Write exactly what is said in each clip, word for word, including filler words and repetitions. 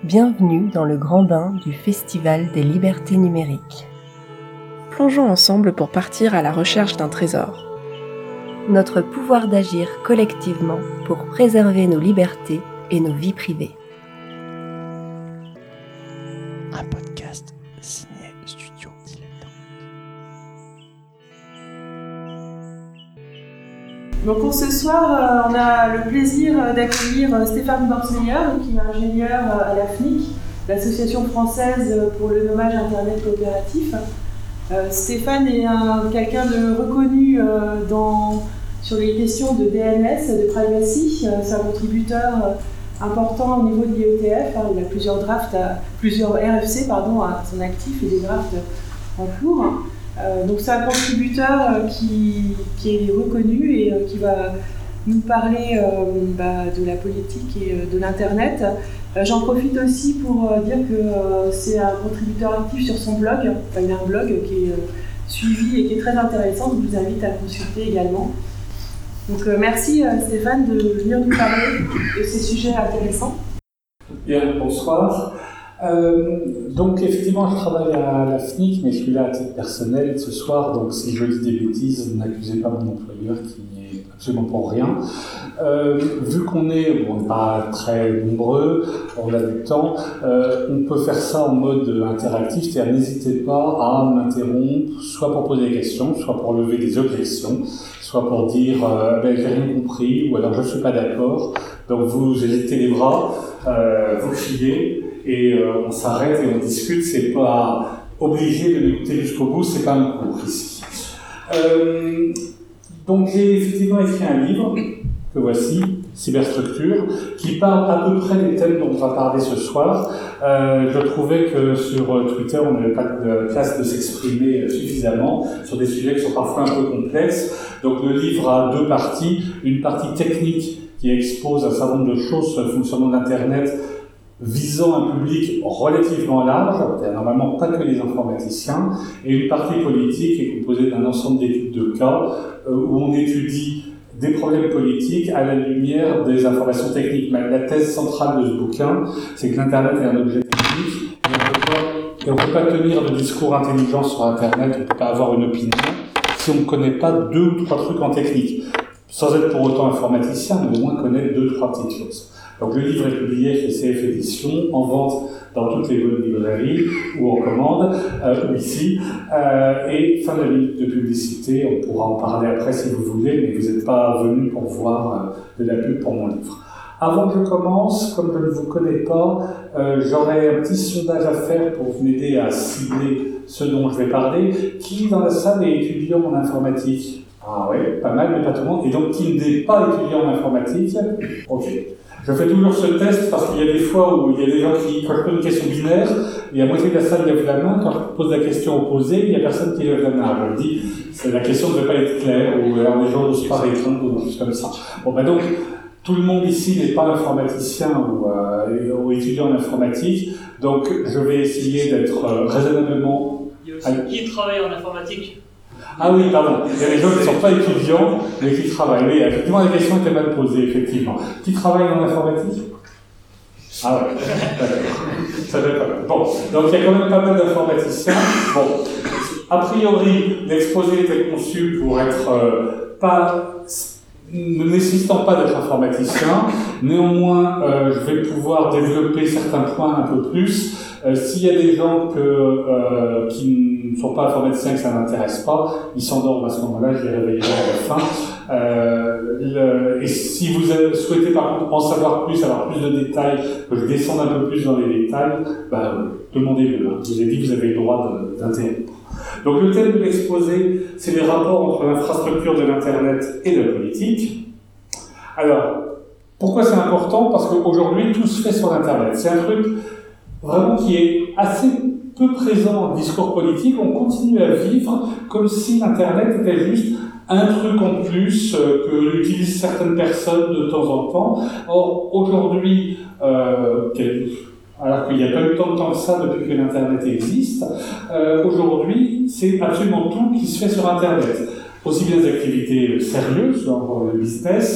Bienvenue dans le grand bain du Festival des libertés numériques. Plongeons ensemble pour partir à la recherche d'un trésor. Notre pouvoir d'agir collectivement pour préserver nos libertés et nos vies privées. Un podcast signé Studio Dilettante. Donc pour ce soir, euh, on a le plaisir d'accueillir euh, Stéphane Borsmeyer, qui est ingénieur euh, à la F N I C, l'Association française pour le nommage Internet coopératif. Euh, Stéphane est un, quelqu'un de reconnu euh, dans, sur les questions de D N S, de privacy. Euh, c'est un contributeur euh, important au niveau de l'I E T F. Hein, il a plusieurs drafts, à, plusieurs R F C pardon, à son actif et des drafts en cours. Euh, donc c'est un contributeur euh, qui, qui est reconnu et euh, qui va nous parler euh, bah, de la politique et euh, de l'Internet. Euh, j'en profite aussi pour euh, dire que euh, c'est un contributeur actif sur son blog. Enfin, il a un blog qui est euh, suivi et qui est très intéressant, donc je vous invite à le consulter également. Donc euh, merci euh, Stéphane de venir nous parler de ces sujets intéressants. Bien, bonsoir. Euh, donc effectivement, je travaille à la F N I C, mais je suis là à titre personnel ce soir, donc si je dis des bêtises, n'accusez pas mon employeur qui n'y est absolument pour rien. Euh, vu qu'on est, bon, on n'est pas très nombreux, on a du temps, euh, on peut faire ça en mode interactif, c'est-à-dire n'hésitez pas à m'interrompre, soit pour poser des questions, soit pour lever des objections, soit pour dire euh, ben, j'ai rien compris, ou alors je ne suis pas d'accord. Donc vous agitez les bras, euh, vous criez, et euh, on s'arrête et on discute, c'est pas obligé de l'écouter jusqu'au bout, c'est pas un cours ici. Euh, donc j'ai effectivement écrit un livre, que voici, Cyberstructure, qui parle à peu près des thèmes dont on va parler ce soir. Euh, je trouvais que sur Twitter, on n'avait pas de place de s'exprimer suffisamment sur des sujets qui sont parfois un peu complexes. Donc le livre a deux parties, une partie technique qui expose un certain nombre de choses sur le fonctionnement de l'Internet, visant un public relativement large, normalement pas que les informaticiens, et une partie politique qui est composée d'un ensemble d'études de cas euh, où on étudie des problèmes politiques à la lumière des informations techniques. Mais la thèse centrale de ce bouquin, c'est que l'Internet est un objet technique et on ne peut pas tenir de discours intelligent sur Internet, on ne peut pas avoir une opinion si on ne connaît pas deux ou trois trucs en technique, sans être pour autant informaticien, mais au moins connaître deux ou trois petites choses. Donc le livre est publié chez C F Éditions, en vente dans toutes les bonnes librairies ou en commande, euh, ou ici. Euh, et fin de la minute de publicité, on pourra en parler après si vous voulez, mais vous n'êtes pas venu pour voir euh, de la pub pour mon livre. Avant que je commence, comme je ne vous connais pas, euh, j'aurai un petit sondage à faire pour vous aider à cibler ce dont je vais parler. Qui dans la salle est étudiant en informatique? Ah oui, pas mal, mais pas tout le monde. Et donc qui n'est pas étudiant en informatique? Ok. Je fais toujours ce test parce qu'il y a des fois où il y a des gens qui, quand je pose une question binaire, il y a moitié de la salle lève la main, quand je pose la question opposée, il n'y a personne qui lève la main. Je me dis, c'est, la question ne devait pas être claire, ou alors les gens n'osent pas répondre, ou des choses comme ça. Bon, ben donc, tout le monde ici n'est pas informaticien ou, euh, ou étudiant en informatique, donc je vais essayer d'être euh, raisonnablement... Il y a aussi qui travaille en informatique. Ah oui, pardon, il y a des gens qui ne sont pas étudiants, mais qui travaillent. Oui, effectivement, la question était mal posée, effectivement. Qui travaille dans l'informatique? Ah ouais, d'accord. Ça fait pas mal. Bon, donc il y a quand même pas mal d'informaticiens. Bon, a priori, l'exposé était conçu pour être euh, pas... ne nécessitant pas d'être informaticien. Néanmoins, euh, je vais pouvoir développer certains points un peu plus. Euh, s'il y a des gens que, euh, qui ne sont pas informaticiens et que ça n'intéresse pas, ils s'endorment à ce moment-là, je les réveillerai à la fin. Euh, le, et si vous souhaitez par contre en savoir plus, avoir plus de détails, que je descende un peu plus dans les détails, bah, demandez-le. Hein. Je vous ai dit que vous avez le droit de, d'interrompre. Donc le thème de l'exposé, c'est les rapports entre l'infrastructure de l'Internet et la politique. Alors, pourquoi c'est important? Parce qu'aujourd'hui, tout se fait sur l'Internet. C'est un truc vraiment qui est assez peu présent en discours politique. On continue à vivre comme si l'Internet était juste un truc en plus euh, que utilisent certaines personnes de temps en temps. Or, aujourd'hui, euh, alors qu'il n'y a pas eu tant de temps que ça depuis que l'Internet existe, euh, aujourd'hui, c'est absolument tout qui se fait sur Internet. Aussi bien des activités sérieuses dans le business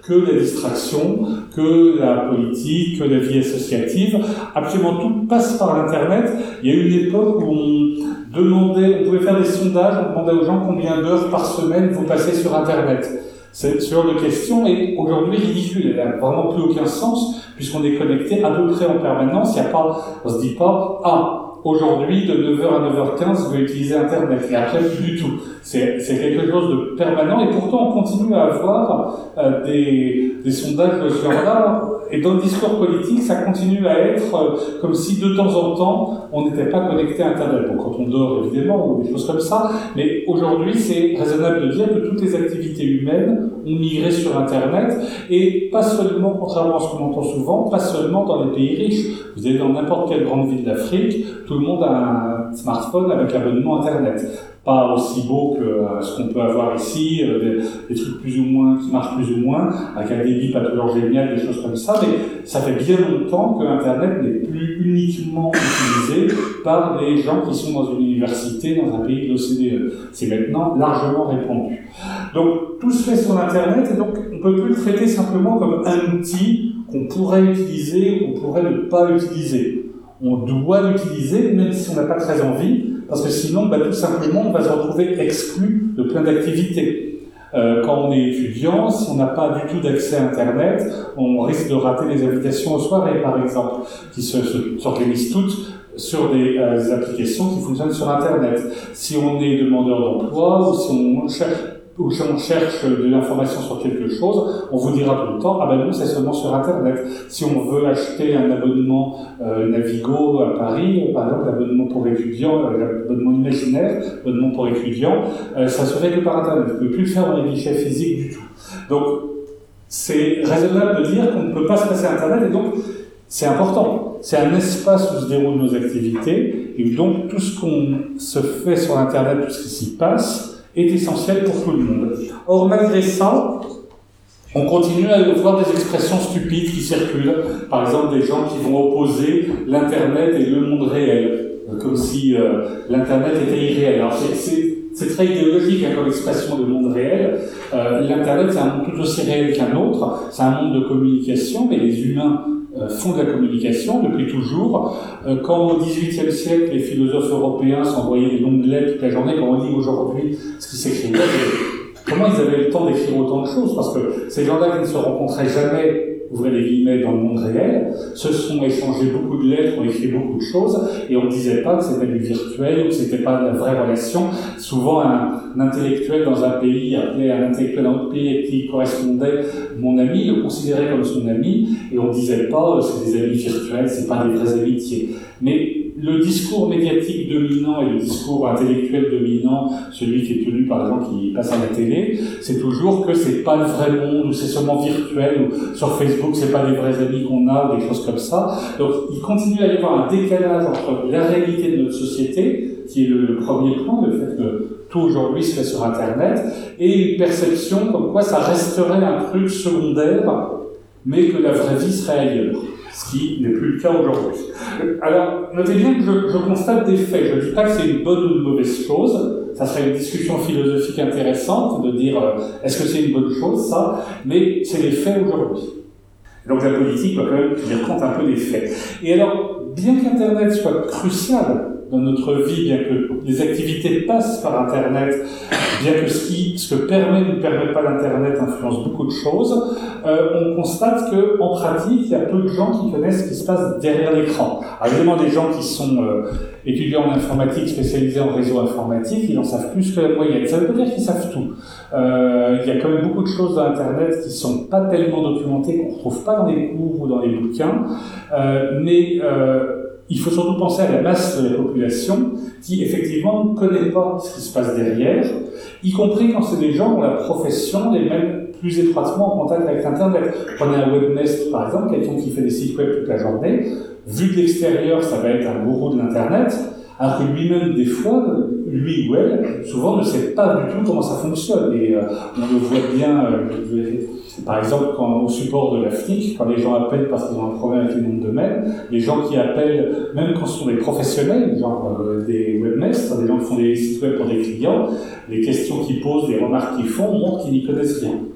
que la distraction, que la politique, que la vie associative. Absolument tout passe par l'Internet. Il y a eu une époque où on demandait, on pouvait faire des sondages, on demandait aux gens combien d'heures par semaine vous passez sur Internet. Cette ce genre de question est aujourd'hui ridicule, elle n'a vraiment plus aucun sens, puisqu'on est connecté à peu près en permanence. Il y a pas, on se dit pas, ah, aujourd'hui, de neuf heures à neuf heures quinze, vous utilisez Internet, et après, plus du tout. C'est, c'est quelque chose de permanent, et pourtant, on continue à avoir euh, des, des sondages de ce genre-là, et dans le discours politique, ça continue à être euh, comme si, de temps en temps, on n'était pas connecté à Internet. Bon, quand on dort, évidemment, ou des choses comme ça, mais aujourd'hui, c'est raisonnable de dire que toutes les activités humaines ont migré sur Internet, et pas seulement, contrairement à ce qu'on entend souvent, pas seulement dans les pays riches. Vous allez dans n'importe quelle grande ville d'Afrique, tout le monde a un smartphone avec abonnement Internet. Pas aussi beau que euh, ce qu'on peut avoir ici, euh, des, des trucs plus ou moins, qui marchent plus ou moins, avec un débit pas toujours génial, des choses comme ça, mais ça fait bien longtemps que Internet n'est plus uniquement utilisé par les gens qui sont dans une université, dans un pays de l'O C D E. C'est maintenant largement répandu. Donc, tout se fait sur Internet, et donc, on ne peut plus le traiter simplement comme un outil qu'on pourrait utiliser ou qu'on pourrait ne pas utiliser. On doit l'utiliser, même si on n'a pas très envie, parce que sinon, bah, tout simplement, on va se retrouver exclu de plein d'activités. Euh, quand on est étudiant, si on n'a pas du tout d'accès à Internet, on risque de rater les invitations aux soirées, par exemple, qui se, se, s'organisent toutes sur des, euh, des applications qui fonctionnent sur Internet. Si on est demandeur d'emploi, ou si on cherche, ou si on cherche de l'information sur quelque chose, on vous dira tout le temps, ah ben non, c'est seulement sur Internet. Si on veut acheter un abonnement euh, Navigo à Paris, par exemple, l'abonnement pour étudiants, euh, l'abonnement imaginaire, l'abonnement pour étudiants, euh, ça se fait que par Internet. On ne peut plus le faire dans les guichets physiques du tout. Donc, c'est raisonnable de dire qu'on ne peut pas se passer à Internet, et donc, c'est important. C'est un espace où se déroulent nos activités, et donc, tout ce qu'on se fait sur Internet, tout ce qui s'y passe, est essentiel pour tout le monde. Or, malgré ça, on continue à voir des expressions stupides qui circulent. Par exemple, des gens qui vont opposer l'Internet et le monde réel, comme si euh, l'Internet était irréel. Alors, c'est, c'est, c'est très idéologique hein, comme expression de monde réel. Euh, L'Internet, c'est un monde tout aussi réel qu'un autre. C'est un monde de communication, mais les humains euh, font de la communication depuis toujours. Euh, quand au dix-huitième siècle, les philosophes européens s'envoyaient des longues lettres toute la journée, quand on lit aujourd'hui ce qui s'écrivait, comment ils avaient le temps d'écrire autant de choses? Parce que ces gens-là qui ne se rencontraient jamais, ouvrez les guillemets, dans le monde réel, se sont échangés beaucoup de lettres, ont écrit beaucoup de choses, et on ne disait pas que c'était du virtuel, ou que c'était pas de la vraie relation. Souvent, un, un intellectuel dans un pays appelait un intellectuel dans un autre pays qui correspondait mon ami, le considérait comme son ami, et on ne disait pas c'est des amis virtuels, c'est pas des vraies amitiés. Mais le discours médiatique dominant et le discours intellectuel dominant, celui qui est tenu par les gens qui passent à la télé, c'est toujours que c'est pas le vrai monde, ou c'est seulement virtuel, ou sur Facebook c'est pas les vrais amis qu'on a, ou des choses comme ça. Donc il continue à y avoir un décalage entre la réalité de notre société, qui est le, le premier point, le fait que tout aujourd'hui se fait sur Internet, et une perception comme quoi ça resterait un truc secondaire, mais que la vraie vie serait ailleurs. Ce qui n'est plus le cas aujourd'hui. Alors, notez bien que je, je constate des faits. Je ne dis pas que c'est une bonne ou une mauvaise chose. Ça serait une discussion philosophique intéressante de dire euh, est-ce que c'est une bonne chose, ça, mais c'est les faits aujourd'hui. Donc la politique doit quand même tenir compte un peu des faits. Et alors, bien qu'Internet soit crucial dans notre vie, bien que les activités passent par Internet, bien que ce, qui, ce que permet ou ne permet pas l'Internet influence beaucoup de choses, euh, on constate qu'en pratique, il y a peu de gens qui connaissent ce qui se passe derrière l'écran. Alors évidemment, des gens qui sont euh, étudiants en informatique, spécialisés en réseau informatique, ils en savent plus que la moyenne. Ça veut pas dire qu'ils savent tout. Euh, il y a quand même beaucoup de choses dans Internet qui sont pas tellement documentées, qu'on ne trouve pas dans les cours ou dans les bouquins, euh, mais euh, il faut surtout penser à la masse de la population qui, effectivement, ne connaît pas ce qui se passe derrière, y compris quand c'est des gens dont la profession les mène plus étroitement en contact avec Internet. Prenez un webmaster, par exemple, quelqu'un qui fait des sites web toute la journée. Vu de l'extérieur, ça va être un gourou de l'Internet, alors que lui-même, des fois, lui ou elle, souvent ne sait pas du tout comment ça fonctionne. Et euh, on le voit bien, euh, par exemple, quand, au support de la F N I C, quand les gens appellent parce qu'ils ont un problème avec les noms de domaine, les gens qui appellent, même quand ce sont des professionnels, genre euh, des webmasters, des gens qui font des sites web pour des clients, les questions qu'ils posent, les remarques qu'ils font montrent qu'ils n'y connaissent rien.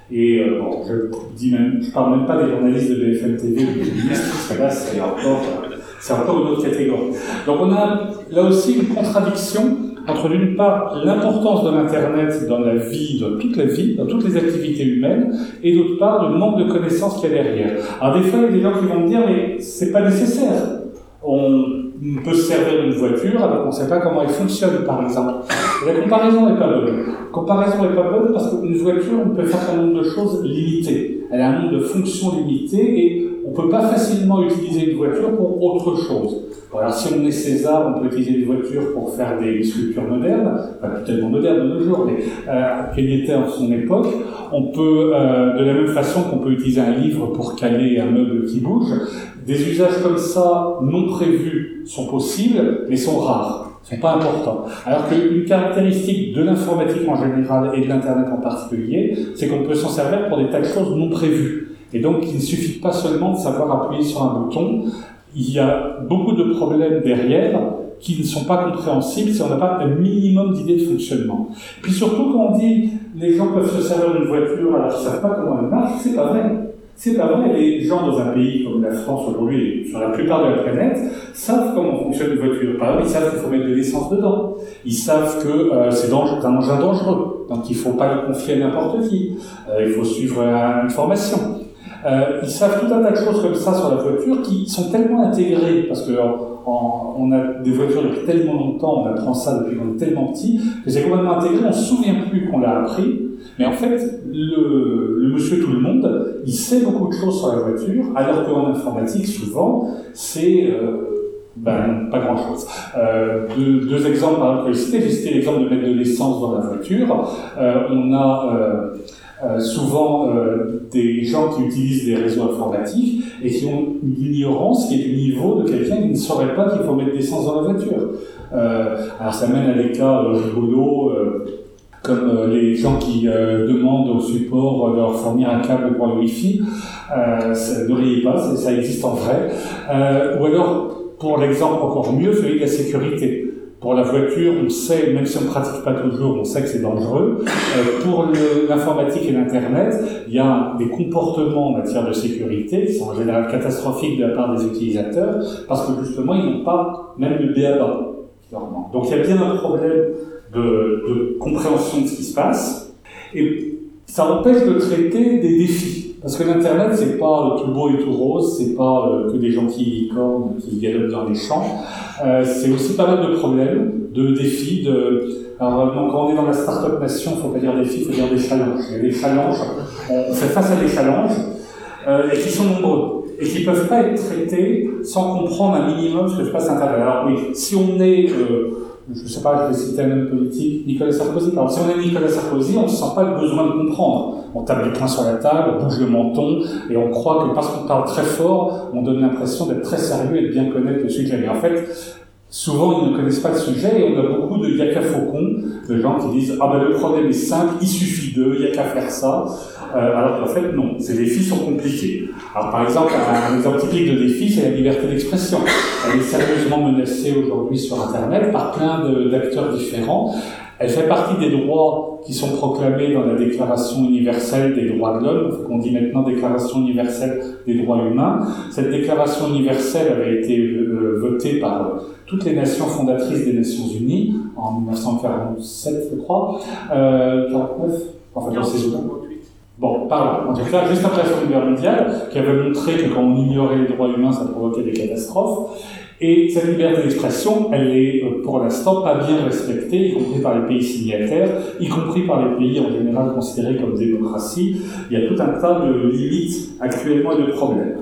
Et euh, bon, je dis même, je parle même pas des journalistes de B F M T V ou des ministres, parce que là, c'est encore, c'est encore une autre catégorie. Donc on a là aussi une contradiction entre d'une part l'importance de l'Internet dans la vie, dans toute la vie, dans toutes les activités humaines, et d'autre part le manque de connaissances qu'il y a derrière. Alors des fois, il y a des gens qui vont me dire, mais c'est pas nécessaire. On peut se servir d'une voiture alors qu'on ne sait pas comment elle fonctionne, par exemple. Et la comparaison n'est pas bonne. La comparaison n'est pas bonne parce qu'une voiture, on peut faire un nombre de choses limitées. Elle a un nombre de fonctions limitées et on ne peut pas facilement utiliser une voiture pour autre chose. Bon, alors si on est César, on peut utiliser une voiture pour faire des sculptures modernes, pas tellement modernes de nos jours, mais euh, qu'elle était en son époque. On peut, euh, de la même façon qu'on peut utiliser un livre pour caler un meuble qui bouge, des usages comme ça, non prévus, sont possibles, mais sont rares, sont pas importants. Alors qu'une caractéristique de l'informatique en général et de l'Internet en particulier, c'est qu'on peut s'en servir pour des tas de choses non prévues. Et donc, il ne suffit pas seulement de savoir appuyer sur un bouton. Il y a beaucoup de problèmes derrière qui ne sont pas compréhensibles si on n'a pas un minimum d'idées de fonctionnement. Puis surtout, quand on dit les gens peuvent se servir d'une voiture alors qu'ils ne savent pas comment elle marche, c'est pas vrai. C'est pas vrai, les gens dans un pays comme la France aujourd'hui, et sur la plupart de la planète, savent comment fonctionne une voiture. Par exemple, ils savent qu'il faut mettre de l'essence dedans. Ils savent que euh, c'est un engin dangereux, donc il ne faut pas le confier à n'importe qui. Euh, il faut suivre euh, une formation. Euh, ils savent tout un tas de choses comme ça sur la voiture qui sont tellement intégrées, parce que en, on a des voitures depuis tellement longtemps, on apprend ça depuis qu'on est tellement petit, que c'est complètement intégré, on ne se souvient plus qu'on l'a appris. Mais en fait, le, le monsieur tout le monde, il sait beaucoup de choses sur la voiture, alors qu'en informatique, souvent, c'est euh, ben, pas grand-chose. Euh, deux, deux exemples, par exemple, que j'ai cités. J'ai cité l'exemple de mettre de l'essence dans la voiture. Euh, on a euh, euh, souvent euh, des gens qui utilisent des réseaux informatiques et qui ont une ignorance qui est du niveau de quelqu'un qui ne saurait pas qu'il faut mettre de l'essence dans la voiture. Euh, alors ça mène à des cas euh, rigolos, euh, comme euh, les gens qui euh, demandent au support de leur fournir un câble pour le Wi-Fi. Euh, ça, ne riez pas, ça, ça existe en vrai. Euh, ou alors, pour l'exemple encore mieux, celui de la sécurité. Pour la voiture, on sait, même si on ne pratique pas toujours, on sait que c'est dangereux. Euh, pour le, l'informatique et l'Internet, il y a des comportements en matière de sécurité qui sont en général catastrophiques de la part des utilisateurs, parce que justement, ils n'ont pas même le B A B A. Donc il y a bien un problème de, de compréhension de ce qui se passe, et ça empêche de traiter des défis. Parce que l'Internet, c'est pas tout beau et tout rose, c'est pas euh, que des gentils licornes qui galopent dans les champs. Euh, c'est aussi pas mal de problèmes, de défis. De... Alors, donc, quand on est dans la Startup Nation, il ne faut pas dire défis, il faut dire des challenges. Il y a des challenges, on fait face à des challenges, euh, et qui sont nombreux, et qui ne peuvent pas être traités sans comprendre un minimum ce que se passe à l'intérieur. Alors oui, si on est... Euh, je ne sais pas, je vais citer un homme politique, Nicolas Sarkozy. Alors, si on est Nicolas Sarkozy, on ne sent pas le besoin de comprendre. On tape les poings sur la table, on bouge le menton, et on croit que parce qu'on parle très fort, on donne l'impression d'être très sérieux et de bien connaître le sujet. Mais en fait, souvent, ils ne connaissent pas le sujet, et on a beaucoup de yaka faucons, de gens qui disent « Ah ben le problème est simple, il suffit d'eux, il n'y a qu'à faire ça euh, ». Alors qu'en fait, non, ces défis sont compliqués. Alors par exemple, un exemple typique de défi, c'est la liberté d'expression. Elle est sérieusement menacée aujourd'hui sur Internet par plein de, d'acteurs différents. Elle fait partie des droits qui sont proclamés dans la Déclaration universelle des droits de l'homme, qu'on dit maintenant Déclaration universelle des droits humains. Cette Déclaration universelle avait été euh, votée par euh, toutes les nations fondatrices des Nations Unies en dix-neuf cent quarante-sept, je crois. Euh, quarante-neuf Enfin, dans ces eaux-là. Bon, par là, en tout cas, juste après la Seconde Guerre mondiale, qui avait montré que quand on ignorait les droits humains, ça provoquait des catastrophes. Et cette liberté d'expression, elle est pour l'instant pas bien respectée, y compris par les pays signataires, y compris par les pays en général considérés comme démocratie. Il y a tout un tas de limites actuellement et de problèmes.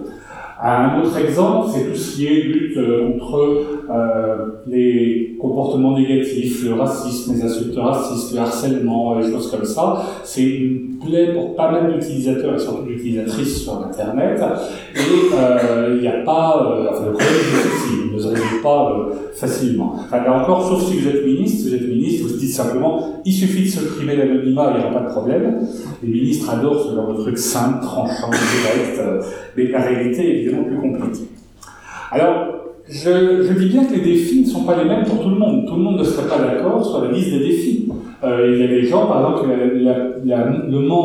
Un autre exemple, c'est tout ce qui est lutte contre euh, les comportements négatifs, le racisme, les insultes racistes, le harcèlement, les choses comme ça. C'est une plaie pour pas mal d'utilisateurs et surtout d'utilisatrices sur Internet. Et il euh, n'y a pas... Euh, enfin, le problème est difficile, il ne se résout pas euh, facilement. Enfin, là encore, sauf si vous êtes ministre, si vous êtes ministre, vous dites simplement il suffit de supprimer l'anonymat, il n'y aura pas de problème. Les ministres adorent ce genre de trucs simples, tranchants, directs, euh, mais la réalité est évidemment plus compliquée. Alors, je, je dis bien que les défis ne sont pas les mêmes pour tout le monde. Tout le monde ne serait pas d'accord sur la liste des défis. Euh, il y a des gens, par exemple, la, la, la, le manque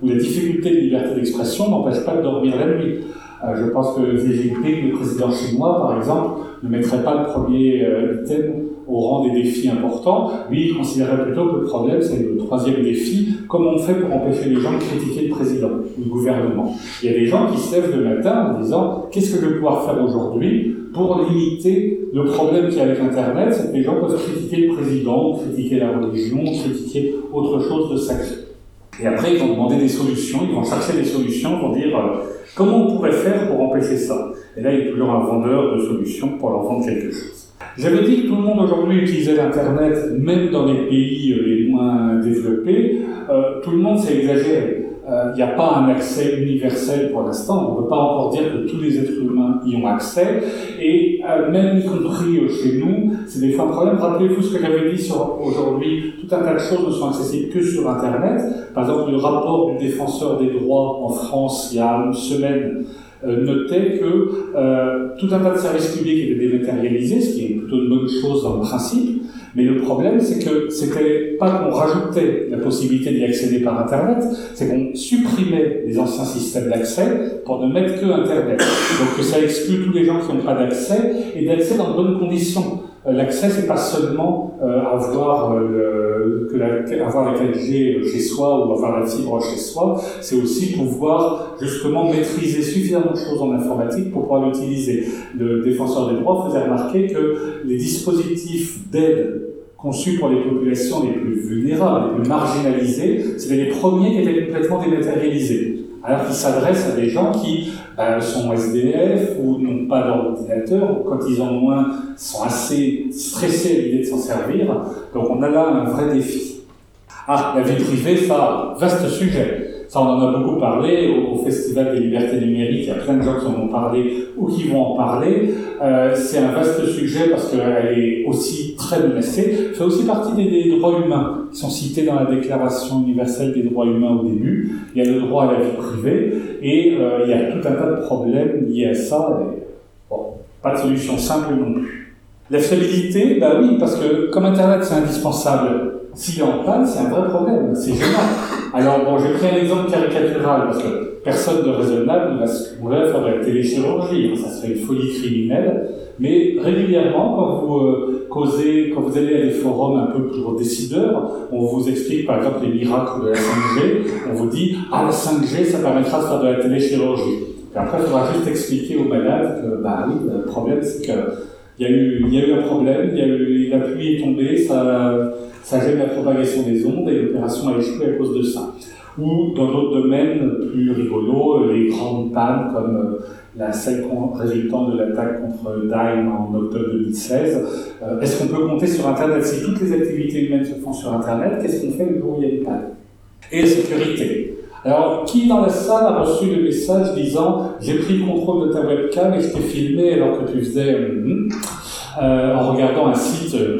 où la difficulté de liberté d'expression n'empêche pas de dormir la nuit. Euh, je pense que Xi Jinping, le président chinois, par exemple, ne mettrait pas le premier euh, item au rang des défis importants. Lui, il considérait plutôt que le problème, c'est le troisième défi, comment on fait pour empêcher les gens de critiquer le président ou le gouvernement. Il y a des gens qui se lèvent le matin en disant « Qu'est-ce que je vais pouvoir faire aujourd'hui pour limiter le problème qu'il y a avec Internet ?» C'est que les gens peuvent critiquer le président, critiquer la religion, critiquer autre chose de sacré. Et après, ils vont demander des solutions, ils vont chercher des solutions, ils vont dire euh, « Comment on pourrait faire pour empêcher ça ?» Et là, il y a toujours un vendeur de solutions pour leur vendre quelque chose. J'avais dit que tout le monde aujourd'hui utilisait l'Internet, même dans les pays les moins développés. Euh, tout le monde, c'est exagéré. Il euh, n'y a pas un accès universel pour l'instant. On ne peut pas encore dire que tous les êtres humains y ont accès. Et euh, même y compris euh, chez nous, c'est des fois un problème. Rappelez-vous ce que j'avais dit sur aujourd'hui. Tout un tas de choses ne sont accessibles que sur Internet. Par exemple, le rapport du défenseur des droits en France, il y a une semaine, Euh, notait que euh, tout un tas de services publics étaient dématérialisés, ce qui est plutôt une bonne chose dans le principe, mais le problème c'est que c'était pas qu'on rajoutait la possibilité d'y accéder par Internet, c'est qu'on supprimait les anciens systèmes d'accès pour ne mettre que Internet. Donc que ça exclut tous les gens qui n'ont pas d'accès, et d'accès dans de bonnes conditions. L'accès, c'est pas seulement euh, avoir, euh, le, que la, avoir la quatre G chez soi ou avoir la fibre chez soi, c'est aussi pouvoir justement maîtriser suffisamment de choses en informatique pour pouvoir l'utiliser. Le défenseur des droits faisait remarquer que les dispositifs d'aide conçus pour les populations les plus vulnérables, les plus marginalisées, c'était les premiers qui étaient complètement dématérialisés. Alors qu'ils s'adressent à des gens qui euh, sont S D F ou n'ont pas d'ordinateur, ou quand ils en ont moins, sont assez stressés à l'idée de s'en servir. Donc on a là un vrai défi. Ah, la vie privée, ça, vaste sujet. Ça, on en a beaucoup parlé au, au Festival des libertés numériques. Il y a plein de gens qui en ont parlé ou qui vont en parler. Euh, c'est un vaste sujet parce qu'elle est aussi très menacée. Elle fait aussi partie des, des droits humains qui sont cités dans la Déclaration universelle des droits humains au début. Il y a le droit à la vie privée et euh, il y a tout un tas de problèmes liés à ça. Et, bon, pas de solution simple non plus. La fiabilité, bah oui, parce que comme Internet c'est indispensable, s'il est en panne, c'est un vrai problème, c'est gênant. Alors bon, j'ai pris un exemple caricatural, parce que personne de raisonnable ne va se faire de la téléchirurgie, ça serait une folie criminelle, mais régulièrement, quand vous euh, causez, quand vous allez à des forums un peu pour décideurs, on vous explique par exemple les miracles de la cinq G, on vous dit « Ah, la cinq G, ça permettra de faire de la téléchirurgie ». Et après, il faudra juste expliquer aux malades que, bah oui, le problème c'est que il y a eu, il y a eu un problème, il y a eu, la pluie est tombée, ça, ça gêne la propagation des ondes et l'opération a échoué à cause de ça. Ou dans d'autres domaines plus rigolos, les grandes pannes comme la celle résultant de l'attaque contre Dime en octobre deux mille seize. Euh, est-ce qu'on peut compter sur Internet? Si toutes les activités humaines se font sur Internet, qu'est-ce qu'on fait le jour où il y a une panne? Et la sécurité. Alors, qui dans la salle a reçu le message disant « J'ai pris le contrôle de ta webcam et je t'ai filmé alors que tu faisais euh, euh, en regardant un site euh,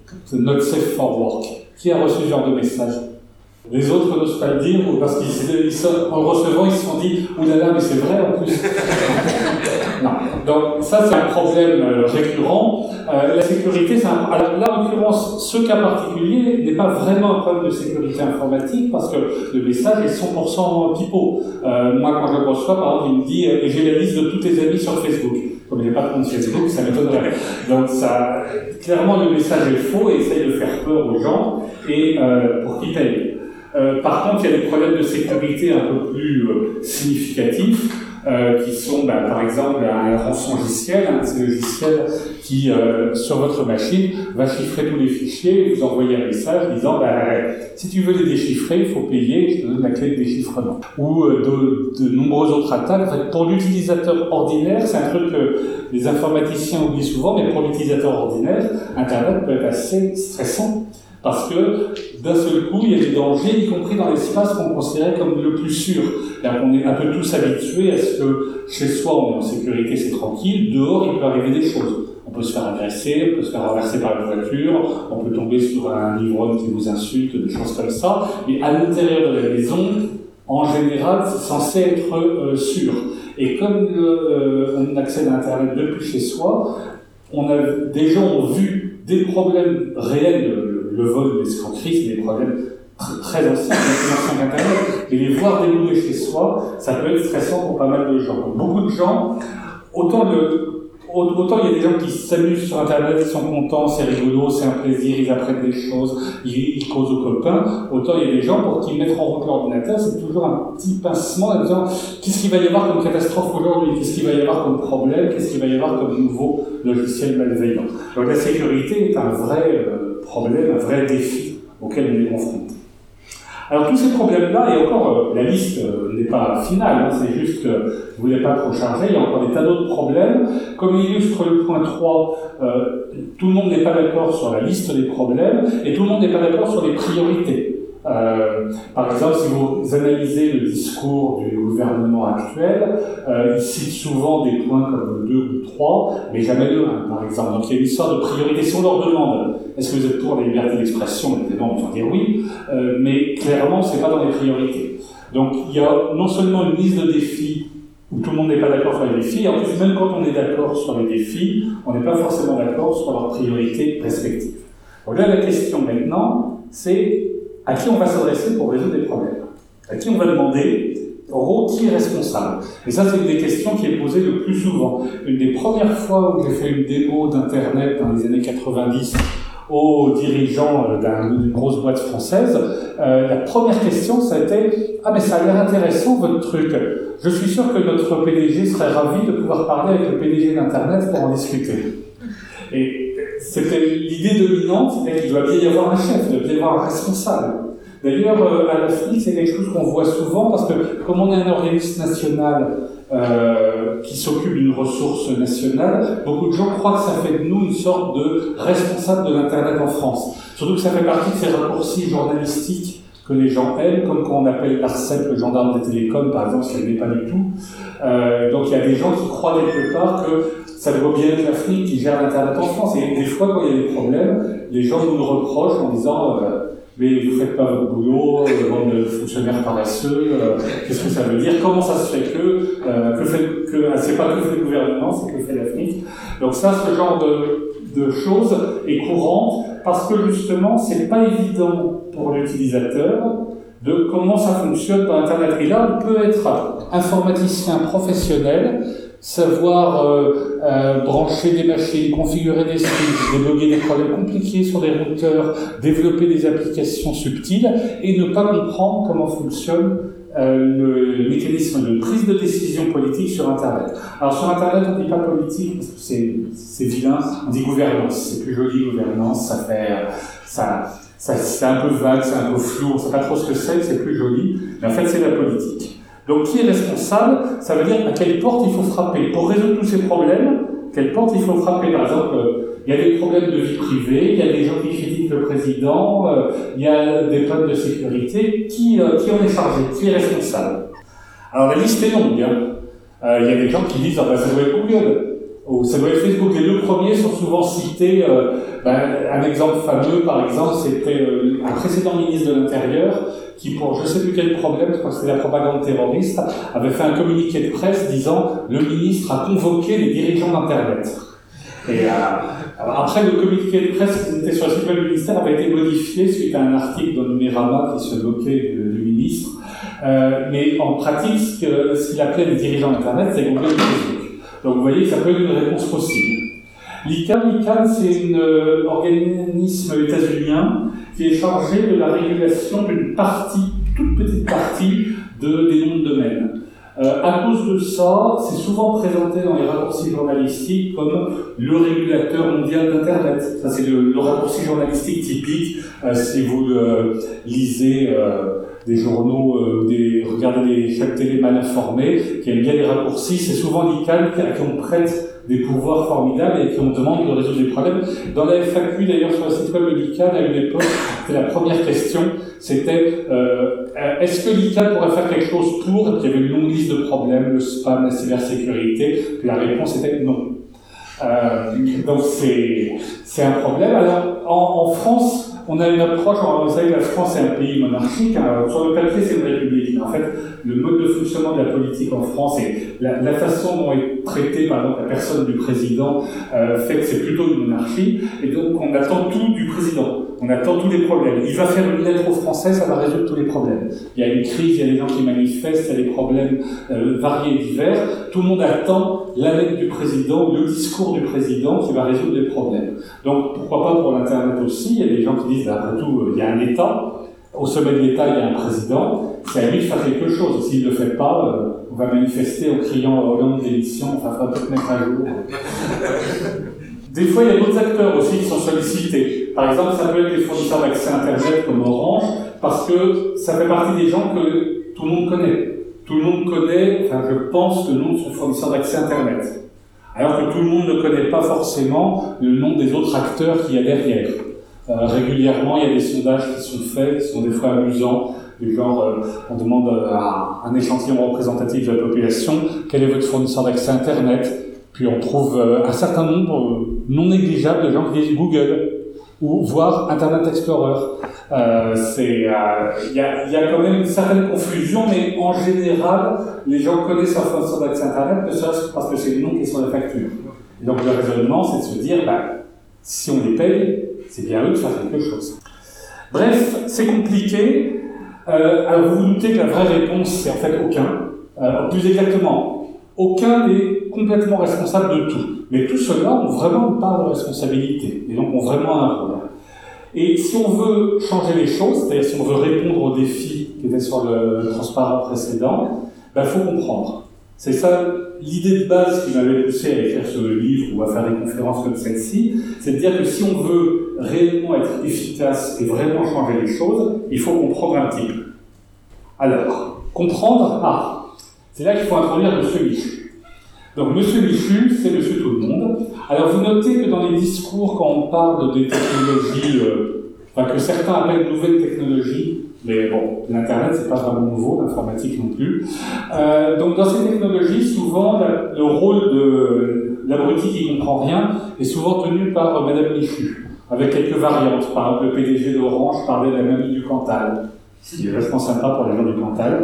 Not Safe for Work ». Qui a reçu ce genre de message? Les autres n'osent pas le dire, ou parce qu'ils sont, en le recevant, ils se sont dit « Ouh là là, mais c'est vrai en plus !» Non. Donc ça, c'est un problème euh, récurrent. Euh, la sécurité, c'est un... Alors là, en l'occurrence, ce cas particulier n'est pas vraiment un problème de sécurité informatique, parce que le message est cent pour cent pipeau. Euh, moi, quand je le reçois, par exemple, il me dit euh, « J'ai la liste de tous tes amis sur Facebook ». Comme j'ai pas de compte Facebook, ça m'étonnerait. Donc ça, clairement, le message est faux et essaye de faire peur aux gens, et euh, pour qu'ils payent. Euh, par contre, il y a des problèmes de sécurité un peu plus euh, significatifs, euh, qui sont, bah, par exemple, un rançongiciel, hein, c'est un logiciel qui, euh, sur votre machine, va chiffrer tous les fichiers et vous envoyer un message disant, bah, si tu veux les déchiffrer, il faut payer, je te donne la clé de déchiffrement. Ou euh, de, de nombreuses autres attaques. En fait, pour l'utilisateur ordinaire, c'est un truc que les informaticiens oublient souvent, mais pour l'utilisateur ordinaire, Internet peut être assez stressant. Parce que d'un seul coup, il y a des dangers, y compris dans l'espace qu'on considérait comme le plus sûr. Là, on est un peu tous habitués à ce que chez soi, on est en sécurité, c'est tranquille. Dehors, il peut arriver des choses. On peut se faire agresser, on peut se faire renverser par une voiture, on peut tomber sur un ivrogne qui vous insulte, des choses comme ça. Mais à l'intérieur de la maison, en général, c'est censé être euh, sûr. Et comme euh, on accède à Internet depuis chez soi, on a, des gens ont vu des problèmes réels. Le vol, l'escroquerie, c'est des problèmes très anciens, plus anciens qu'Internet, et les voir débouler chez soi, ça peut être stressant pour pas mal de gens. Donc, beaucoup de gens, autant le Autant il y a des gens qui s'amusent sur Internet, qui sont contents, c'est rigolo, c'est un plaisir, ils apprennent des choses, ils, ils causent aux copains. Autant il y a des gens pour qui mettre en route l'ordinateur, c'est toujours un petit pincement en disant qu'est-ce qu'il va y avoir comme catastrophe aujourd'hui, qu'est-ce qu'il va y avoir comme problème, qu'est-ce qu'il va y avoir comme nouveau logiciel malveillant. Donc la sécurité est un vrai euh, problème, un vrai défi auquel on est confronté. Alors tous ces problèmes-là, et encore, euh, la liste euh, n'est pas finale, hein, c'est juste que je ne voulais pas trop charger, il y a encore des tas d'autres problèmes. Comme illustre le point trois, euh, tout le monde n'est pas d'accord sur la liste des problèmes, et tout le monde n'est pas d'accord sur les priorités. Euh, par exemple, si vous analysez le discours du gouvernement actuel, euh, il cite souvent des points comme le deux ou le trois, mais jamais le un, par exemple. Donc il y a une histoire de priorité. Si on leur demande est-ce que vous êtes pour la liberté d'expression, évidemment, ils vont dire oui, euh, mais clairement, c'est pas dans les priorités. Donc il y a non seulement une liste de défis où tout le monde n'est pas d'accord sur les défis, en plus, même quand on est d'accord sur les défis, on n'est pas forcément d'accord sur leurs priorités respectives. Donc là, la question maintenant, c'est à qui on va s'adresser pour résoudre des problèmes? À qui on va demander, en gros, qui est responsable? Et ça, c'est une des questions qui est posée le plus souvent. Une des premières fois où j'ai fait une démo d'Internet dans les années quatre-vingt-dix aux dirigeants d'une grosse boîte française, euh, la première question, ça a été « Ah, mais ça a l'air intéressant, votre truc. Je suis sûr que notre P D G serait ravi de pouvoir parler avec le P D G d'Internet pour en discuter. » Et c'était l'idée dominante, c'était qu'il doit bien y avoir un chef, il doit bien y avoir un responsable. D'ailleurs, euh, à la F N I C, c'est quelque chose qu'on voit souvent, parce que comme on est un organisme national euh, qui s'occupe d'une ressource nationale, beaucoup de gens croient que ça fait de nous une sorte de responsable de l'Internet en France. Surtout que ça fait partie de ces raccourcis journalistiques que les gens aiment, comme quand on appelle l'ARCEP le gendarme des télécoms, par exemple, ce qu'elle n'est pas du tout. Euh, donc il y a des gens qui croient quelque part que ça doit bien être la F N I C qui gère l'Internet en France. Et des fois, quand il y a des problèmes, les gens nous le reprochent en disant euh, mais vous faites pas votre boulot, euh, bande de fonctionnaires paresseux, euh, qu'est-ce que ça veut dire? Comment ça se fait que, euh, que fait, que, c'est pas que fait le gouvernement, c'est que fait la F N I C. Donc ça, ce genre de, de choses est courante, parce que justement, c'est pas évident pour l'utilisateur de comment ça fonctionne dans Internet. Et là, on peut être informaticien professionnel, savoir euh, euh, brancher des machines, configurer des switches, débloquer des problèmes compliqués sur des routeurs, développer des applications subtiles, et ne pas comprendre comment fonctionne euh, le mécanisme de prise de décision politique sur Internet. Alors sur Internet, on ne dit pas politique parce que c'est, c'est vilain, on dit gouvernance. C'est plus joli, gouvernance, ça fait... ça, ça, c'est un peu vague, c'est un peu flou, on ne sait pas trop ce que c'est, c'est plus joli, mais en fait c'est la politique. Donc, qui est responsable? Ça veut dire à quelle porte il faut frapper. Pour résoudre tous ces problèmes, quelle porte il faut frapper? Par exemple, il y a des problèmes de vie privée, il y a des gens qui critiquent le président, euh, il y a des problèmes de sécurité. Qui, euh, qui en est chargé? Qui est responsable? Alors, la liste est longue. Hein. Euh, il y a des gens qui disent ah, ben, ça doit être Google. Ou ça doit être Facebook. Les deux premiers sont souvent cités. Euh, ben, un exemple fameux, par exemple, c'était euh, un précédent ministre de l'Intérieur qui, pour je ne sais plus quel problème, je crois que c'était la propagande terroriste, avait fait un communiqué de presse disant « Le ministre a convoqué les dirigeants d'Internet ». Et euh, après, le communiqué de presse qui était sur le site web du ministère avait été modifié suite à un article dans Numérama qui se moquait du, du ministre. Euh, mais en pratique, ce, que, ce qu'il appelait les dirigeants d'Internet, c'est Google et Facebook. Donc vous voyez que ça peut être une réponse possible. L'I C A N, l'I C A N, c'est un euh, organisme états-unien qui est chargé de la régulation d'une partie, toute petite partie, de, des noms de domaine. Euh, à cause de ça, c'est souvent présenté dans les raccourcis journalistiques comme le régulateur mondial d'Internet. Ça, c'est le, le raccourci journalistique typique. Euh, si vous euh, lisez euh, des journaux, euh, des, regardez des chaînes télé mal informées, qui aiment bien les raccourcis, c'est souvent l'I C A N à qui on prête des pouvoirs formidables et qui on demande de résoudre des problèmes. Dans la F A Q, d'ailleurs, sur le site web de l'I C A N, à une époque, c'était la première question, c'était euh, est-ce que l'I C A N pourrait faire quelque chose pour? Et puis il y avait une longue liste de problèmes, le spam, la cybersécurité, puis la réponse était non. Euh, donc c'est, c'est un problème. Alors, en, en France, on a une approche, vous savez que la France est un pays monarchique, hein, sur le papier c'est une république, mais en fait le mode de fonctionnement de la politique en France et la, la façon dont est traitée par exemple la personne du président euh, fait que c'est plutôt une monarchie, et donc on attend tout du président. on attend tous les problèmes. Il va faire une lettre aux Français, ça va résoudre tous les problèmes. Il y a une crise, il y a des gens qui manifestent, il y a des problèmes euh, variés et divers. Tout le monde attend la lettre du président, le discours du président qui va résoudre les problèmes. Donc pourquoi pas pour l'Internet aussi, il y a des gens qui disent, bah, après tout, il y a un État, au sommet de l'État, il y a un président, c'est à lui de faire quelque chose. S'il ne le fait pas, euh, on va manifester en criant Hollande démission, enfin, il faudra peut-être mettre un jour. Des fois, il y a d'autres acteurs aussi qui sont sollicités. Par exemple, ça peut être les fournisseurs d'accès Internet comme Orange, parce que ça fait partie des gens que tout le monde connaît. Tout le monde connaît, enfin, je pense, le nom de son fournisseur d'accès Internet. Alors que tout le monde ne connaît pas forcément le nom des autres acteurs qu'il y a derrière. Euh, régulièrement, il y a des sondages qui sont faits, qui sont des fois amusants, du genre, euh, on demande à un échantillon représentatif de la population, quel est votre fournisseur d'accès Internet? Puis on trouve euh, un certain nombre euh, non négligeable de gens qui disent Google, ou voire Internet Explorer. Euh, c'est, euh, il y a, il y a quand même une certaine confusion, mais en général, les gens connaissent leur fournisseur d'accès Internet, ne serait-ce que parce que c'est le nom qui est sur la facture. Et donc le raisonnement, c'est de se dire, bah, si on les paye, c'est bien eux de faire quelque chose. Bref, c'est compliqué. Euh, alors vous vous doutez que la vraie réponse, c'est en fait aucun. Euh, plus exactement, aucun n'est complètement responsable de tout. Mais tous ceux-là ont vraiment une part de responsabilité, et donc ont vraiment un rôle. Et si on veut changer les choses, c'est-à-dire si on veut répondre aux défis qui étaient sur le transparent précédent, il ben, faut comprendre. C'est ça l'idée de base qui m'avait poussé à écrire ce livre ou à faire des conférences comme celle-ci, c'est de dire que si on veut réellement être efficace et vraiment changer les choses, il faut comprendre un petit peu. Alors, comprendre, ah, c'est là qu'il faut introduire M. Michu. Donc M. Michu, c'est M. Tout le Monde. Alors vous notez que dans les discours, quand on parle des technologies, euh, enfin que certains appellent nouvelles technologies, mais bon, l'Internet, c'est pas vraiment nouveau, l'informatique non plus. Euh, donc, dans ces technologies, souvent, la, le rôle de l'abruti qui comprend rien est souvent tenu par euh, Madame Michu, avec quelques variantes. Par exemple, le P D G d'Orange parlait de la mamie du Cantal, ce qui est vachement sympa pour les gens du Cantal,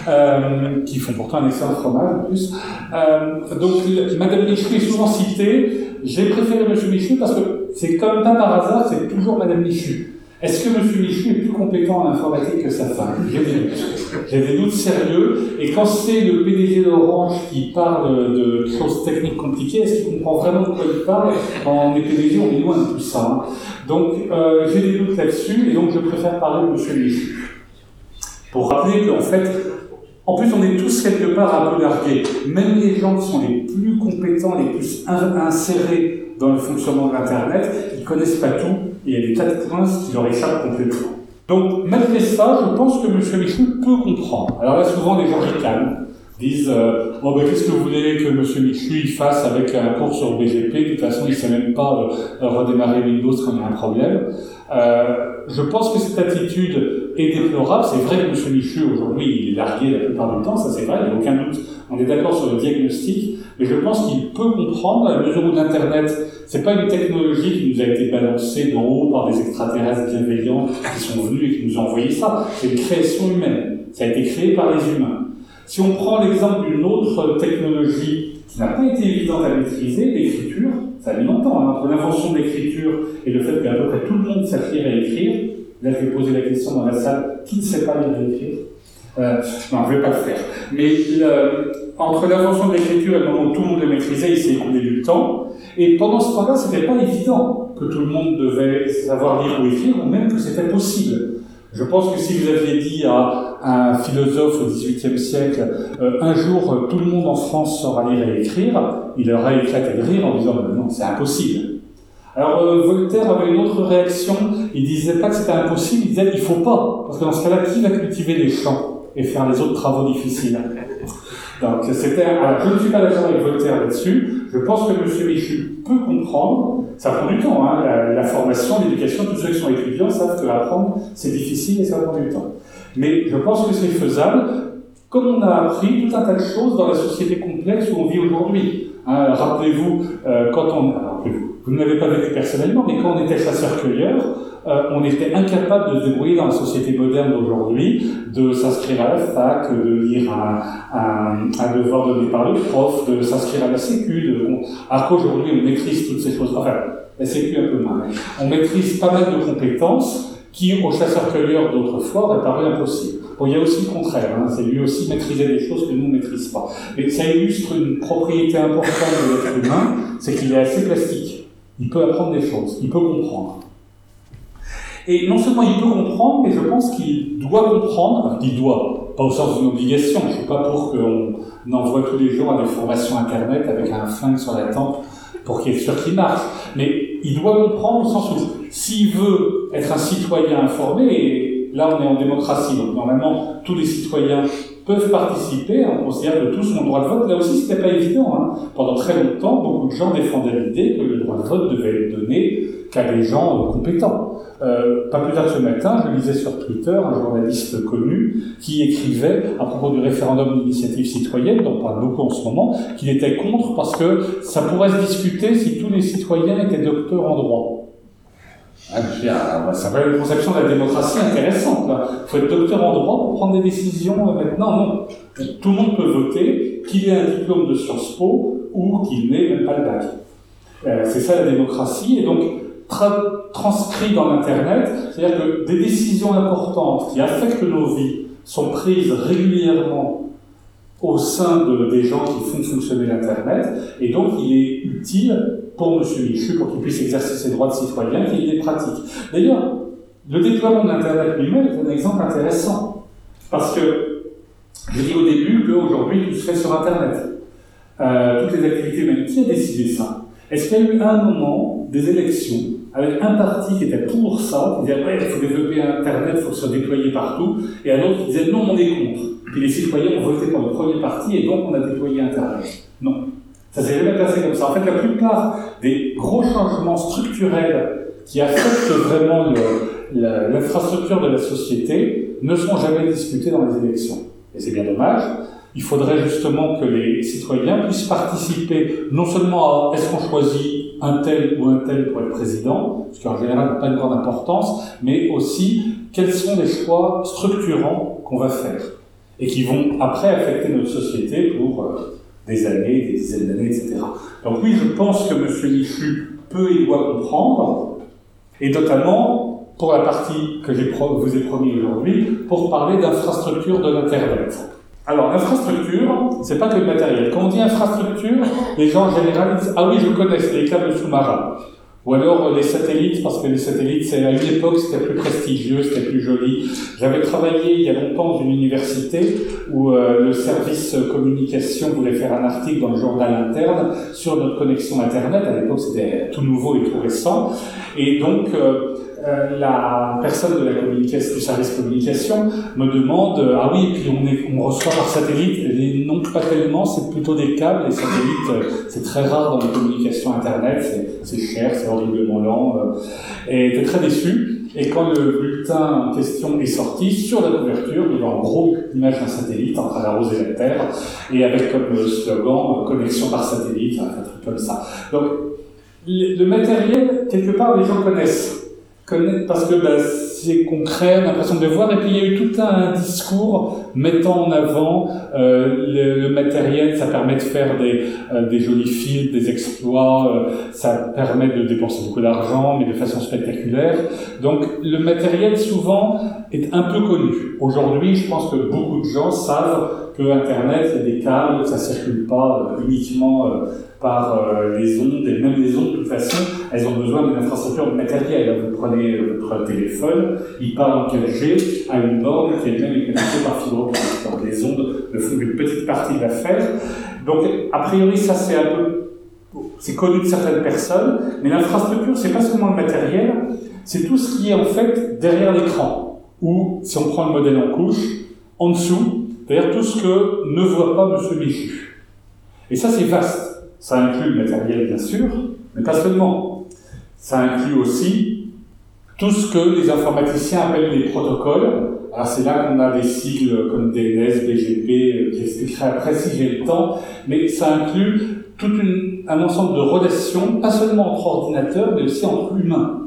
euh, qui font pourtant un excellent fromage, en plus. Euh, donc, Madame Michu est souvent citée. J'ai préféré M. Michu parce que c'est comme pas par hasard, c'est toujours Madame Michu. Est-ce que M. Michu est plus compétent en informatique que sa femme? J'ai des doutes. J'ai des doutes sérieux. Et quand c'est le P D G d'Orange qui parle de choses techniques compliquées, est-ce qu'il comprend vraiment de quoi il parle? Quand on est P D G, on est loin de tout ça. Hein. Donc, euh, j'ai des doutes là-dessus, et donc je préfère parler de M. Michu. Pour rappeler qu'en fait, en plus, on est tous quelque part un peu largués. Même les gens qui sont les plus compétents, les plus insérés dans le fonctionnement de l'Internet, ils ne connaissent pas tout. Et il y a des tas de points qui leur échappent complètement. Donc, malgré ça, je pense que M. Michu peut comprendre. Alors là, souvent, les gens ricanent, disent euh, « Oh, ben, qu'est-ce que vous voulez que M. Michu il fasse avec un cours sur B G P? De toute façon, il ne sait même pas euh, redémarrer Windows quand il y a un problème. Euh, » Je pense que cette attitude est déplorable. C'est vrai que M. Michu, aujourd'hui, il est largué la plupart du temps, ça c'est vrai, il n'y a aucun doute. On est d'accord sur le diagnostic, mais je pense qu'il peut comprendre, à la mesure où l'Internet, c'est pas une technologie qui nous a été balancée d'en haut par des extraterrestres bienveillants qui sont venus et qui nous ont envoyé ça. C'est une création humaine. Ça a été créé par les humains. Si on prend l'exemple d'une autre technologie qui n'a pas été évidente à maîtriser, l'écriture, ça a mis longtemps, hein, entre l'invention de l'écriture et le fait qu'à peu près tout le monde sait lire et écrire. Là, je vais poser la question dans la salle, qui ne sait pas lire et écrire? Euh, non, je ne vais pas le faire. Mais le, entre l'invention de l'écriture et le moment où tout le monde le maîtrisait, il s'est écoulé du temps. Et pendant ce temps-là, ce n'était pas évident que tout le monde devait savoir lire ou écrire, ou même que c'était possible. Je pense que si vous aviez dit à un philosophe au dix-huitième siècle, euh, un jour, tout le monde en France saura lire et écrire, il aurait éclaté de rire en disant « non, c'est impossible ». Alors euh, Voltaire avait une autre réaction, il disait pas que c'était impossible, il disait « il faut pas », parce que dans ce cas-là, qui va cultiver les champs et faire les autres travaux difficiles? Donc c'était, alors, je ne suis pas d'accord avec Voltaire là-dessus, je pense que M. Michu peut comprendre, ça prend du temps, hein, la, la formation, l'éducation, tous ceux qui sont étudiants savent que apprendre c'est difficile et ça prend du temps. Mais je pense que c'est faisable, comme on a appris tout un tas de choses dans la société complexe où on vit aujourd'hui. Hein, rappelez-vous, euh, quand on... Rappelez-vous, vous ne l'avez pas vécu personnellement, mais quand on était chasseur-cueilleur, euh, on était incapable de se débrouiller dans la société moderne d'aujourd'hui, de s'inscrire à la fac, de lire un, un, un devoir donné par le prof, de s'inscrire à la sécu, de... alors qu'aujourd'hui on maîtrise toutes ces choses. Enfin, elle s'épuise un peu moins. On maîtrise pas mal de compétences qui, aux chasseurs-cueilleurs d'autrefois, auraient paru impossibles. Bon, il y a aussi le contraire, hein, c'est lui aussi maîtriser des choses que nous ne maîtrisons pas. Mais ça illustre une propriété importante de l'être humain, c'est qu'il est assez plastique. Il peut apprendre des choses, il peut comprendre. Et non seulement il peut comprendre, mais je pense qu'il doit comprendre, enfin, qu'il doit, pas au sens d'une obligation, je ne suis pas pour qu'on envoie tous les jours à des formations internet avec un flingue sur la tempe pour qu'il soit sûr qu'il marche, mais il doit comprendre au sens où s'il veut être un citoyen informé, et là on est en démocratie, donc normalement tous les citoyens peuvent participer, on considère que tous ont le droit de vote. Là aussi, c'était pas évident. Hein. Pendant très longtemps, beaucoup de gens défendaient l'idée que le droit de vote devait être donné qu'à des gens euh, compétents. Euh, pas plus tard que ce matin, je lisais sur Twitter un journaliste connu qui écrivait à propos du référendum d'initiative citoyenne, dont on parle beaucoup en ce moment, qu'il était contre parce que ça pourrait se discuter si tous les citoyens étaient docteurs en droit. Ah, je veux dire, ça va être une conception de la démocratie intéressante. Il faut être docteur en droit pour prendre des décisions euh, maintenant. Non. Tout le monde peut voter, qu'il ait un diplôme de Sciences Po ou qu'il n'ait même pas le bac. Euh, c'est ça la démocratie. Et donc, tra- transcrit dans l'Internet, c'est-à-dire que des décisions importantes qui affectent nos vies sont prises régulièrement au sein de, des gens qui font fonctionner l'Internet. Et donc, il est utile pour M. Michu, pour qu'il puisse exercer ses droits de citoyen, qu'il y ait des pratiques. D'ailleurs, le déploiement de l'Internet lui-même est un exemple intéressant. Parce que, je dis au début qu'aujourd'hui, tout se fait sur Internet. Euh, toutes les activités, même qui a décidé ça? Est-ce qu'il y a eu à un moment des élections avec un parti qui était pour ça, qui disait ouais, il faut développer Internet, il faut se déployer partout, et un autre qui disait non, on est contre. Puis les citoyens ont voté pour le premier parti et donc on a déployé Internet. Non. Ça s'est jamais passé comme ça. En fait, la plupart des gros changements structurels qui affectent vraiment le, la, l'infrastructure de la société ne sont jamais discutés dans les élections. Et c'est bien dommage. Il faudrait justement que les citoyens puissent participer non seulement à est-ce qu'on choisit un tel ou un tel pour être président, ce qui en général n'a pas une grande importance, mais aussi quels sont les choix structurants qu'on va faire et qui vont après affecter notre société pour euh, des années, des dizaines d'années, et cetera. Donc oui, je pense que M. Michu peut et doit comprendre, et notamment pour la partie que je vous ai promis aujourd'hui, pour parler d'infrastructure de l'Internet. Alors, l'infrastructure, c'est pas que le matériel. Quand on dit infrastructure, les gens en général disent « Ah oui, je connais, c'est les câbles sous-marins ». Ou alors euh, les satellites, parce que les satellites, c'est, à une époque, c'était plus prestigieux, c'était plus joli. J'avais travaillé il y a longtemps dans une université où euh, le service communication voulait faire un article dans le journal interne sur notre connexion Internet. À l'époque, c'était tout nouveau et tout récent. Et donc, euh, euh, la personne de la communication, du service communication me demande euh, « Ah oui, et puis on, est, on reçoit par satellite ?» Et non, pas tellement, c'est plutôt des câbles. Les satellites, euh, c'est très rare dans les communications Internet, c'est, c'est cher, c'est horriblement lent, euh, et j'étais très déçu. Et quand le bulletin en question est sorti, sur la couverture, il y avait en gros l'image d'un satellite en train d'arroser la Terre, et avec comme slogan euh, « connexion par satellite », un truc comme ça. Donc, le, le matériel, quelque part, les gens connaissent. Connaissent parce que bah, c'est concret, on a l'impression de le voir, et puis il y a eu tout un discours mettant en avant euh, le, le matériel, ça permet de faire des, euh, des jolis films, des exploits, euh, ça permet de dépenser beaucoup d'argent, mais de façon spectaculaire. Donc le matériel, souvent, est un peu connu. Aujourd'hui, je pense que beaucoup de gens savent que Internet, il y a des câbles, que ça circule pas euh, uniquement euh, par euh, les ondes, et même les ondes, de toute façon, elles ont besoin d'une infrastructure matérielle. Vous prenez votre téléphone, il part en quatre G à une borne qui elle-même est connectée par fibre optique. Donc les ondes ne font qu'une petite partie de l'affaire. Donc, a priori, ça c'est un peu, c'est connu de certaines personnes, mais l'infrastructure, c'est pas seulement le matériel, c'est tout ce qui est en fait derrière l'écran. Ou, si on prend le modèle en couche, en dessous, c'est-à-dire tout ce que ne voit pas M. Michu. Et ça, c'est vaste. Ça inclut le matériel, bien sûr, mais pas seulement. Ça inclut aussi tout ce que les informaticiens appellent des protocoles. Alors c'est là qu'on a des sigles comme D N S, B G P, que j'expliquerai après si j'ai le temps, mais ça inclut tout une, un ensemble de relations, pas seulement entre ordinateurs, mais aussi entre humains.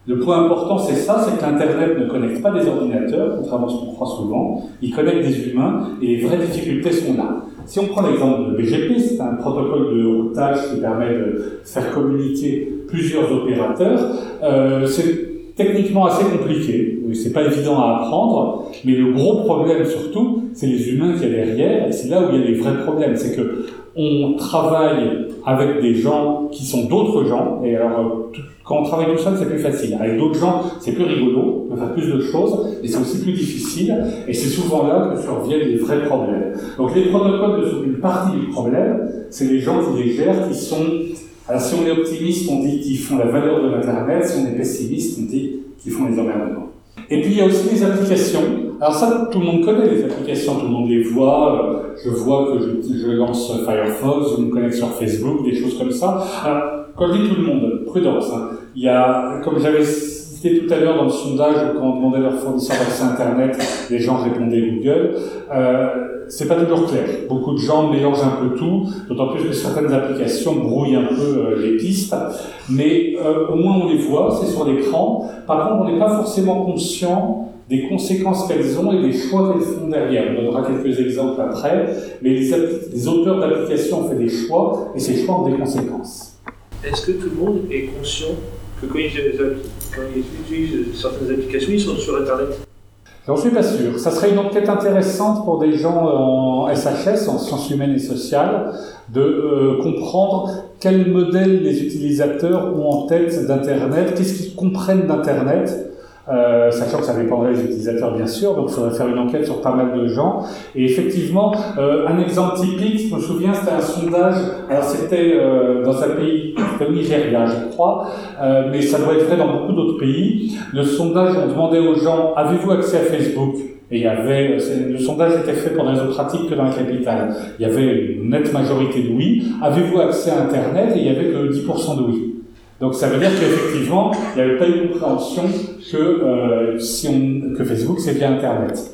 Le point important, c'est ça, c'est que l'Internet ne connecte pas des ordinateurs, contrairement à ce qu'on croit souvent, il connecte des humains, et les vraies difficultés sont là. Si on prend l'exemple de B G P, c'est un protocole de routage qui permet de faire communiquer plusieurs opérateurs, euh, c'est techniquement assez compliqué, c'est pas évident à apprendre, mais le gros problème surtout, c'est les humains qu'il y a derrière, et c'est là où il y a les vrais problèmes, c'est que on travaille avec des gens qui sont d'autres gens, et alors quand on travaille tout seul, c'est plus facile. Avec d'autres gens, c'est plus rigolo, on peut faire plus de choses, et c'est aussi plus difficile, et c'est souvent là que surviennent les vrais problèmes. Donc les protocoles sont une partie du problème, c'est les gens qui les gèrent, qui sont... Alors si on est optimiste, on dit qu'ils font la valeur de l'Internet, si on est pessimiste, on dit qu'ils font les emmerdements. Et puis il y a aussi les applications. Alors ça, tout le monde connaît les applications, tout le monde les voit. Je vois que je, je lance Firefox, je me connecte sur Facebook, des choses comme ça. Alors, quand je dis tout le monde, prudence. Hein. Il y a, comme j'avais cité tout à l'heure dans le sondage, quand on demandait leur fournisseur d'accès Internet, les gens répondaient Google. Euh, c'est pas toujours clair. Beaucoup de gens mélangent un peu tout, d'autant plus que certaines applications brouillent un peu euh, les pistes. Mais euh, au moins on les voit, c'est sur l'écran. Par contre, on n'est pas forcément conscient des conséquences qu'elles ont et des choix qu'elles font derrière. On donnera quelques exemples après, mais les, appli- les auteurs d'applications ont fait des choix et ces choix ont des conséquences. Est-ce que tout le monde est conscient que quand ils, quand ils utilisent certaines applications, ils sont sur Internet ? J'en suis pas sûr. Ça serait une enquête intéressante pour des gens en S H S, en sciences humaines et sociales, de euh, comprendre quel modèle les utilisateurs ont en tête d'Internet, qu'est-ce qu'ils comprennent d'Internet, euh, sachant que ça dépendrait des utilisateurs bien sûr, donc il faudrait faire une enquête sur pas mal de gens. Et effectivement, euh, un exemple typique, je me souviens, c'était un sondage, alors c'était euh, dans un pays, le Nigeria je crois, euh, mais ça doit être vrai dans beaucoup d'autres pays. Le sondage, on demandait aux gens, avez-vous accès à Facebook ? Et il y avait, le sondage était fait pour des autres pratiques que dans la capitale. Il y avait une nette majorité de oui. Avez-vous accès à Internet ? Et il y avait que dix pour cent de oui. Donc ça veut dire qu'effectivement, il n'y avait pas eu compréhension que, euh, si on, que Facebook c'est via Internet.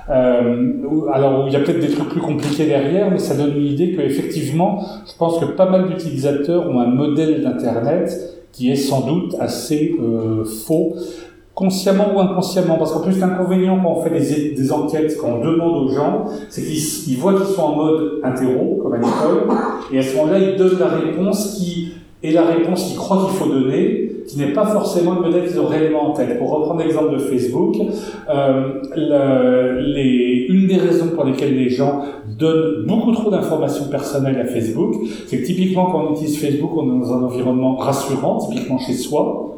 Euh, alors il y a peut-être des trucs plus compliqués derrière, mais ça donne une idée qu'effectivement, je pense que pas mal d'utilisateurs ont un modèle d'Internet qui est sans doute assez euh, faux, consciemment ou inconsciemment, parce qu'en plus l'inconvénient quand on fait des, des enquêtes, quand on demande aux gens, c'est qu'ils ils voient qu'ils sont en mode interro, comme à l'école, et à ce moment-là ils donnent la réponse qui est la réponse qu'ils croient qu'il faut donner, qui n'est pas forcément le modèle qu'ils ont réellement en tête. Pour reprendre l'exemple de Facebook, euh, le, les, une des raisons pour lesquelles les gens donnent beaucoup trop d'informations personnelles à Facebook, c'est que typiquement quand on utilise Facebook, on est dans un environnement rassurant, typiquement chez soi,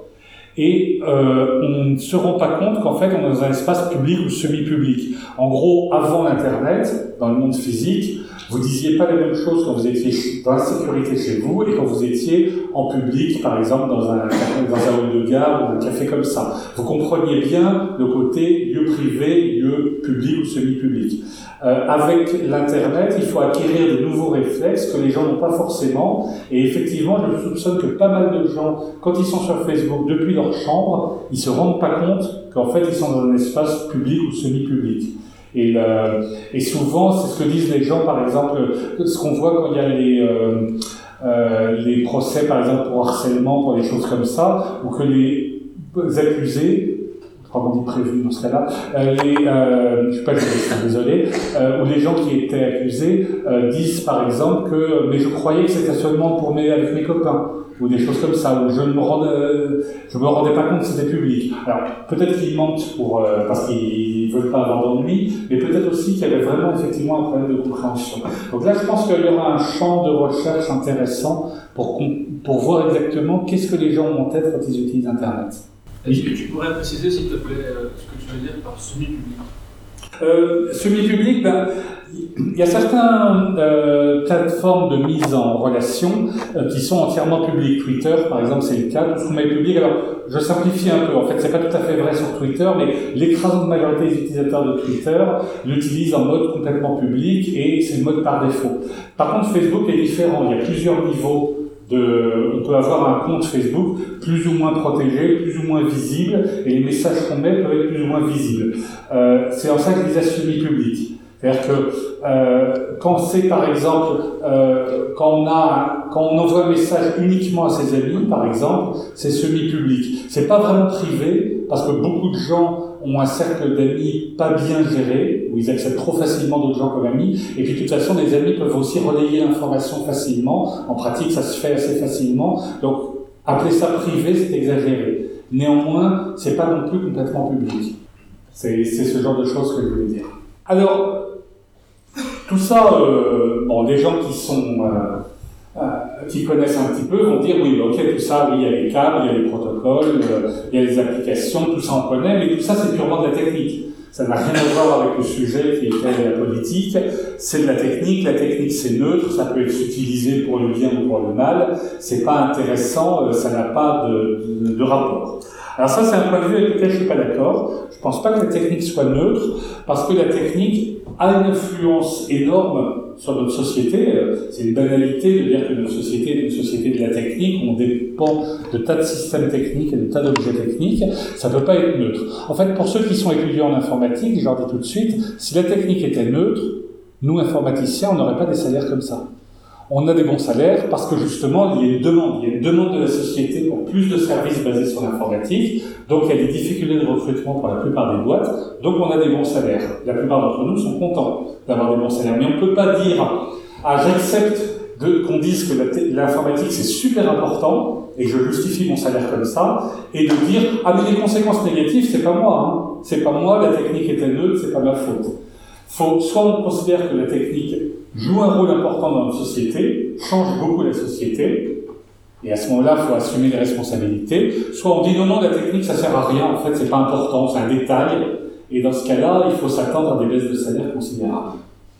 et euh, on ne se rend pas compte qu'en fait on est dans un espace public ou semi-public. En gros, avant l'Internet, dans le monde physique, vous disiez pas les mêmes choses quand vous étiez dans la sécurité chez vous et quand vous étiez en public, par exemple dans un, dans un hall de gare ou un café comme ça. Vous compreniez bien le côté lieu privé, lieu public ou semi-public. Euh, avec l'Internet, il faut acquérir de nouveaux réflexes que les gens n'ont pas forcément. Et effectivement, je soupçonne que pas mal de gens, quand ils sont sur Facebook depuis leur chambre, ils se rendent pas compte qu'en fait ils sont dans un espace public ou semi-public. Et, le, et souvent, c'est ce que disent les gens, par exemple, ce qu'on voit quand il y a les, euh, euh, les procès, par exemple, pour harcèlement, pour des choses comme ça, ou que les accusés, je crois qu'on dit prévenus dans ce cas-là, euh, les, euh, je sais pas, je suis désolé, euh, ou les gens qui étaient accusés euh, disent, par exemple, que mais je croyais que c'était seulement pour mes, avec mes copains, ou des choses comme ça, où je ne me rendais, euh, je me rendais pas compte que c'était public. Alors, peut-être qu'ils mentent pour, euh, parce qu'ils veulent pas avoir d'ennui, mais peut-être aussi qu'il y avait vraiment, effectivement, un problème de compréhension. Donc là, je pense qu'il y aura un champ de recherche intéressant pour, pour voir exactement qu'est-ce que les gens ont en tête quand ils utilisent Internet. Est-ce que tu pourrais préciser, s'il te plaît, ce que tu veux dire par semi-public ? Euh, semi-public, ben, il y a certaines euh, plateformes de mise en relation euh, qui sont entièrement publiques. Twitter, par exemple, c'est le cas. Tout ce qu'on met public, alors je simplifie un peu. En fait, c'est pas tout à fait vrai sur Twitter, mais l'écrasante majorité des utilisateurs de Twitter l'utilisent en mode complètement public et c'est le mode par défaut. Par contre, Facebook est différent. Il y a plusieurs niveaux. De, on peut avoir un compte Facebook plus ou moins protégé, plus ou moins visible, et les messages qu'on met peuvent être plus ou moins visibles. Euh, c'est en ça que je disais semi-public. C'est-à-dire que euh, quand c'est par exemple, euh, quand, on a, quand on envoie un message uniquement à ses amis, par exemple, c'est semi-public. C'est pas vraiment privé, parce que beaucoup de gens ont un cercle d'amis pas bien géré, où ils acceptent trop facilement d'autres gens comme amis, et puis de toute façon, les amis peuvent aussi relayer l'information facilement. En pratique, ça se fait assez facilement. Donc, appeler ça privé, c'est exagéré. Néanmoins, c'est pas non plus complètement public. C'est, c'est ce genre de choses que je voulais dire. Alors, tout ça, euh, bon, les gens qui sont, euh, euh, qui connaissent un petit peu vont dire, oui, ok, tout ça, oui, il y a les câbles, il y a les protocoles, euh, il y a les applications, tout ça on connaît, mais tout ça c'est purement de la technique. Ça n'a rien à voir avec le sujet qui était la politique, c'est de la technique, la technique c'est neutre, ça peut être utilisé pour le bien ou pour le mal, c'est pas intéressant, ça n'a pas de, de, de rapport. Alors ça c'est un point de vue avec lequel je suis pas d'accord, je pense pas que la technique soit neutre, parce que la technique a une influence énorme sur notre société. C'est une banalité de dire que notre société est une société de la technique, on dépend de tas de systèmes techniques et de tas d'objets techniques, ça peut pas être neutre. En fait, pour ceux qui sont étudiants en informatique, je leur dis tout de suite, si la technique était neutre, nous, informaticiens, on n'aurait pas des salaires comme ça. On a des bons salaires parce que justement, il y a une demande. Il y a une demande de la société pour plus de services basés sur l'informatique. Donc, il y a des difficultés de recrutement pour la plupart des boîtes. Donc, on a des bons salaires. La plupart d'entre nous sont contents d'avoir des bons salaires. Mais on ne peut pas dire, ah, j'accepte de, qu'on dise que la t- l'informatique, c'est super important et je justifie mon salaire comme ça, et de dire, ah, mais les conséquences négatives, c'est pas moi. Hein. C'est pas moi, la technique était neutre, c'est pas ma faute. Faut, soit on considère que la technique joue un rôle important dans notre société, change beaucoup la société, et à ce moment-là, il faut assumer les responsabilités. Soit on dit non, non, la technique, ça sert à rien, en fait, c'est pas important, c'est un détail, et dans ce cas-là, il faut s'attendre à des baisses de salaire considérables.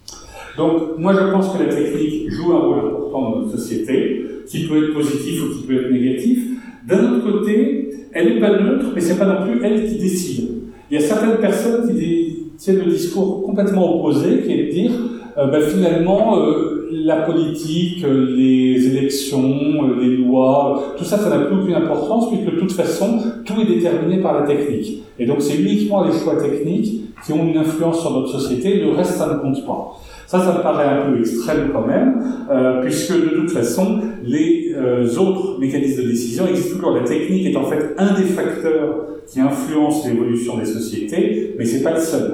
Donc, moi, je pense que la technique joue un rôle important dans notre société, qui peut être positif ou qui peut être négatif. D'un autre côté, elle n'est pas neutre, mais c'est pas non plus elle qui décide. Il y a certaines personnes qui tiennent le discours complètement opposé, qui est de dire Euh, ben finalement, euh, la politique, euh, les élections, euh, les lois, tout ça, ça n'a plus aucune importance, puisque de toute façon, tout est déterminé par la technique. Et donc, c'est uniquement les choix techniques qui ont une influence sur notre société, le reste, ça ne compte pas. Ça, ça me paraît un peu extrême quand même, euh, puisque de toute façon, les euh, autres mécanismes de décision existent toujours. La technique est en fait un des facteurs qui influence l'évolution des sociétés, mais c'est pas le seul.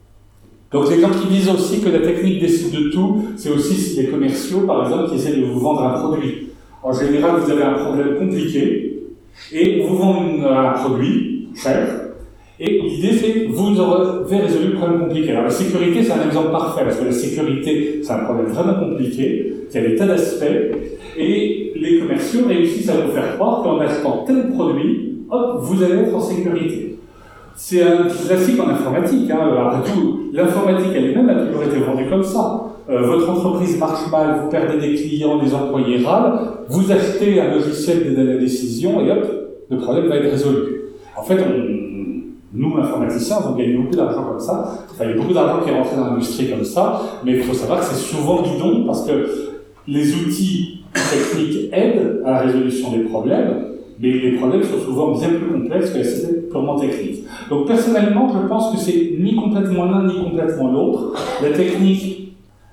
Donc les gens qui disent aussi que la technique décide de tout, c'est aussi les commerciaux, par exemple, qui essaient de vous vendre un produit. En général, vous avez un problème compliqué, et on vous vend une, un produit cher, et l'idée c'est que vous avez résolu le problème compliqué. Alors la sécurité, c'est un exemple parfait, parce que la sécurité, c'est un problème vraiment compliqué, qui a des tas d'aspects, et les commerciaux réussissent à vous faire croire qu'en achetant tel produit, hop, vous allez être en sécurité. C'est un classique en informatique, hein. Après tout, l'informatique elle-même a toujours été vendue comme ça. Euh, votre entreprise marche mal, vous perdez des clients, des employés râlent, vous achetez un logiciel d'aide à la décision et hop, le problème va être résolu. En fait, on, nous, informaticiens, on gagne beaucoup d'argent comme ça. Enfin, il y a beaucoup d'argent qui est rentré dans l'industrie comme ça, mais il faut savoir que c'est souvent bidon parce que les outils techniques aident à la résolution des problèmes, mais les problèmes sont souvent bien plus complexes que c'est purement technique. Donc personnellement, je pense que c'est ni complètement l'un ni complètement l'autre. La technique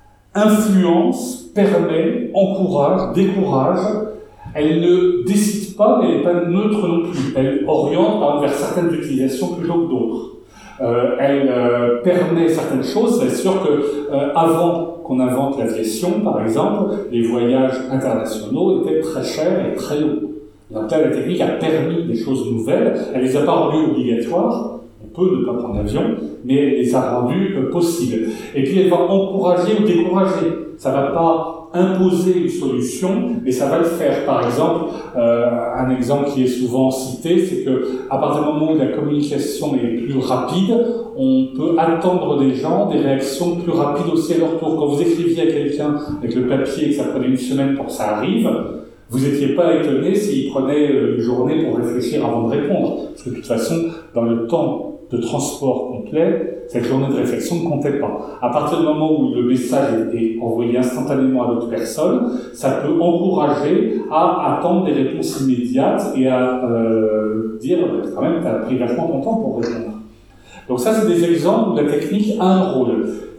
influence, permet, encourage, décourage. Elle ne décide pas, mais elle n'est pas neutre non plus. Elle oriente par exemple vers certaines utilisations plutôt que d'autres. Euh, elle euh, permet certaines choses. C'est sûr que euh, avant qu'on invente l'aviation, par exemple, les voyages internationaux étaient très chers et très longs. Donc là, la technique a permis des choses nouvelles, elle les a pas rendues obligatoires, on peut ne pas prendre l'avion, mais elle les a rendues euh, possibles. Et puis elle va encourager ou décourager, ça va pas imposer une solution, mais ça va le faire. Par exemple, euh, un exemple qui est souvent cité, c'est que à partir du moment où la communication est plus rapide, on peut attendre des gens des réactions plus rapides aussi à leur tour. Quand vous écriviez à quelqu'un avec le papier et que ça prenait une semaine pour que ça arrive, vous n'étiez pas étonné s'il prenait une journée pour réfléchir avant de répondre. Parce que de toute façon, dans le temps de transport complet, cette journée de réflexion ne comptait pas. À partir du moment où le message est envoyé instantanément à l'autre personne, ça peut encourager à attendre des réponses immédiates et à euh, dire quand même, tu as pris vachement ton temps pour répondre. Donc ça, c'est des exemples où la technique a un rôle.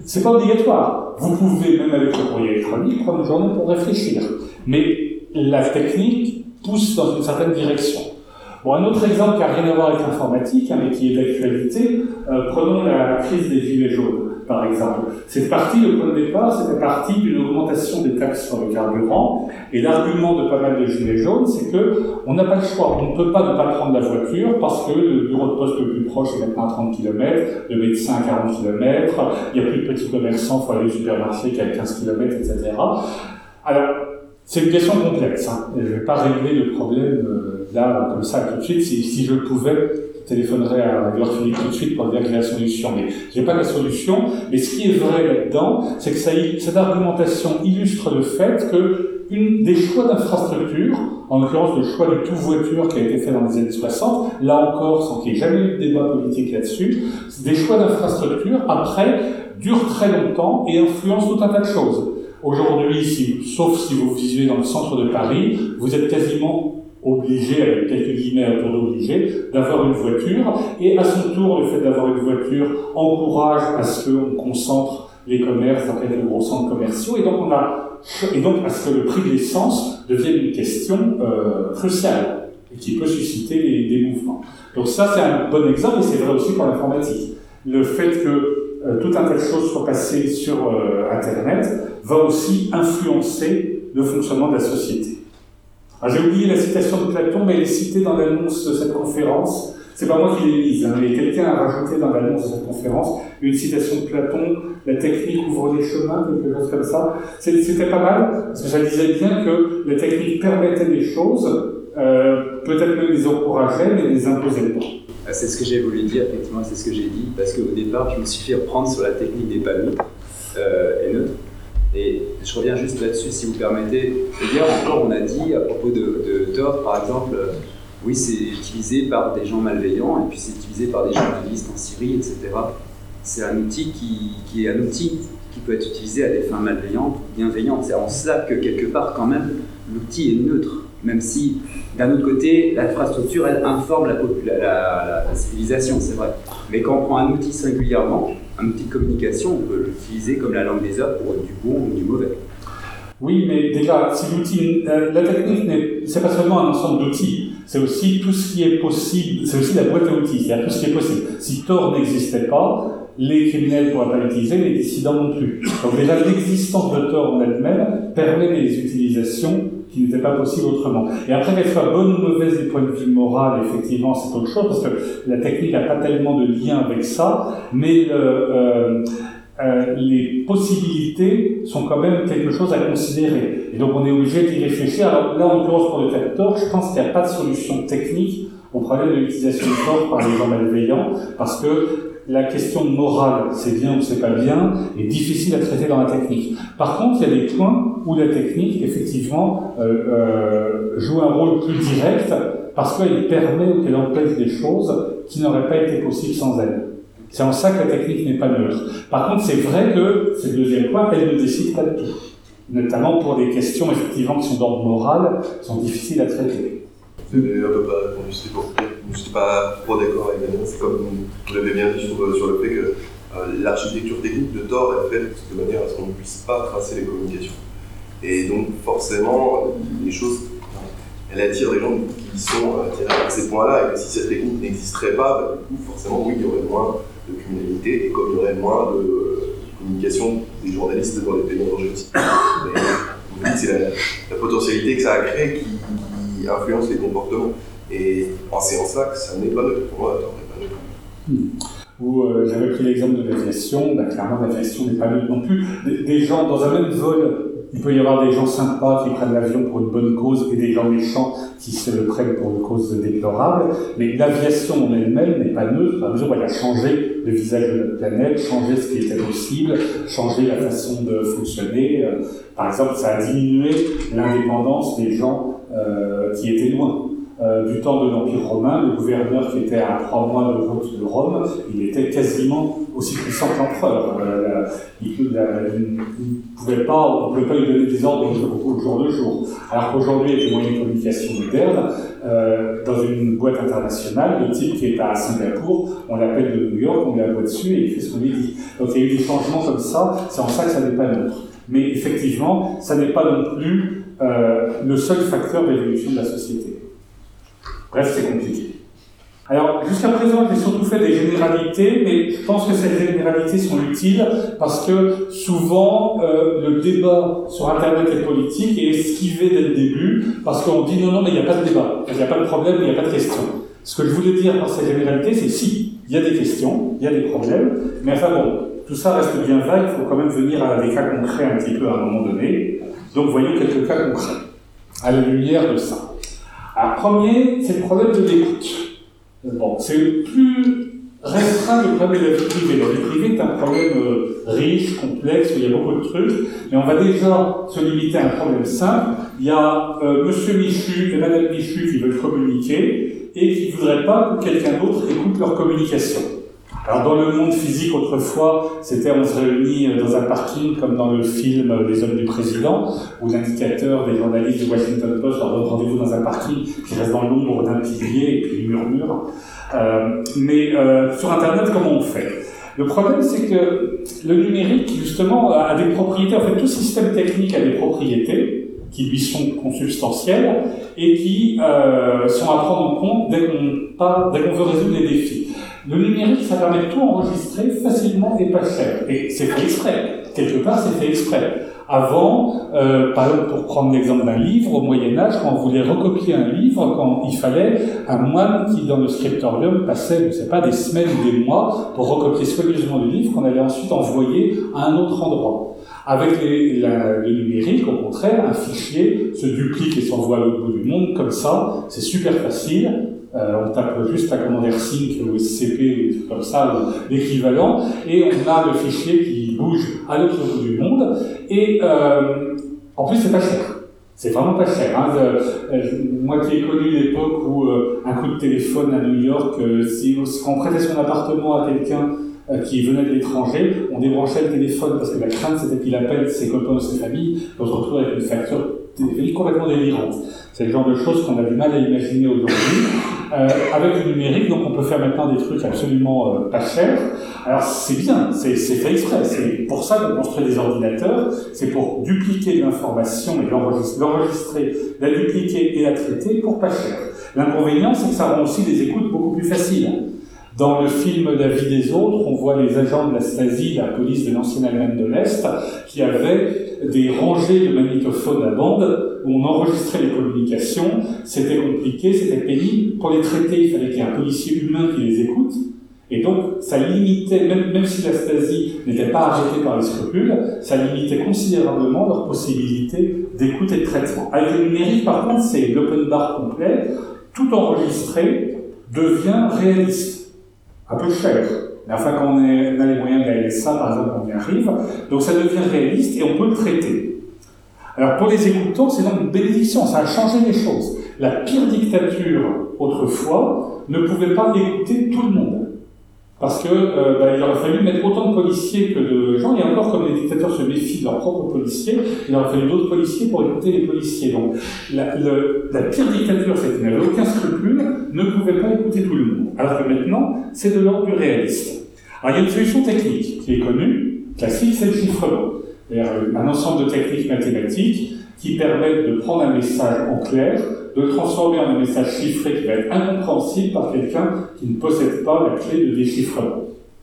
c'est pas obligatoire. Vous pouvez, même avec le courrier électronique, prendre une journée pour réfléchir. Mais la technique pousse dans une certaine direction. Bon, un autre exemple qui n'a rien à voir avec l'informatique, hein, mais qui est d'actualité, euh, prenons la crise des gilets jaunes, par exemple. C'est parti, le point de départ, c'était parti d'une augmentation des taxes sur le carburant, et l'argument de pas mal de gilets jaunes, c'est que on n'a pas le choix, on ne peut pas ne pas prendre la voiture, parce que le bureau de poste le plus proche est maintenant à trente kilomètres, le médecin à quarante kilomètres, il n'y a plus de petits commerçants, il faut aller au supermarché qui est à quinze kilomètres, et cetera. Alors, c'est une question complexe, hein. Je ne vais pas régler le problème euh, là, comme ça, tout de suite. Si, si je le pouvais, je téléphonerais à Edouard Philippe tout de suite pour dire que j'ai la solution. Mais je n'ai pas la solution. Mais ce qui est vrai là-dedans, c'est que ça, cette argumentation illustre le fait que une, des choix d'infrastructure, en l'occurrence le choix du tout voiture qui a été fait dans les années soixante, là encore, sans qu'il n'y ait jamais eu de débat politique là-dessus, des choix d'infrastructure, après, durent très longtemps et influencent tout un tas de choses. Aujourd'hui, si, sauf si vous vivez dans le centre de Paris, vous êtes quasiment obligé, avec quelques guillemets autour d'obligé, d'avoir une voiture. Et à son tour, le fait d'avoir une voiture encourage à ce qu'on concentre les commerces dans quelques gros centres commerciaux. Et donc, on a, et donc à ce que le prix de l'essence devienne une question euh, cruciale et qui peut susciter des, des mouvements. Donc ça, c'est un bon exemple, et c'est vrai aussi pour l'informatique. Le fait que Euh, tout un tas de choses soient passées sur euh, Internet va aussi influencer le fonctionnement de la société. Alors, j'ai oublié la citation de Platon, mais elle est citée dans l'annonce de cette conférence. C'est pas moi qui l'ai mise, hein, mais quelqu'un a rajouté dans l'annonce de cette conférence une citation de Platon, la technique ouvre des chemins, quelque chose comme ça. C'était pas mal, parce que ça disait bien que la technique permettait des choses, euh, peut-être même les encourageait, mais les imposait pas. C'est ce que j'ai voulu dire, effectivement, c'est ce que j'ai dit, parce qu'au départ, je me suis fait reprendre sur la technique des panneaux euh, et neutres. Et je reviens juste là-dessus, si vous permettez. Hier encore, on a dit, à propos de, de Tor, par exemple, euh, oui, c'est utilisé par des gens malveillants, et puis c'est utilisé par des journalistes en Syrie, et cetera. C'est un outil qui, qui est un outil qui peut être utilisé à des fins malveillantes, bienveillantes. C'est en cela que, quelque part, quand même, l'outil est neutre. Même si, d'un autre côté, l'infrastructure, elle informe la, la, la, la civilisation, c'est vrai. Mais quand on prend un outil singulièrement, un outil de communication, on peut l'utiliser comme la langue des autres pour du bon ou du mauvais. Oui, mais déjà, si l'outil, la, la technique, c'est pas seulement un ensemble d'outils, c'est aussi tout ce qui est possible, c'est aussi la boîte à outils, c'est-à-dire tout ce qui est possible. Si Tor n'existait pas, les criminels ne pourraient pas l'utiliser, les dissidents non plus. Donc déjà, l'existence de Tor en elle-même permet des utilisations qui n'étaient pas possibles autrement. Et après, qu'elle soit bonne ou mauvaise du point de vue moral, effectivement, c'est autre chose, parce que la technique n'a pas tellement de lien avec ça, mais le, euh, euh, les possibilités sont quand même quelque chose à considérer. Et donc, on est obligé d'y réfléchir. Alors là, en l'occurrence, pour le cas de Tor, je pense qu'il n'y a pas de solution technique au problème de l'utilisation de Tor par les gens malveillants, parce que la question morale, c'est bien ou c'est pas bien, est difficile à traiter dans la technique. Par contre, il y a des points où la technique, effectivement, euh, euh, joue un rôle plus direct, parce qu'elle permet ou qu'elle empêche des choses qui n'auraient pas été possibles sans elle. C'est en ça que la technique n'est pas neutre. Par contre, c'est vrai que, c'est le deuxième point, elle ne décide pas de tout. Notamment pour des questions, effectivement, qui sont d'ordre moral, qui sont difficiles à traiter. Vous avez un peu pas répondu, c'était pour dire, je ne suis pas trop d'accord avec Daniel, c'est comme vous l'avez bien dit sur, sur le fait que euh, l'architecture technique de Tor est faite de manière à ce qu'on ne puisse pas tracer les communications. Et donc forcément, les choses, elle attire les gens qui sont attirés à ces points-là, et que si cette technique n'existerait pas, bah, du coup forcément oui, il y aurait moins de criminalité, et comme il y aurait moins de euh, communication des journalistes dans les pays en danger aussi. Mais vous dites, c'est la, la potentialité que ça a créée qui influence les comportements. Et c'est en ça que ça n'est pas neutre. Pour moi, Tor n'est pas neutre. Hmm. Ou euh, j'avais pris l'exemple de l'aviation, bah, clairement l'aviation n'est pas neutre non plus. Des, des gens, dans un même vol, il peut y avoir des gens sympas qui prennent l'avion pour une bonne cause et des gens méchants qui se le prennent pour une cause déplorable. Mais l'aviation en elle-même n'est pas neutre, à mesure où elle a changé le visage de notre planète, changé ce qui était possible, changé la façon de fonctionner. Par exemple, ça a diminué l'indépendance des gens Euh, qui était loin. Euh, du temps de l'Empire romain, le gouverneur qui était à trois mois de route de Rome, il était quasiment aussi puissant que l'empereur. Euh, il ne pouvait pas, on ne pouvait pas lui donner des ordres au jour le jour. Alors qu'aujourd'hui, avec les moyens de communication modernes, euh, dans une boîte internationale, le type qui est à Singapour, on l'appelle de New York, on lui aboie dessus et il fait ce qu'on lui dit. Donc il y a eu des changements comme ça, c'est en ça que ça n'est pas neutre. Mais effectivement, ça n'est pas non plus euh, le seul facteur d'évolution de la société. Bref, c'est compliqué. Alors, jusqu'à présent, j'ai surtout fait des généralités, mais je pense que ces généralités sont utiles parce que souvent, euh, le débat sur Internet et politique est esquivé dès le début parce qu'on dit non, non, mais il n'y a pas de débat, il n'y a pas de problème, il n'y a pas de question. Ce que je voulais dire par ces généralités, c'est si, il y a des questions, il y a des problèmes, mais enfin bon, tout ça reste bien vague, il faut quand même venir à des cas concrets un petit peu à un moment donné. Donc, voyons quelques cas concrets à la lumière de ça. Alors, premier, c'est le problème de l'écoute. Bon, c'est plus restreint le problème de la vie privée. La vie privée est un problème euh, riche, complexe, où il y a beaucoup de trucs, mais on va déjà se limiter à un problème simple. Il y a euh, Monsieur Michu et Madame Michu qui veulent communiquer et qui ne voudraient pas que quelqu'un d'autre écoute leur communication. Alors dans le monde physique autrefois, c'était on se réunit dans un parking comme dans le film Les Hommes du Président, où l'indicateur des journalistes du Washington Post leur donne rendez-vous dans un parking qui reste dans l'ombre d'un pilier et puis il murmure. Euh, mais euh, sur Internet, comment on fait ? Le problème, c'est que le numérique, justement, a des propriétés, en fait, tout système technique a des propriétés qui lui sont consubstantielles et qui euh, sont à prendre en compte dès qu'on, pas, dès qu'on veut résoudre les défis. Le numérique, ça permet de tout enregistrer facilement et pas cher. Et c'est fait exprès. Quelque part, c'est fait exprès. Avant, euh, par exemple, pour prendre l'exemple d'un livre, au Moyen-Âge, quand on voulait recopier un livre, quand il fallait un moine qui, dans le scriptorium, passait, je ne sais pas, des semaines ou des mois pour recopier soigneusement le livre qu'on allait ensuite envoyer à un autre endroit. Avec les, la, le numérique, au contraire, un fichier se duplique et s'envoie à l'autre bout du monde, comme ça, c'est super facile. Euh, on tape juste la commande AirSync ou S C P, comme ça, l'équivalent, et on a le fichier qui bouge à l'autre bout du monde, et euh, en plus c'est pas cher. C'est vraiment pas cher. Hein. Euh, moi qui ai connu l'époque où euh, un coup de téléphone à New York, euh, si, quand on prêtait son appartement à quelqu'un euh, qui venait de l'étranger, on débranchait le téléphone parce que la crainte c'était qu'il appelle ses copains ou ses familles, et on se retrouve avec une facture complètement délirante. C'est le genre de choses qu'on a du mal à imaginer aujourd'hui. Euh, avec le numérique, donc on peut faire maintenant des trucs absolument euh, pas chers. Alors c'est bien, c'est, c'est fait exprès. C'est pour ça qu'on construit des ordinateurs. C'est pour dupliquer l'information et l'enregistrer, l'enregistrer, la dupliquer et la traiter pour pas cher. L'inconvénient, c'est que ça rend aussi les écoutes beaucoup plus faciles. Dans le film La vie des autres, on voit les agents de la Stasi, la police de l'ancienne Allemagne de l'Est, qui avaient des rangées de magnétophones à bande où on enregistrait les communications. C'était compliqué, c'était pénible. Pour les traiter, il fallait qu'il y ait un policier humain qui les écoute. Et donc, ça limitait, même, même si la Stasi n'était pas arrêtée par les scrupules, ça limitait considérablement leur possibilité d'écoute et de traitement. Avec le numérique, par contre, c'est l'open bar complet. Tout enregistré devient réaliste. Un peu cher. Mais enfin, quand on, est, on a les moyens de la L S A, par exemple, on y arrive. Donc ça devient réaliste et on peut le traiter. Alors pour les écoutants, c'est donc une bénédiction, ça a changé les choses. La pire dictature, autrefois, ne pouvait pas écouter tout le monde. Parce que euh, bah, il aurait fallu mettre autant de policiers que de gens, et encore comme les dictateurs se méfient de leurs propres policiers, il aurait fallu d'autres policiers pour écouter les policiers. Donc la, le, la pire dictature, c'est qu'il n'avait aucun scrupule, ne pouvait pas écouter tout le monde. Alors que maintenant, c'est de l'ordre du réalisme. Alors il y a une solution technique qui est connue, classique, c'est le chiffrement. C'est-à-dire un ensemble de techniques mathématiques qui permettent de prendre un message en clair, de le transformer en un message chiffré qui va être incompréhensible par quelqu'un qui ne possède pas la clé de déchiffrement.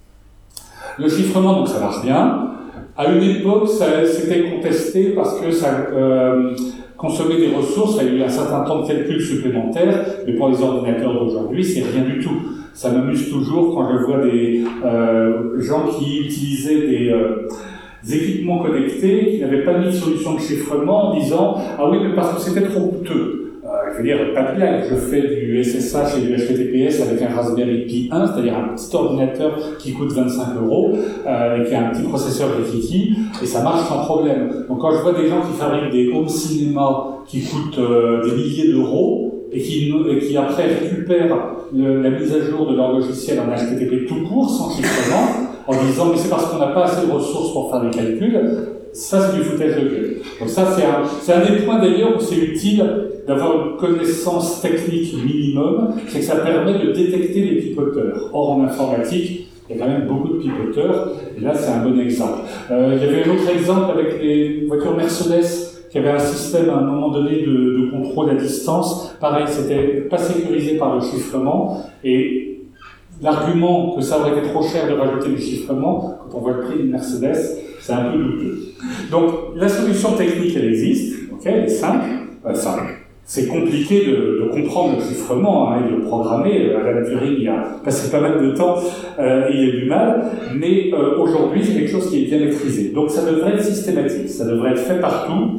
Le chiffrement, donc ça marche bien. À une époque, ça s'était contesté parce que ça euh, consommait des ressources, il y a eu un certain temps de calcul supplémentaire, mais pour les ordinateurs d'aujourd'hui, c'est rien du tout. Ça m'amuse toujours quand je vois des euh, gens qui utilisaient des... Euh, des équipements connectés qui n'avaient pas mis de solution de chiffrement en disant « Ah oui, mais parce que c'était trop coûteux. Euh, » Je veux dire, pas de blague, je fais du S S H et du H T T P S avec un Raspberry Pi un, c'est-à-dire un petit ordinateur qui coûte vingt-cinq euros, euh, et qui a un petit processeur Rikiki, et ça marche sans problème. Donc quand je vois des gens qui fabriquent des home cinéma qui coûtent euh, des milliers d'euros, et qui, et qui après récupèrent le, la mise à jour de leur logiciel en H T T P tout court, sans chiffrement, en disant mais c'est parce qu'on n'a pas assez de ressources pour faire des calculs. Ça, c'est du foutage de gueule. Donc ça, c'est un, c'est un des points d'ailleurs où c'est utile d'avoir une connaissance technique minimum, c'est que ça permet de détecter les pipoteurs. Or, en informatique, il y a quand même beaucoup de pipoteurs, et là, c'est un bon exemple. Euh, il y avait un autre exemple avec les voitures Mercedes, qui avait un système à un moment donné de, de contrôle à distance. Pareil, c'était pas sécurisé par le chiffrement, et l'argument que ça aurait été trop cher de rajouter du chiffrement, quand on voit le prix d'une Mercedes, c'est un peu douteux. Donc, la solution technique, elle existe, ok, elle est simple, euh, simple. C'est compliqué de, de comprendre le chiffrement hein, et de le programmer. Alan Turing il a passé pas mal de temps, euh, il a du mal, mais euh, aujourd'hui, c'est quelque chose qui est bien maîtrisé. Donc, ça devrait être systématique, ça devrait être fait partout.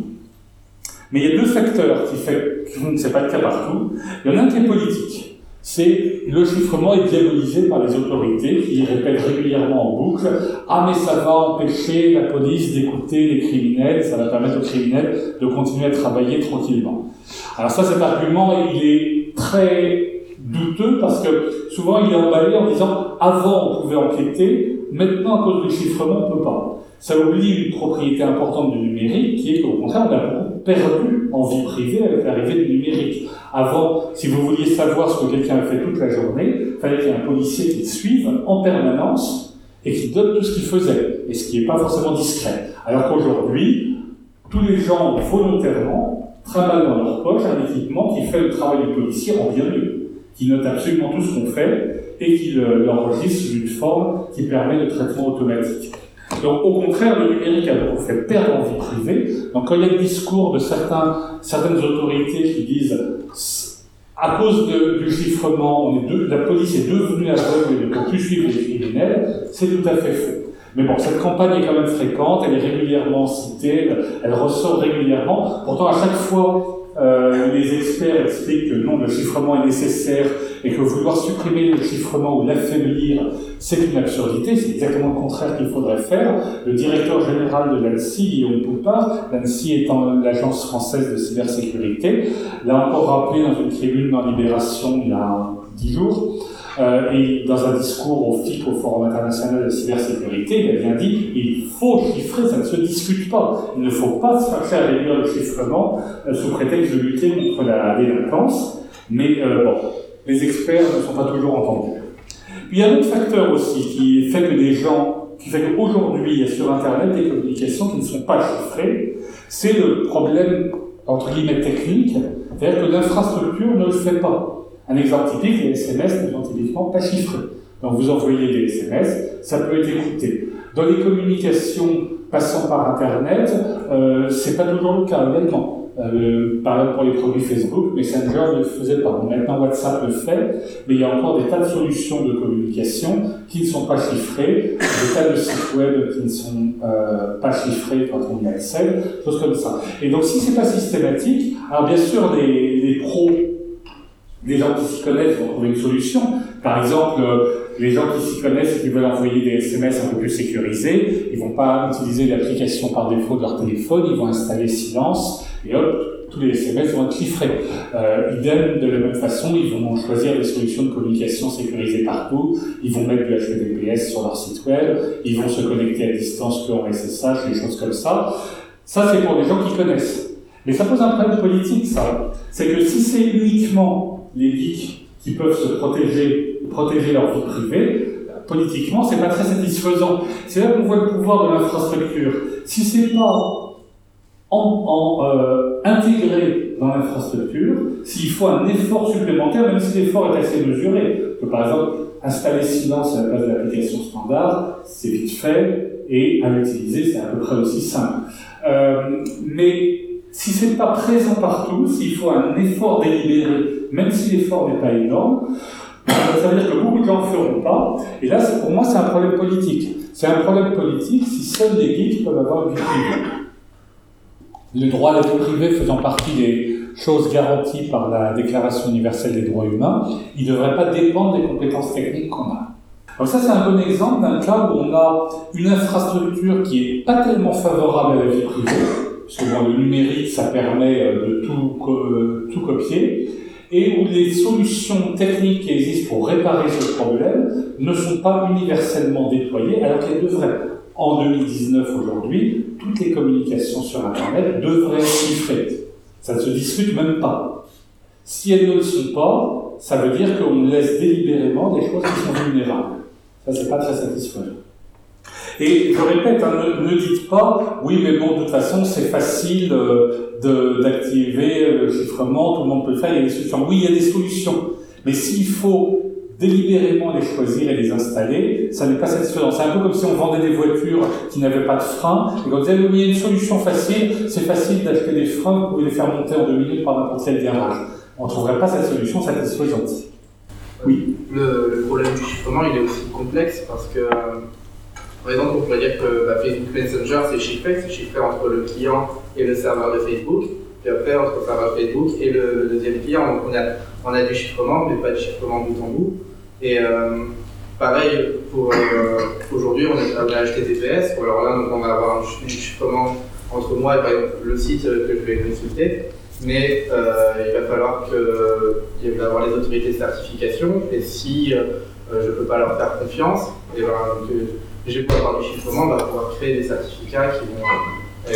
Mais il y a deux facteurs qui font qui font que c'est pas le cas partout. Il y en a un qui est politique. C'est le chiffrement est diabolisé par les autorités qui répètent régulièrement en boucle « Ah mais ça va empêcher la police d'écouter les criminels, ça va permettre aux criminels de continuer à travailler tranquillement. » Alors ça, cet argument, il est très douteux parce que souvent il est emballé en disant « Avant on pouvait enquêter, maintenant à cause du chiffrement on ne peut pas. » Ça oublie une propriété importante du numérique qui est qu'au contraire on a beaucoup perdu en vie privée avec l'arrivée du numérique. Avant, si vous vouliez savoir ce que quelqu'un a fait toute la journée, il fallait qu'il y ait un policier qui le suive en permanence et qui donne tout ce qu'il faisait, et ce qui n'est pas forcément discret. Alors qu'aujourd'hui, tous les gens volontairement travaillent dans leur poche un équipement qui fait le travail du policier en bien mieux, qui note absolument tout ce qu'on fait et qui l'enregistre sous une forme qui permet le traitement automatique. Donc, au contraire, le numérique a beaucoup fait perdre en vie privée. Donc, quand il y a le discours de certains, certaines autorités qui disent à cause de, du chiffrement, on est de, la police est devenue aveugle et ne peut plus suivre les criminels, c'est tout à fait faux. Mais bon, cette campagne est quand même fréquente, elle est régulièrement citée, elle ressort régulièrement. Pourtant, à chaque fois, euh, les experts expliquent que non, le chiffrement est nécessaire et que vouloir supprimer le chiffrement ou l'affaiblir, c'est une absurdité, c'est exactement le contraire qu'il faudrait faire. Le directeur général de l'ANSSI, Guillaume Poupard, l'ANSSI étant l'agence française de cybersécurité, l'a encore rappelé dans une tribune dans Libération il y a dix jours, euh, et dans un discours au F I C, au Forum international de la cybersécurité, il a bien dit il faut chiffrer, ça ne se discute pas. Il ne faut pas se chercher à réduire le chiffrement euh, sous prétexte de lutter contre la délinquance, mais euh, bon, les experts ne sont pas toujours entendus. Puis il y a un autre facteur aussi qui fait que des gens, qui fait qu'aujourd'hui il y a sur Internet des communications qui ne sont pas chiffrées, c'est le problème entre guillemets technique, c'est-à-dire que l'infrastructure ne le fait pas. Un exemple typique, les S M S ne sont typiquement pas chiffrés. Donc vous envoyez des S M S, ça peut être écouté. Dans les communications passant par Internet, euh, c'est pas toujours le cas également. Euh, par exemple pour les produits Facebook, Messenger ne le faisait pas. Maintenant WhatsApp le fait, mais il y a encore des tas de solutions de communication qui ne sont pas chiffrées, des tas de sites web qui ne sont euh, pas chiffrés quand on y accède, choses comme ça. Et donc si c'est pas systématique, alors bien sûr les, les pros, les gens qui s'y connaissent vont trouver une solution. Par exemple, euh, les gens qui s'y connaissent et qui veulent envoyer des S M S un peu plus sécurisés, ils vont pas utiliser l'application par défaut de leur téléphone, ils vont installer Silence, et hop, tous les S M S vont être chiffrés. Euh, idem, de la même façon, ils vont choisir des solutions de communication sécurisées partout, ils vont mettre du H T T P S sur leur site web, ils vont se connecter à distance qu'en S S H, des choses comme ça. Ça, c'est pour les gens qui connaissent. Mais ça pose un problème politique, ça. C'est que si c'est uniquement les geeks qui peuvent se protéger, protéger leur vie privée, politiquement, c'est pas très satisfaisant. C'est là qu'on voit le pouvoir de l'infrastructure. Si c'est pas en, en, euh, intégré dans l'infrastructure, s'il faut un effort supplémentaire, même si l'effort est assez mesuré, que par exemple, installer Silence à la place de l'application standard, c'est vite fait, et à l'utiliser, c'est à peu près aussi simple. Euh, mais si c'est pas présent partout, s'il faut un effort délibéré, même si l'effort n'est pas énorme, ça veut dire que beaucoup de gens ne le feront pas. Et là, pour moi, c'est un problème politique. C'est un problème politique si seuls les geeks peuvent avoir une vie privée. Le droit à la vie privée faisant partie des choses garanties par la Déclaration universelle des droits humains, il ne devrait pas dépendre des compétences techniques qu'on a. Donc ça, c'est un bon exemple d'un cas où on a une infrastructure qui n'est pas tellement favorable à la vie privée, parce que bon, le numérique, ça permet de tout, euh, tout copier, et où les solutions techniques qui existent pour réparer ce problème ne sont pas universellement déployées, alors qu'elles devraient. En deux mille dix-neuf, aujourd'hui, toutes les communications sur Internet devraient être chiffrées. Ça ne se discute même pas. Si elles ne le sont pas, ça veut dire qu'on laisse délibérément des choses qui sont vulnérables. Ça, c'est pas très satisfaisant. Et je répète, hein, ne, ne dites pas, oui, mais bon, de toute façon, c'est facile euh, de, d'activer le chiffrement, tout le monde peut le faire, il y a des solutions. Oui, il y a des solutions. Mais s'il faut délibérément les choisir et les installer, ça n'est pas satisfaisant. C'est un peu comme si on vendait des voitures qui n'avaient pas de frein, et qu'on disait, oui, il y a une solution facile, c'est facile d'acheter des freins, vous pouvez les faire monter en deux minutes par n'importe quel garage. On ne trouverait pas cette solution satisfaisante. Oui. Le, le problème du chiffrement, il est aussi complexe parce que, par exemple, on pourrait dire que bah, Facebook Messenger, c'est chiffré, c'est chiffré entre le client et le serveur de Facebook, puis après entre le serveur Facebook et le, le deuxième client. Donc on a, on a du chiffrement, mais pas de chiffrement bout en bout. Et euh, pareil, pour euh, aujourd'hui, on est à H T T P S, alors là, donc, on va avoir un chiffrement entre moi et par exemple, le site que je vais consulter. Mais euh, il va falloir qu'il va y avoir les autorités de certification, et si euh, je ne peux pas leur faire confiance, et ben, que j'ai pu avoir du chiffrement, on va pouvoir créer des certificats qui vont, euh,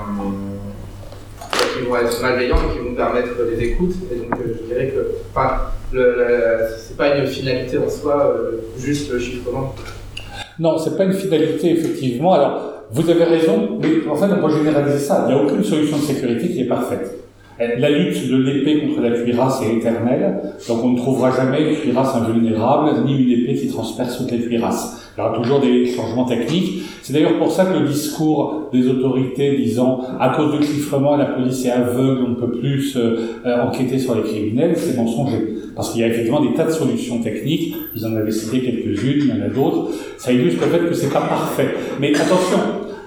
qui vont être malveillants et qui vont permettre des écoutes. Et donc euh, je dirais que enfin, le, le, c'est pas une finalité en soi, euh, juste le chiffrement. Non, c'est pas une finalité, effectivement. Alors, vous avez raison, mais en fait, on peut généraliser ça. Il n'y a aucune solution de sécurité qui est parfaite. La lutte de l'épée contre la cuirasse est éternelle, donc on ne trouvera jamais une cuirasse invulnérable, ni une épée qui transperce toutes les cuirasses. Il y aura toujours des changements techniques. C'est d'ailleurs pour ça que le discours des autorités disant « à cause du chiffrement, la police est aveugle, on ne peut plus euh, enquêter sur les criminels », c'est mensonger. Parce qu'il y a effectivement des tas de solutions techniques, vous en avez cité quelques-unes, il y en a d'autres. Ça illustre le fait que c'est pas parfait. Mais attention,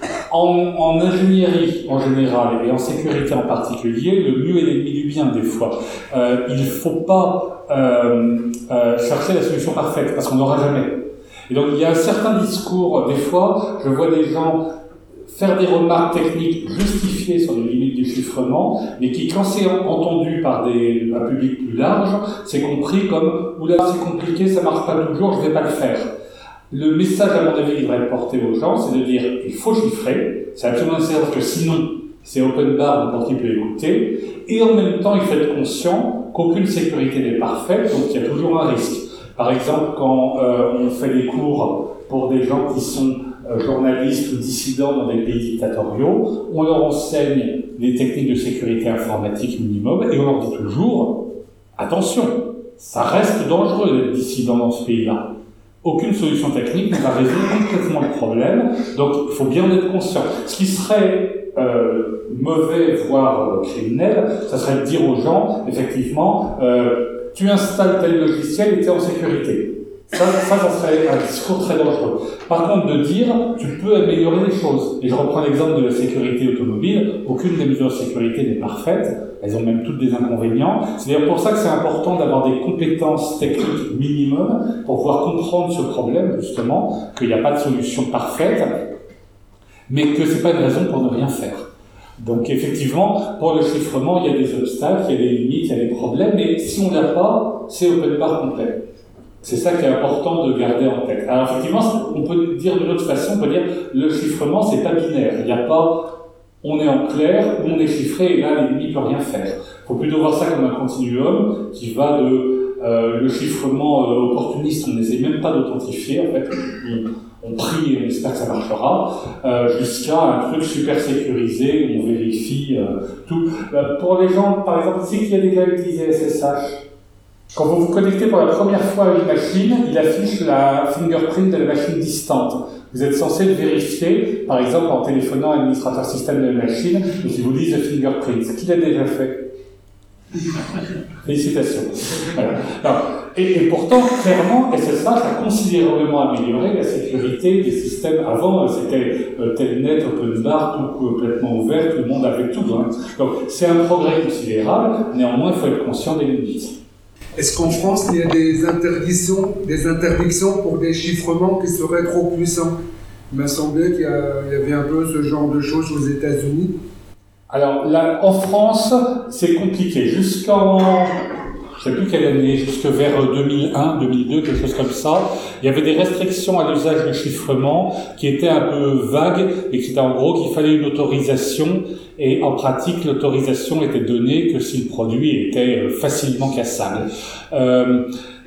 En, en ingénierie en général et en sécurité en particulier, le mieux est l'ennemi du bien des fois. Euh, il ne faut pas euh, euh, chercher la solution parfaite parce qu'on n'aura jamais. Et donc il y a un certain discours, des fois, je vois des gens faire des remarques techniques justifiées sur les limites du chiffrement, mais qui, quand c'est entendu par des, un public plus large, c'est compris comme « oula, c'est compliqué, ça marche pas toujours, je vais pas le faire ». Le message, à mon avis, qui devrait être porté aux gens, c'est de dire il faut chiffrer, c'est absolument nécessaire parce que sinon, c'est open bar, n'importe qui peut écouter, et en même temps, il faut être conscient qu'aucune sécurité n'est parfaite, donc il y a toujours un risque. Par exemple, quand euh, on fait des cours pour des gens qui sont euh, journalistes ou dissidents dans des pays dictatoriaux, on leur enseigne les techniques de sécurité informatique minimum, et on leur dit toujours attention, ça reste dangereux d'être dissident dans ce pays-là. Aucune solution technique ne va résoudre complètement le problème, donc il faut bien en être conscient. Ce qui serait euh, mauvais, voire euh, criminel, ça serait de dire aux gens, effectivement, euh, tu installes tel logiciel et tu es en sécurité. Ça, ça, ça serait un discours très dangereux. Par contre, de dire, tu peux améliorer les choses. Et je reprends l'exemple de la sécurité automobile. Aucune des mesures de sécurité n'est parfaite. Elles ont même toutes des inconvénients. C'est d'ailleurs pour ça que c'est important d'avoir des compétences techniques minimum pour pouvoir comprendre ce problème, justement, qu'il n'y a pas de solution parfaite, mais que c'est pas une raison pour ne rien faire. Donc, effectivement, pour le chiffrement, il y a des obstacles, il y a des limites, il y a des problèmes, mais si on l'a pas, c'est open bar complet. C'est ça qui est important de garder en tête. Alors effectivement, on peut dire d'une autre façon, on peut dire le chiffrement, c'est pas binaire. Il n'y a pas on est en clair ou on est chiffré et là l'ennemi ne peut rien faire. Il faut plutôt voir ça comme un continuum qui va de euh, le chiffrement euh, opportuniste, on n'essaie même pas d'authentifier, en fait, on, on prie et on espère que ça marchera, euh, jusqu'à un truc super sécurisé où on vérifie euh, tout. Euh, pour les gens, par exemple, ici qui a déjà utilisé S S H, quand vous vous connectez pour la première fois à une machine, il affiche la fingerprint de la machine distante. Vous êtes censé le vérifier, par exemple en téléphonant à l'administrateur système de la machine, et qui vous disent le fingerprint. Qui l'a déjà fait? Félicitations. Voilà. Alors, et, et pourtant, clairement, S S H a considérablement amélioré la sécurité des systèmes. Avant, c'était euh, Telnet, OpenBar, tout complètement ouvert, tout le monde avait tout. Hein. Donc, c'est un progrès considérable, néanmoins, il faut être conscient des limites. Est-ce qu'en France, il y a des interdictions, des interdictions pour des chiffrements qui seraient trop puissants? Il m'a semblé qu'il y, a, il y avait un peu ce genre de choses aux États-Unis. Alors, là, en France, c'est compliqué. Jusqu'en, je je ne sais plus quelle année, jusque vers deux mille un, deux mille deux, quelque chose comme ça, il y avait des restrictions à l'usage du chiffrement qui étaient un peu vagues et qui étaient en gros qu'il fallait une autorisation, et en pratique l'autorisation était donnée que si le produit était facilement cassable. Euh,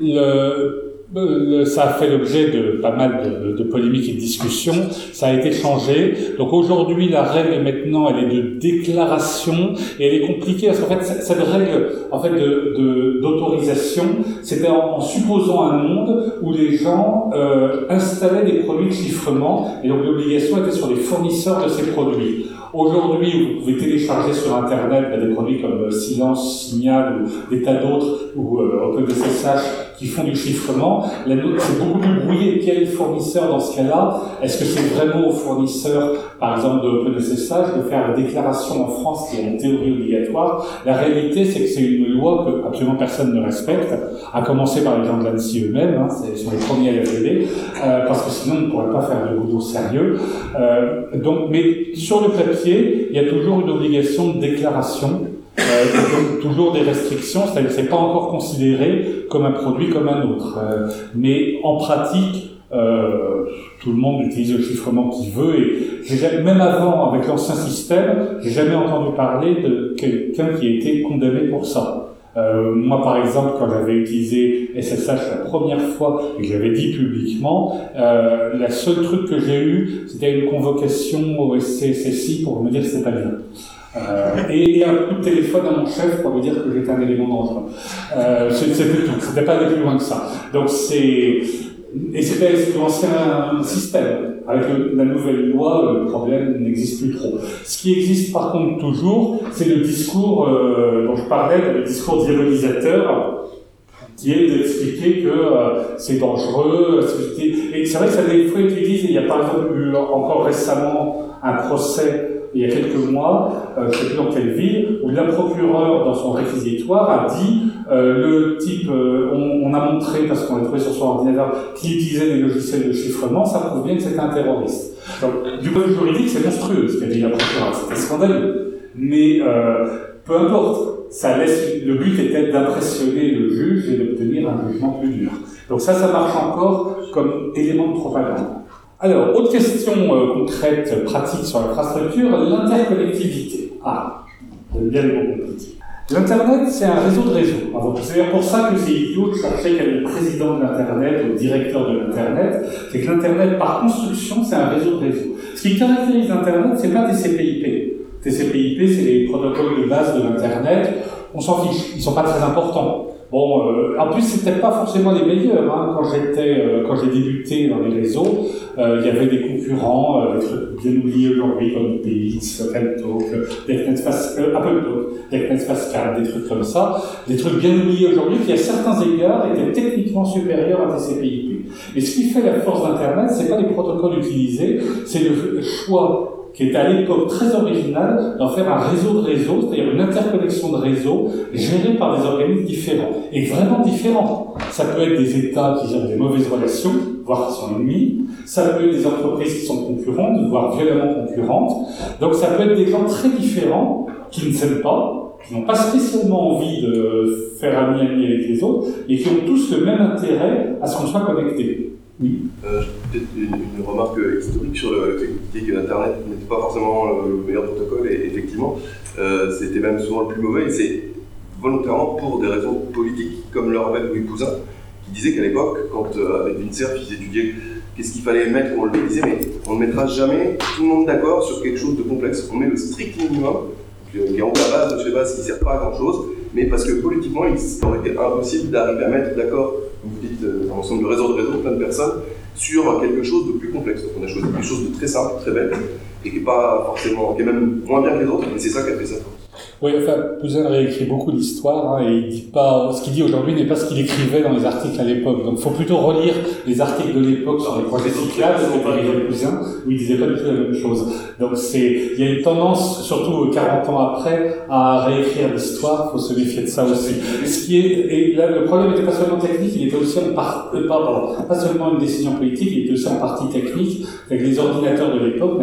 le, le, ça a fait l'objet de pas mal de, de polémiques et de discussions, ça a été changé. Donc aujourd'hui la règle maintenant elle est de déclaration et elle est compliquée parce qu'en fait cette règle en fait de, de d'autorisation c'était en, en supposant un monde où les gens euh, installaient des produits de chiffrement et donc l'obligation était sur les fournisseurs de ces produits. Aujourd'hui, vous pouvez télécharger sur Internet bah, des produits comme euh, Silence, Signal ou des tas d'autres, ou euh, OpenSSH qui font du chiffrement. La note, c'est beaucoup plus brouillé. Quel est le fournisseur dans ce cas-là? Est-ce que c'est vraiment au fournisseur, par exemple, de OpenSSH, de faire la déclaration en France qui est en théorie obligatoire? La réalité, c'est que c'est une loi que absolument personne ne respecte, à commencer par les gens de l'ANSSI eux-mêmes, hein, c'est, ils sont les premiers à y arriver, euh, parce que sinon on ne pourrait pas faire de boulot sérieux. Euh, donc, mais sur le papier, il y a toujours une obligation de déclaration, euh, donc toujours des restrictions, c'est-à-dire que c'est pas encore considéré comme un produit comme un autre. Euh, mais en pratique, euh, tout le monde utilise le chiffrement qu'il veut et j'ai jamais, même avant, avec l'ancien système, j'ai jamais entendu parler de quelqu'un qui a été condamné pour ça. Euh, moi, par exemple, quand j'avais utilisé S S H la première fois et que j'avais dit publiquement, euh, la seule truc que j'ai eu, c'était une convocation au S C S S I pour me dire que c'était pas bien. Euh, et, et un coup de téléphone à mon chef pour me dire que j'étais un élément dangereux. Euh, c'était tout. C'était pas aller plus loin que ça. Donc c'est, et c'était l'ancien système. Avec le, la nouvelle loi, le problème n'existe plus trop. Ce qui existe par contre toujours, c'est le discours euh, dont je parlais, le discours diabolisateur, qui est d'expliquer que euh, c'est dangereux. Et c'est vrai que ça a des fois été dit. Il y a par exemple eu encore récemment un procès il y a quelques mois, euh, je ne sais plus dans quelle ville, où la procureure, dans son réquisitoire, a dit euh, le type, euh, on, on a montré, parce qu'on l'a trouvé sur son ordinateur, qu'il utilisait des logiciels de chiffrement, ça prouve bien que c'était un terroriste. Donc, du point de vue juridique, c'est monstrueux ce qu'a dit la procureure, c'était scandaleux. Mais euh, peu importe, ça laisse, le but était d'impressionner le juge et d'obtenir un jugement plus dur. Donc ça, ça marche encore comme élément de propagande. Alors, autre question euh, concrète, pratique sur l'infrastructure, l'interconnectivité. Ah, j'aime bien les mots compliqués. L'Internet, c'est un réseau de réseaux. Alors, c'est d'ailleurs pour ça que c'est idiot de chercher quel est le président de l'Internet ou le directeur de l'Internet. C'est que l'Internet, par construction, c'est un réseau de réseaux. Ce qui caractérise l'Internet, c'est pas des T C P I P. T C P I P, c'est les protocoles de base de l'Internet. On s'en fiche, ils sont pas très importants. Bon, euh, en plus, c'était pas forcément les meilleurs. Hein. Quand j'étais, euh, quand j'ai débuté dans les réseaux, euh, il y avait des concurrents, euh, des trucs bien oubliés aujourd'hui comme B X, Teltalk, DirectNet euh, AppleTalk, DirectNet Fastcard, des trucs comme ça, des trucs bien oubliés aujourd'hui qui, à certains égards, étaient techniquement supérieurs à T C P I P. Et ce qui fait la force d'Internet, c'est pas les protocoles utilisés, c'est le choix qui était à l'époque très original d'en faire un réseau de réseaux, c'est-à-dire une interconnexion de réseaux gérée par des organismes différents, et vraiment différents. Ça peut être des États qui ont des mauvaises relations, voire qui sont ennemis, ça peut être des entreprises qui sont concurrentes, voire violemment concurrentes, donc ça peut être des gens très différents, qui ne s'aiment pas, qui n'ont pas spécialement envie de faire ami-ami avec les autres, et qui ont tous le même intérêt à ce qu'on soit connectés. Oui. Euh, peut-être une, une remarque historique sur le fait que l'Internet n'était pas forcément le meilleur protocole, et effectivement, euh, c'était même souvent le plus mauvais, et c'est volontairement pour des raisons politiques, comme le rappelle Louis Pouzin, qui disait qu'à l'époque, quand euh, avec l'INSERF, ils étudiaient qu'est-ce qu'il fallait mettre, on le disait, mais on ne mettra jamais tout le monde d'accord sur quelque chose de complexe, on met le strict minimum, qui est en haut la base de chez base, qui ne sert pas à grand-chose, mais parce que politiquement, il aurait été impossible d'arriver à mettre d'accord une petite, un ensemble de réseaux de réseaux, plein de personnes, sur quelque chose de plus complexe. Donc on a choisi quelque chose de très simple, très bête, et qui est pas forcément, qui est même moins bien que les autres, mais c'est ça qui a fait ça. Oui, enfin, Pouzin réécrit beaucoup d'histoire, hein, et il dit pas, ce qu'il dit aujourd'hui n'est pas ce qu'il écrivait dans les articles à l'époque. Donc, il faut plutôt relire les articles de l'époque sur les projets cyclables, c'était Pouzin, où il disait pas du tout la même chose. Donc, c'est, il y a une tendance, surtout quarante ans après, à réécrire l'histoire, il faut se méfier de ça aussi. Ce qui est, et là, le problème n'était pas seulement technique, il était aussi en partie, euh, pardon, pas seulement une décision politique, il était aussi en partie technique, c'est que les ordinateurs de l'époque n'avaient pas du tout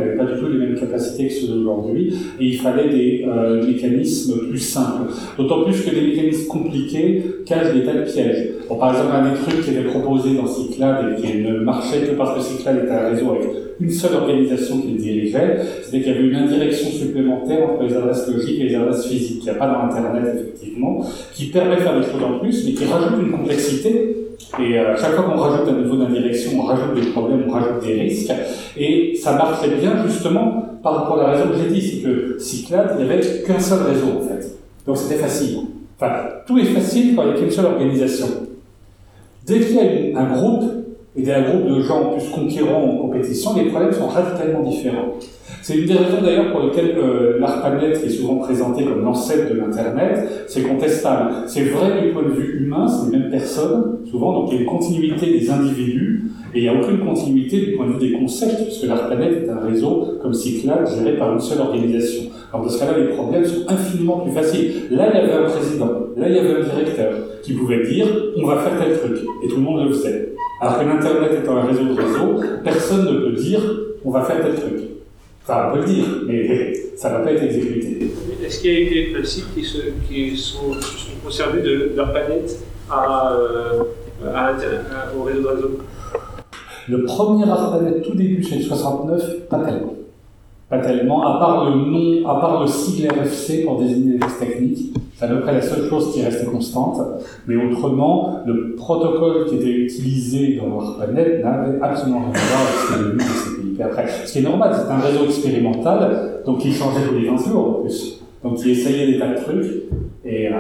plus les mêmes capacités que ceux d'aujourd'hui, et il fallait des euh, mécanismes plus simples. D'autant plus que les mécanismes compliqués cachent des tas de pièges. Bon, par exemple, un des trucs qui était proposé dans Cyclade et qui ne marchait que parce que Cyclade était un réseau avec une seule organisation qui le dirigeait, c'était qu'il y avait une indirection supplémentaire entre les adresses logiques et les adresses physiques, qu'il n'y a pas dans Internet, effectivement, qui permet de faire des choses en plus, mais qui rajoute une complexité. Et euh, chaque fois qu'on rajoute un niveau d'indirection, on rajoute des problèmes, on rajoute des risques. Et ça marchait bien, justement, par rapport à la raison que j'ai dit, c'est que Cyclade, il n'y avait qu'un seul réseau, en fait. Donc c'était facile. Enfin, tout est facile quand il n'y a qu'une seule organisation. Dès qu'il y a une, un groupe, et un groupe de gens plus conquérants en compétition, les problèmes sont radicalement différents. C'est une des raisons d'ailleurs pour lesquelles euh, l'ARPANET, qui est souvent présenté comme l'ancêtre de l'Internet, c'est contestable. C'est vrai du point de vue humain, c'est les mêmes personnes, souvent, donc il y a une continuité des individus, et il n'y a aucune continuité du point de vue des concepts, puisque l'ARPANET est un réseau comme Cyclade géré par une seule organisation. Alors dans ce cas-là, les problèmes sont infiniment plus faciles. Là, il y avait un président, là, il y avait un directeur, qui pouvait dire « on va faire tel truc », et tout le monde le faisait. Alors que l'Internet étant un réseau de réseaux, personne ne peut dire « on va faire tel truc ». Enfin, on peut le dire, mais ça ne va pas être exécuté. Est-ce qu'il y a eu des principes qui, se, qui sont, se sont conservés de l'ARPANET à, euh, à, à, au réseau de réseau? Le premier ARPANET, tout début, c'est le soixante-neuf, pas tellement. Pas tellement, à part le nom, à part le sigle R F C pour désigner les tests techniques. C'est à peu près la seule chose qui restait constante. Mais autrement, le protocole qui était utilisé dans l'ARPANET n'avait absolument rien à voir avec ce qui est devenu T C P I P après. Ce qui est normal, c'est un réseau expérimental, donc il changeait tous les vingt jours en plus. Donc il essayait des tas de trucs. Et, euh,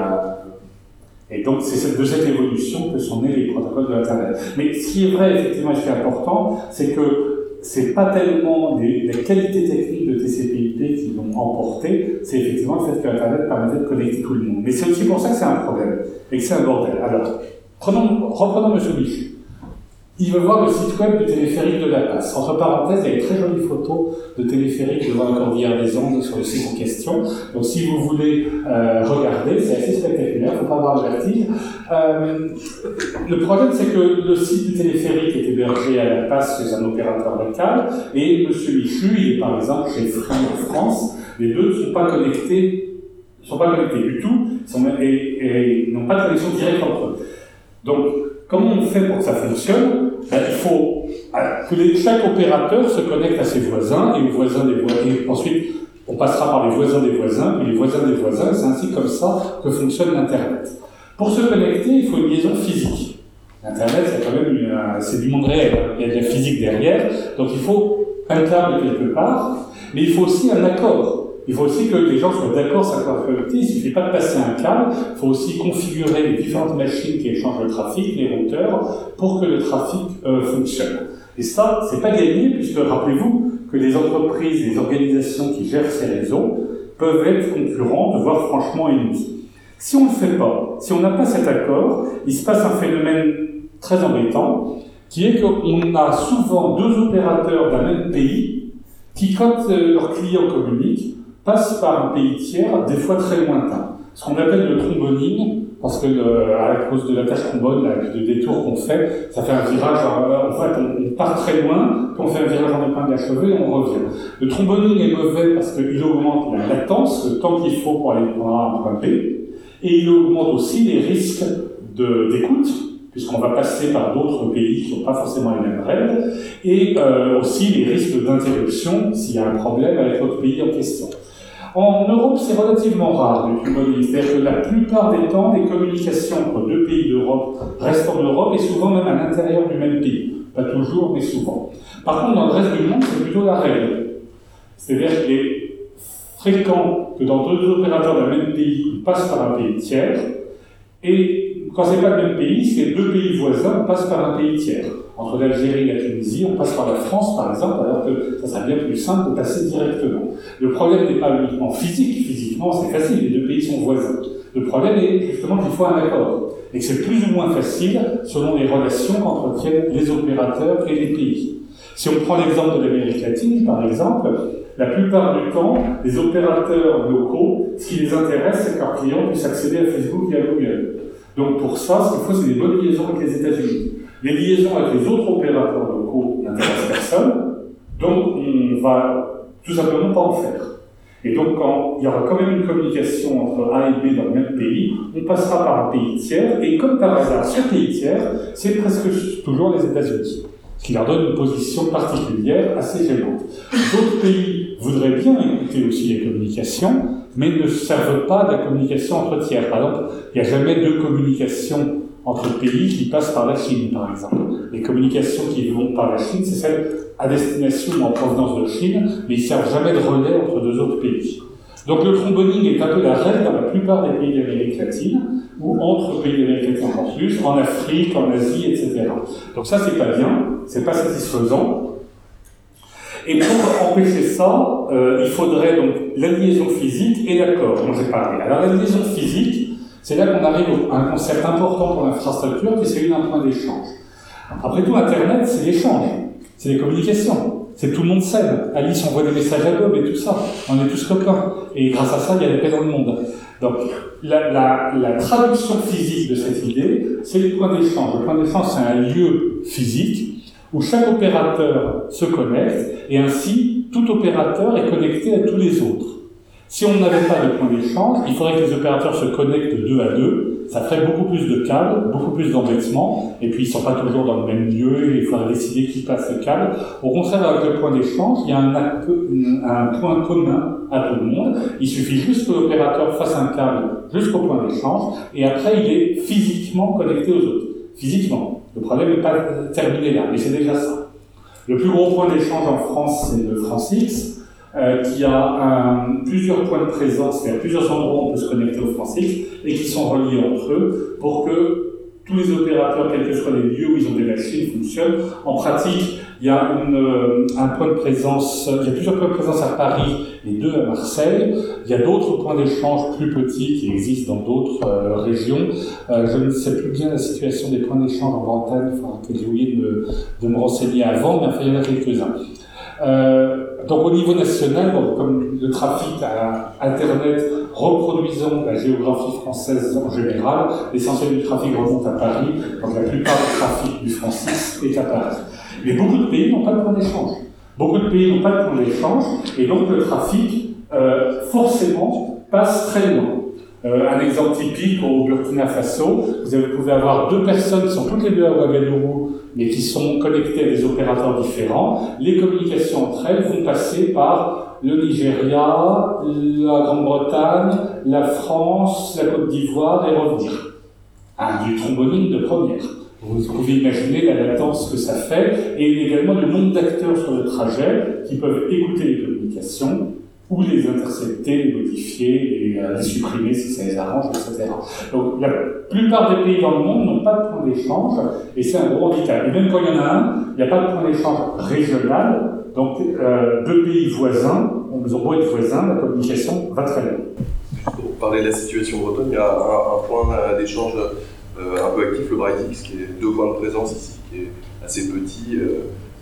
et donc c'est de cette évolution que sont nés les protocoles de l'Internet. Mais ce qui est vrai, effectivement, et ce qui est important, c'est que c'est pas tellement des, des qualités techniques de T C P I P qui l'ont emporté, c'est effectivement le fait que Internet permettait de connecter tout le monde. Mais c'est aussi pour ça que c'est un problème, et que c'est un bordel. Alors, prenons, reprenons M. Michu. Il veut voir le site web du téléphérique de la Passe. Entre parenthèses, il y a une très jolie photo de téléphérique devant la Cordillère des Andes sur le site en question. Donc si vous voulez euh, regarder, c'est assez spectaculaire, il ne faut pas avoir le vertige. Euh, le problème, c'est que le site du téléphérique est hébergé à la Passe chez un opérateur local, et M. Michu, il est par exemple chez Free en France. Les deux ne sont pas connectés, ne sont pas connectés du tout, sont, et, et, et n'ont pas de connexion directe entre eux. Donc, comment on fait pour que ça fonctionne? Ben, il faut que les, chaque opérateur se connecte à ses voisins et aux voisins des voisins. Et ensuite, on passera par les voisins des voisins, puis les voisins des voisins. C'est ainsi comme ça que fonctionne l'Internet. Pour se connecter, il faut une liaison physique. L'Internet, c'est quand même une, c'est du monde réel. Il y a de la physique derrière. Donc il faut un câble quelque part, mais il faut aussi un accord. Il faut aussi que les gens soient d'accord sur la connecter. Il ne suffit pas de passer un câble, il faut aussi configurer les différentes machines qui échangent le trafic, les routeurs, pour que le trafic euh, fonctionne. Et ça, c'est pas gagné, puisque rappelez-vous que les entreprises, les organisations qui gèrent ces réseaux peuvent être concurrentes, voire franchement ennemies. Si on ne le fait pas, si on n'a pas cet accord, il se passe un phénomène très embêtant, qui est qu'on a souvent deux opérateurs d'un même pays qui, quand euh, leurs clients communiquent, passe par un pays tiers, des fois très lointain. Ce qu'on appelle le tromboning, parce que le, à cause de la tâche trombone, le détour qu'on fait, ça fait un virage, en fait on, on part très loin, puis on fait un virage en épingle à cheveux et on revient. Le tromboning est mauvais parce qu'il augmente la latence, le temps qu'il faut pour aller de point A à un point B, et il augmente aussi les risques de, d'écoute, puisqu'on va passer par d'autres pays qui n'ont pas forcément les mêmes règles, et euh, aussi les risques d'interruption s'il y a un problème avec l'autre pays en question. En Europe, c'est relativement rare, le tromboning. C'est-à-dire que la plupart des temps, les communications entre deux pays d'Europe restent en Europe et souvent même à l'intérieur du même pays. Pas toujours, mais souvent. Par contre, dans le reste du monde, c'est plutôt la règle. C'est-à-dire qu'il est fréquent que dans deux opérateurs d'un même pays, on passe par un pays tiers, et quand c'est pas le même pays, c'est deux pays voisins, on passe par un pays tiers. Entre l'Algérie et la Tunisie, on passe par la France, par exemple, alors que ça serait bien plus simple de passer directement. Le problème n'est pas uniquement physique, physiquement c'est facile, les deux pays sont voisins. Le problème est justement qu'il faut un accord, et que c'est plus ou moins facile selon les relations qu'entretiennent les opérateurs et les pays. Si on prend l'exemple de l'Amérique latine, par exemple, la plupart du temps, les opérateurs locaux, ce qui les intéresse, c'est que leurs clients puissent accéder à Facebook et à Google. Donc pour ça, ce qu'il faut, c'est des bonnes liaisons avec les États-Unis. Les liaisons avec les autres opérateurs locaux n'intéressent personne, donc on va tout simplement pas en faire. Et donc, quand il y aura quand même une communication entre A et B dans le même pays, on passera par un pays tiers, et comme par hasard, ce pays tiers, c'est presque toujours les États-Unis, ce qui leur donne une position particulière assez gênante. D'autres pays voudraient bien écouter aussi les communications, mais ne servent pas de la communication entre tiers. Par exemple, il n'y a jamais de communication entre pays qui passent par la Chine, par exemple. Les communications qui vont par la Chine, c'est celles à destination ou en provenance de Chine, mais ils ne servent jamais de relais entre deux autres pays. Donc le tromboning est un peu la règle dans la plupart des pays d'Amérique latine, ou entre pays d'Amérique latine encore plus, en Afrique, en Asie, et cetera. Donc ça, c'est pas bien, c'est pas satisfaisant. Et pour empêcher ça, euh, il faudrait donc la liaison physique et l'accord dont j'ai parlé. Alors la liaison physique, c'est là qu'on arrive à un concept important pour l'infrastructure, qui est celui d'un point d'échange. Après tout, Internet, c'est l'échange, c'est les communications, c'est tout le monde s'aime. Alice envoie des messages à Bob et tout ça, on est tous copains. Et grâce à ça, il y a la paix dans le monde. Donc, la, la, la traduction physique de cette idée, c'est les points d'échange. Le point d'échange, c'est un lieu physique où chaque opérateur se connecte, et ainsi, tout opérateur est connecté à tous les autres. Si on n'avait pas de point d'échange, il faudrait que les opérateurs se connectent deux à deux, ça ferait beaucoup plus de câbles, beaucoup plus d'embêtements, et puis ils ne sont pas toujours dans le même lieu, et il faudrait décider qui passe le câble. Au contraire, avec le point d'échange, il y a un, un point commun à tout le monde, il suffit juste que l'opérateur fasse un câble jusqu'au point d'échange, et après il est physiquement connecté aux autres. Physiquement. Le problème n'est pas terminé là, mais c'est déjà ça. Le plus gros point d'échange en France, c'est le FranceX, Euh, qui a un, plusieurs points de présence, il y a plusieurs endroits où on peut se connecter au FranceX et qui sont reliés entre eux pour que tous les opérateurs, quels que soient les lieux où ils ont des machines, fonctionnent. En pratique, il y a une, un point de présence, il y a plusieurs points de présence à Paris et deux à Marseille. Il y a d'autres points d'échange plus petits qui existent dans d'autres euh, régions. Euh, je ne sais plus bien la situation des points d'échange en Bretagne, il faudra que j'ai oublié de me, de me renseigner avant, mais enfin, il y en a quelques-uns. Euh, donc au niveau national, bon, comme le trafic à Internet reproduisant la géographie française en général, l'essentiel du trafic remonte à Paris, donc la plupart du trafic du FranceX est à Paris. Mais beaucoup de pays n'ont pas de point d'échange. Beaucoup de pays n'ont pas de point d'échange, et donc le trafic, euh, forcément, passe très loin. Euh, un exemple typique au Burkina Faso, vous, avez, vous pouvez avoir deux personnes qui sont toutes les deux à Ouagadougou, mais qui sont connectées à des opérateurs différents. Les communications entre elles vont passer par le Nigeria, la Grande-Bretagne, la France, la Côte d'Ivoire et revenir. Ah, du tromboning de première. Vous pouvez imaginer la latence que ça fait, et également le nombre d'acteurs sur le trajet qui peuvent écouter les communications, ou les intercepter, les modifier, et euh, les supprimer si ça les arrange, et cetera. Donc la plupart des pays dans le monde n'ont pas de point d'échange, et c'est un gros handicap. Et même quand il y en a un, il n'y a pas de point d'échange régional, donc euh, deux pays voisins, ils ont beau être voisins, la communication va très loin. Pour parler de la situation bretonne, il y a un, un point d'échange euh, un peu actif, le Brightix, qui est deux points de présence ici, qui est assez petit, euh,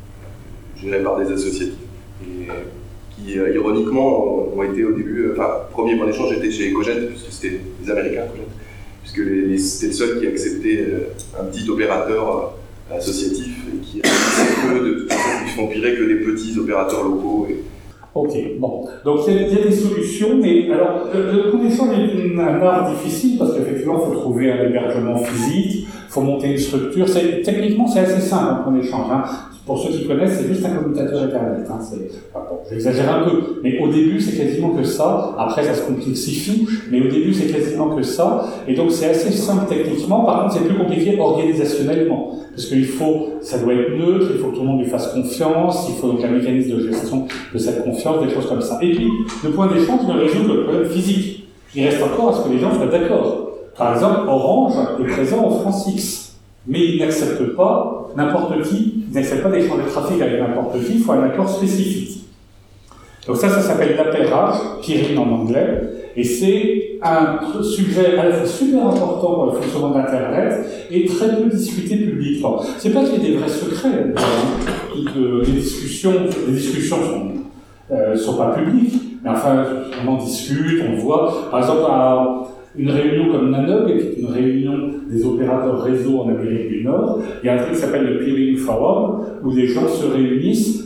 géré par des associatifs. Et, qui, euh, ironiquement, ont été au début, enfin, euh, premier point d'échange était chez Cogent, puisque c'était les Américains, Cogent, puisque les, les, c'était le seul qui acceptait euh, un petit opérateur euh, associatif et qui assez peu de toute façon, ils font virer que les petits opérateurs locaux. Et... Ok, bon. Donc il y, y a des solutions, mais alors le, le point d'échange est un art difficile parce qu'effectivement, il faut trouver un hébergement physique, il faut monter une structure. C'est, techniquement, c'est assez simple un point d'échange. Hein. Pour ceux qui connaissent, c'est juste un commutateur Internet. Hein. C'est, enfin, bon, j'exagère un peu, mais au début, c'est quasiment que ça. Après, ça se complexifie, mais au début, c'est quasiment que ça. Et donc, c'est assez simple techniquement. Par contre, c'est plus compliqué organisationnellement. Parce qu'il faut, ça doit être neutre, il faut que tout le monde lui fasse confiance, il faut donc un mécanisme de gestion de cette confiance, des choses comme ça. Et puis, le point d'échange ne résout le problème physique. Il reste encore à ce que les gens soient d'accord. Par exemple, Orange est présent au FranceX, mais il n'accepte pas n'importe qui, il n'accepte pas d'échanger de trafic avec n'importe qui, il faut un accord spécifique. Donc ça, ça s'appelle l'appairage, peering en anglais, et c'est un sujet à la fois super important pour le fonctionnement d'Internet et très peu discuté publiquement. C'est pas qu'il y ait des vrais secrets, hein. Les discussions, les discussions sont, euh, sont pas publiques, mais enfin, on en discute, on voit. Par exemple, à une réunion comme NANOG, qui est une réunion des opérateurs réseau en Amérique du Nord, il y a un truc qui s'appelle le Peering Forum, où les gens se réunissent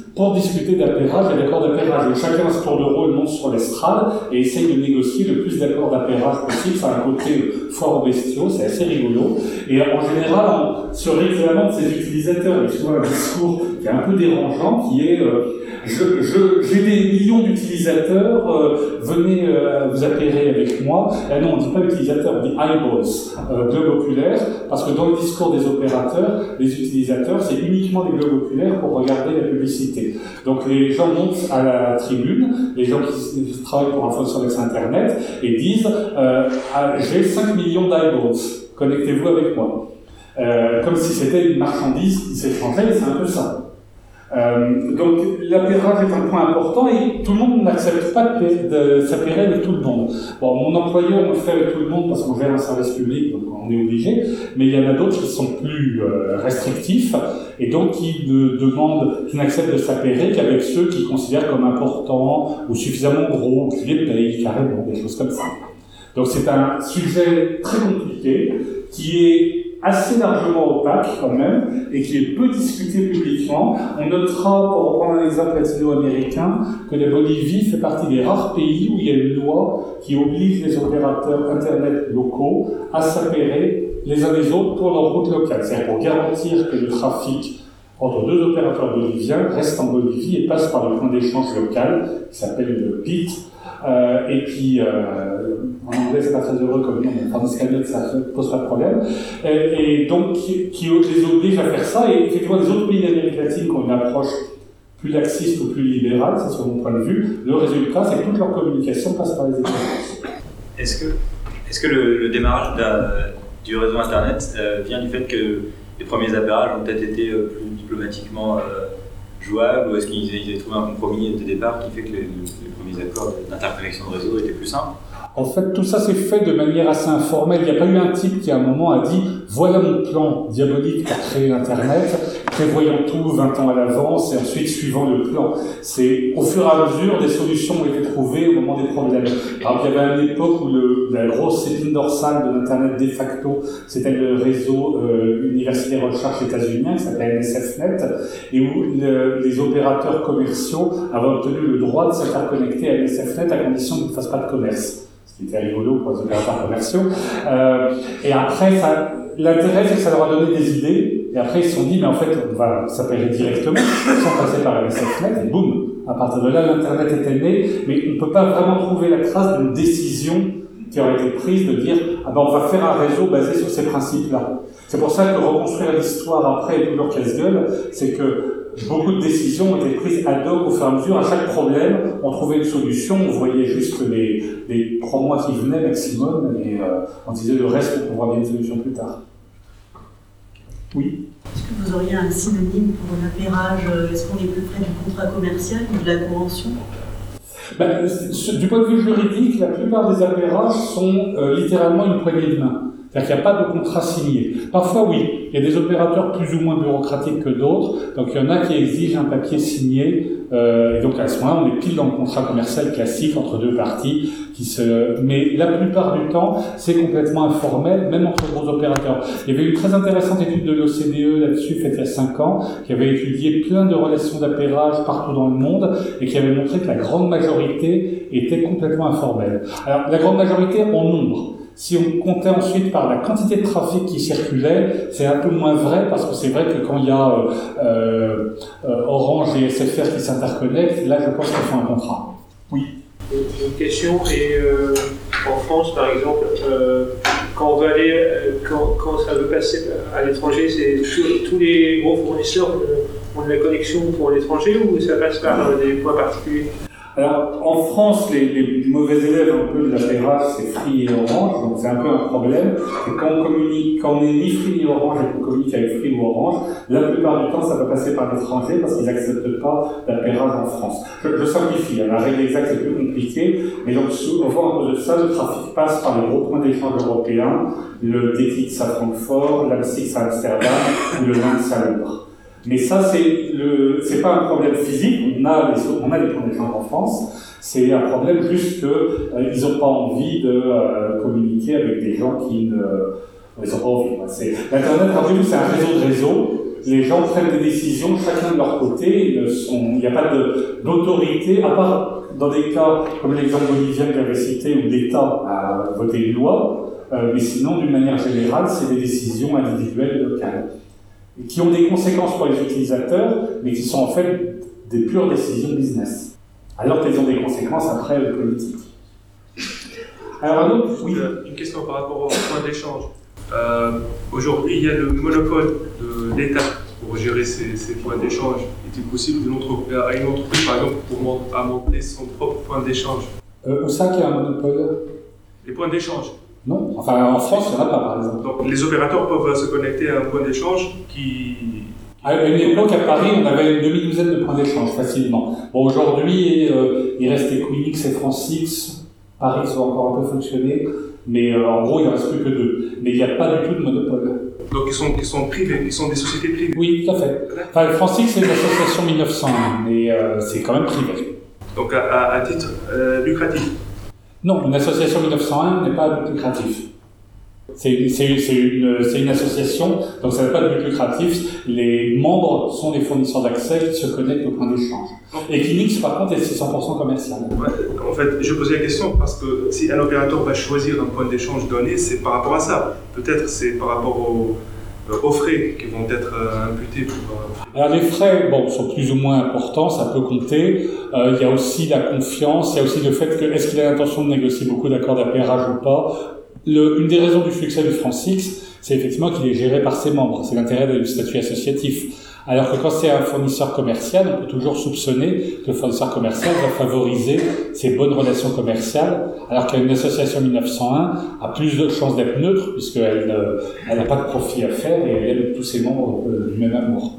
pour discuter d'appairage et d'accords d'appairage. Donc chacun à ce tour de rôle monte sur l'estrade et essaye de négocier le plus d'accords d'appairage possible. Ça a un côté foire aux bestiaux, c'est assez rigolo. Et en général, on se réclame de ses utilisateurs. Il y a souvent un discours qui est un peu dérangeant, qui est euh, je, je, j'ai des millions d'utilisateurs, euh, venez euh, vous appairer avec moi. Et non, on ne dit pas utilisateurs, on dit eyeballs, euh, globes oculaires, parce que dans le discours des opérateurs, les utilisateurs, c'est uniquement des globes oculaires pour regarder la publicité. Donc les gens montent à la tribune, les gens qui travaillent pour Info sur Internet, et disent euh, ah, j'ai cinq millions d'eyeballs, connectez-vous avec moi. Euh, comme si c'était une marchandise qui s'échangeait, c'est un peu ça. Euh, donc l'appairage est un point important et tout le monde n'accepte pas de, de s'appairer avec tout le monde. Bon, mon employeur on le fait avec tout le monde parce qu'on gère un service public, donc on est obligé, mais il y en a d'autres qui sont plus euh, restrictifs et donc qui ne demandent, qui n'acceptent de s'appairer qu'avec ceux qu'ils considèrent comme importants ou suffisamment gros, ou qui les payent carrément, des choses comme ça. Donc c'est un sujet très compliqué qui est assez largement opaque quand même, et qui est peu discuté publiquement. On notera, pour reprendre un exemple latino-américain, que la Bolivie fait partie des rares pays où il y a une loi qui oblige les opérateurs Internet locaux à s'appairer les uns les autres pour leur route locale. C'est-à-dire pour garantir que le trafic entre deux opérateurs boliviens reste en Bolivie et passe par le point d'échange local, qui s'appelle le P I T, Euh, et qui, euh, en anglais c'est pas très heureux comme nom, mais en espagnol ça ne pose pas de problème, et, et donc qui, qui les oblige à faire ça, et effectivement les autres pays d'Amérique latine qui ont une approche plus laxiste ou plus libérale, c'est sur mon point de vue, le résultat c'est que toute leur communication passe par les États-Unis. Est-ce que, est-ce que le, le démarrage du réseau Internet euh, vient du fait que les premiers appairages ont peut-être été euh, plus diplomatiquement euh, jouables, ou est-ce qu'ils avaient trouvé un compromis de départ qui fait que les, les premiers accords d'interconnexion de réseau étaient plus simples? En fait, tout ça s'est fait de manière assez informelle. Il n'y a pas eu un type qui, à un moment, a dit « Voilà mon plan diabolique pour créer Internet, prévoyant tout vingt ans à l'avance et ensuite suivant le plan. » C'est au fur et à mesure, des solutions ont été trouvées au moment des problèmes. Alors, il y avait une époque où le, la grosse épine dorsale de l'Internet de facto, c'était le réseau euh, universitaire recherche états-unien qui s'appelait N S F net, et où le, les opérateurs commerciaux avaient obtenu le droit de s'interconnecter à N S F net à condition qu'ils ne fassent pas de commerce. Ce qui était rigolo pour les opérateurs commerciaux. Euh, et après, ça, l'intérêt, c'est que ça leur a donné des idées. Et après, ils se sont dit, mais en fait, on va s'appairer directement, sans passer par N S F net, et boum, à partir de là, l'Internet était né. Mais on ne peut pas vraiment trouver la trace d'une décision qui aurait été prise de dire, ah ben, on va faire un réseau basé sur ces principes-là. C'est pour ça que reconstruire l'histoire après est toujours casse-gueule, c'est que beaucoup de décisions ont été prises ad hoc au fur et à mesure. À chaque problème, on trouvait une solution, on voyait juste les, les trois mois qui venaient maximum, et euh, on disait le reste, on trouvera bien une solution plus tard. Oui. Est-ce que vous auriez un synonyme pour l'appairage? Est-ce qu'on est plus près du contrat commercial ou de la convention? Ben, du point de vue juridique, la plupart des appairages sont euh, littéralement une poignée de main. C'est-à-dire qu'il n'y a pas de contrat signé. Parfois, oui, il y a des opérateurs plus ou moins bureaucratiques que d'autres, donc il y en a qui exigent un papier signé, euh, et donc à ce moment-là, on est pile dans le contrat commercial classique entre deux parties, qui se... mais la plupart du temps, c'est complètement informel, même entre gros opérateurs. Il y avait une très intéressante étude de l'O C D E là-dessus, faite il y a cinq ans, qui avait étudié plein de relations d'appairage partout dans le monde, et qui avait montré que la grande majorité était complètement informelle. Alors, la grande majorité en nombre. Si on comptait ensuite par la quantité de trafic qui circulait, c'est un peu moins vrai, parce que c'est vrai que quand il y a euh, euh, Orange et S F R qui s'interconnectent, là je pense qu'ils font un contrat. Oui. Une question, et euh, en France par exemple, euh, quand on va aller, euh, quand, quand ça veut passer à l'étranger, c'est tous, tous les gros fournisseurs ont, ont de la connexion pour l'étranger, ou ça passe par des points particuliers? Alors, en France, les, les mauvais élèves un peu de l'appairage, c'est Free et Orange, donc c'est un peu un problème. Et quand on communique, quand on n'est ni Free ni Orange et qu'on communique avec Free ou Orange, la plupart du temps, ça va passer par l'étranger parce qu'ils n'acceptent pas l'appairage en France. Je, je simplifie, hein, la règle exacte est plus compliquée, mais donc souvent à cause de ça, le trafic passe par les gros points d'échange européens, le D T X à Francfort, l'A M S X à Amsterdam ou le L A N S à Londres. Mais ça, c'est le, c'est pas un problème physique. On a les, on a les points d'échange en France. C'est un problème juste que euh, ils n'ont pas envie de euh, communiquer avec des gens qui ne, euh, ils n'ont pas envie. C'est, L'internet, rappelez-vous, c'est un réseau de réseaux. les gens prennent des décisions chacun de leur côté, ils sont, il n'y a pas de, d'autorité, à part dans des cas comme l'exemple bolivien que j'avais cité où l'État a voté une loi, euh, mais sinon d'une manière générale c'est des décisions individuelles locales, qui ont des conséquences pour les utilisateurs, mais qui sont en fait des pures décisions business, alors qu'elles ont des conséquences après politiques. Alors, un autre, oui. Une question par rapport au point d'échange. Euh, aujourd'hui, il y a le monopole de l'État pour gérer ces, ces points d'échange. Est-il possible d'une entreprise, à une entreprise, par exemple, pour à monter son propre point d'échange? Euh, où ça qu'il y a un monopole? Les points d'échange. Non, enfin en France, il n'y en a pas, par exemple. Donc les opérateurs peuvent se connecter à un point d'échange qui... À une époque, à Paris, on avait une demi-douzaine de points d'échange, facilement. Bon, aujourd'hui, euh, il reste Equinix et Francix. Paris va encore un peu fonctionner, mais euh, en gros, il ne reste plus que deux. Mais il n'y a pas du tout de monopole. Donc ils sont, ils sont privés, ils sont des sociétés privées? Oui, tout à fait. Enfin, Francix, c'est une association mille neuf cent un, mais euh, c'est quand même privé. Donc à, à, à titre euh, lucratif? Non, une association mille neuf cent un n'est pas à but lucratif. C'est une, c'est, c'est, une, c'est une association, donc ça n'a pas de but lucratif. Les membres sont des fournisseurs d'accès qui se connectent au point d'échange. Equinix, par contre, est cent pour cent commercial. Ouais, en fait, je posais la question parce que si un opérateur va choisir un point d'échange donné, c'est par rapport à ça. Peut-être c'est par rapport aux, aux frais qui vont être euh, imputés pour... Euh... Alors les frais, bon, sont plus ou moins importants, ça peut compter. Euh, il y a aussi la confiance, il y a aussi le fait que est-ce qu'il a l'intention de négocier beaucoup d'accords d'appairage ou pas. Le, une des raisons du succès du Francix, c'est effectivement qu'il est géré par ses membres. C'est l'intérêt du statut associatif. Alors que quand c'est un fournisseur commercial, on peut toujours soupçonner que le fournisseur commercial va favoriser ses bonnes relations commerciales, alors qu'une association mille neuf cent un a plus de chances d'être neutre, puisqu'elle elle n'a pas de profit à faire et elle aime tous ses membres du même amour.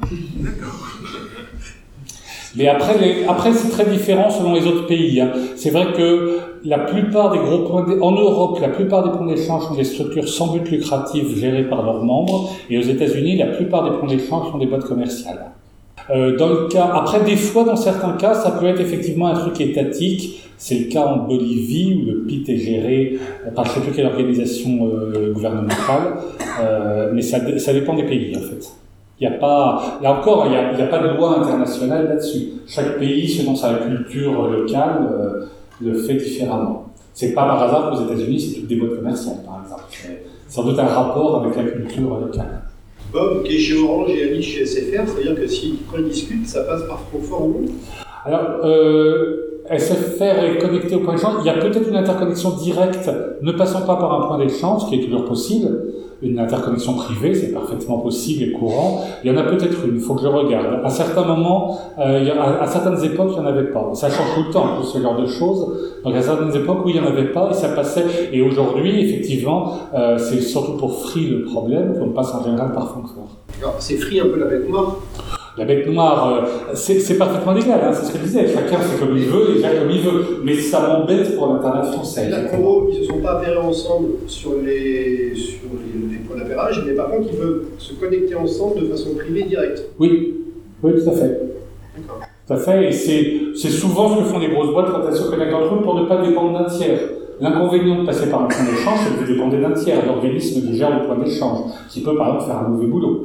Mais après, les, après c'est très différent selon les autres pays. Hein. C'est vrai que la plupart des gros points, d'... en Europe, la plupart des points d'échange sont des structures sans but lucratif gérées par leurs membres, et aux États-Unis, la plupart des points d'échange sont des boîtes commerciales. Euh, dans le cas, après, des fois, dans certains cas, ça peut être effectivement un truc étatique. C'est le cas en Bolivie où le P I T est géré par je ne sais plus quelle organisation euh, gouvernementale, euh, mais ça, ça dépend des pays en fait. Il n'y a pas, là encore, il n'y a, il y a pas de loi internationale là-dessus. Chaque pays, selon sa culture locale, euh, le fait différemment. C'est pas par hasard qu'aux États-Unis, c'est toutes des boîtes commerciales, par exemple. C'est sans doute un rapport avec la culture locale. Bob, qui est chez Orange et Ali chez S F R, c'est-à-dire que si, quand ils discutent, ça passe par Francfort ou non? Alors, euh, S F R est connecté au point d'échange. Il y a peut-être une interconnexion directe, ne passant pas par un point d'échange, qui est toujours possible. Une interconnexion privée, c'est parfaitement possible et courant. Il y en a peut-être une, il faut que je regarde. À certains moments, euh, il y a, à, à certaines époques, il n'y en avait pas. Ça change tout le temps, ce genre de choses. Donc à certaines époques où il n'y en avait pas, et ça passait. Et aujourd'hui, effectivement, euh, c'est surtout pour Free le problème, qu'on passe en général par Francfort. Alors, c'est Free un peu la bête noire? La bête noire, euh, c'est, c'est parfaitement légal, hein, c'est ce que je disais. Chacun fait comme il veut et gère comme il veut. Mais ça m'embête pour l'Internet français. Là, en gros, ils ne se sont pas affairés ensemble sur les, sur les, les points d'appairage, mais par contre, ils peuvent se connecter ensemble de façon privée directe. Oui, oui, tout à fait. D'accord. Tout à fait, et c'est, c'est souvent ce que font les grosses boîtes quand elles se connectent entre eux pour ne pas dépendre d'un tiers. L'inconvénient de passer par un point d'échange, c'est que vous dépendez d'un tiers, l'organisme qui gère le point d'échange, qui peut par exemple faire un mauvais boulot.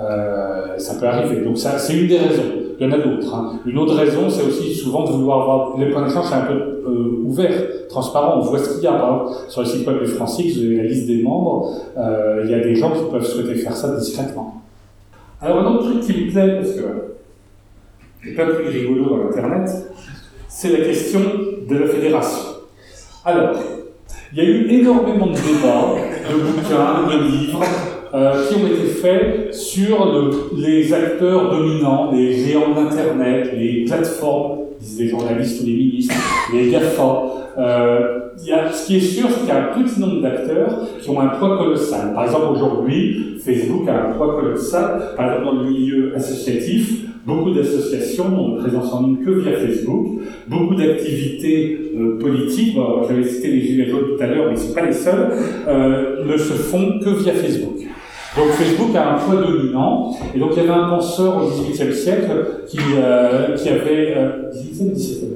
Euh, ça peut arriver. Donc ça, c'est une des raisons. Il y en a d'autres. Hein. Une autre raison, c'est aussi souvent de vouloir avoir... Les points d'échange, c'est un peu euh, ouvert, transparent. On voit ce qu'il y a. Par exemple, sur le site web du Francix, vous avez la liste des membres. Euh, il y a des gens qui peuvent souhaiter faire ça discrètement. Alors un autre truc qui me plaît, parce que il y a plein de trucs rigolos dans l'Internet, c'est la question de la fédération. Alors, il y a eu énormément de débats, de bouquins, de livres, euh, qui ont été faits sur le, les acteurs dominants, les géants d'Internet, les plateformes, disent les journalistes ou les ministres, les GAFA. Euh, il y a, ce qui est sûr, c'est qu'il y a un petit nombre d'acteurs qui ont un poids colossal. Par exemple, aujourd'hui, Facebook a un poids colossal, par exemple dans le milieu associatif. Beaucoup d'associations n'ont de présence en ligne que via Facebook. Beaucoup d'activités euh, politiques, bon, j'avais cité les Gilets jaunes tout à l'heure, mais ce ne sont pas les seuls, euh, ne se font que via Facebook. Donc Facebook a un poids dominant, et donc il y avait un penseur au dix-huitième siècle qui, euh, qui avait, euh, dix-huitième, dix-septième,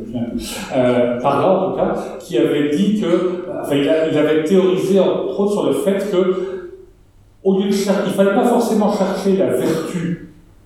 euh, par là en tout cas, qui avait dit que, enfin il, a, il avait théorisé entre autres sur le fait que, au lieu de chercher, il ne fallait pas forcément chercher la vertu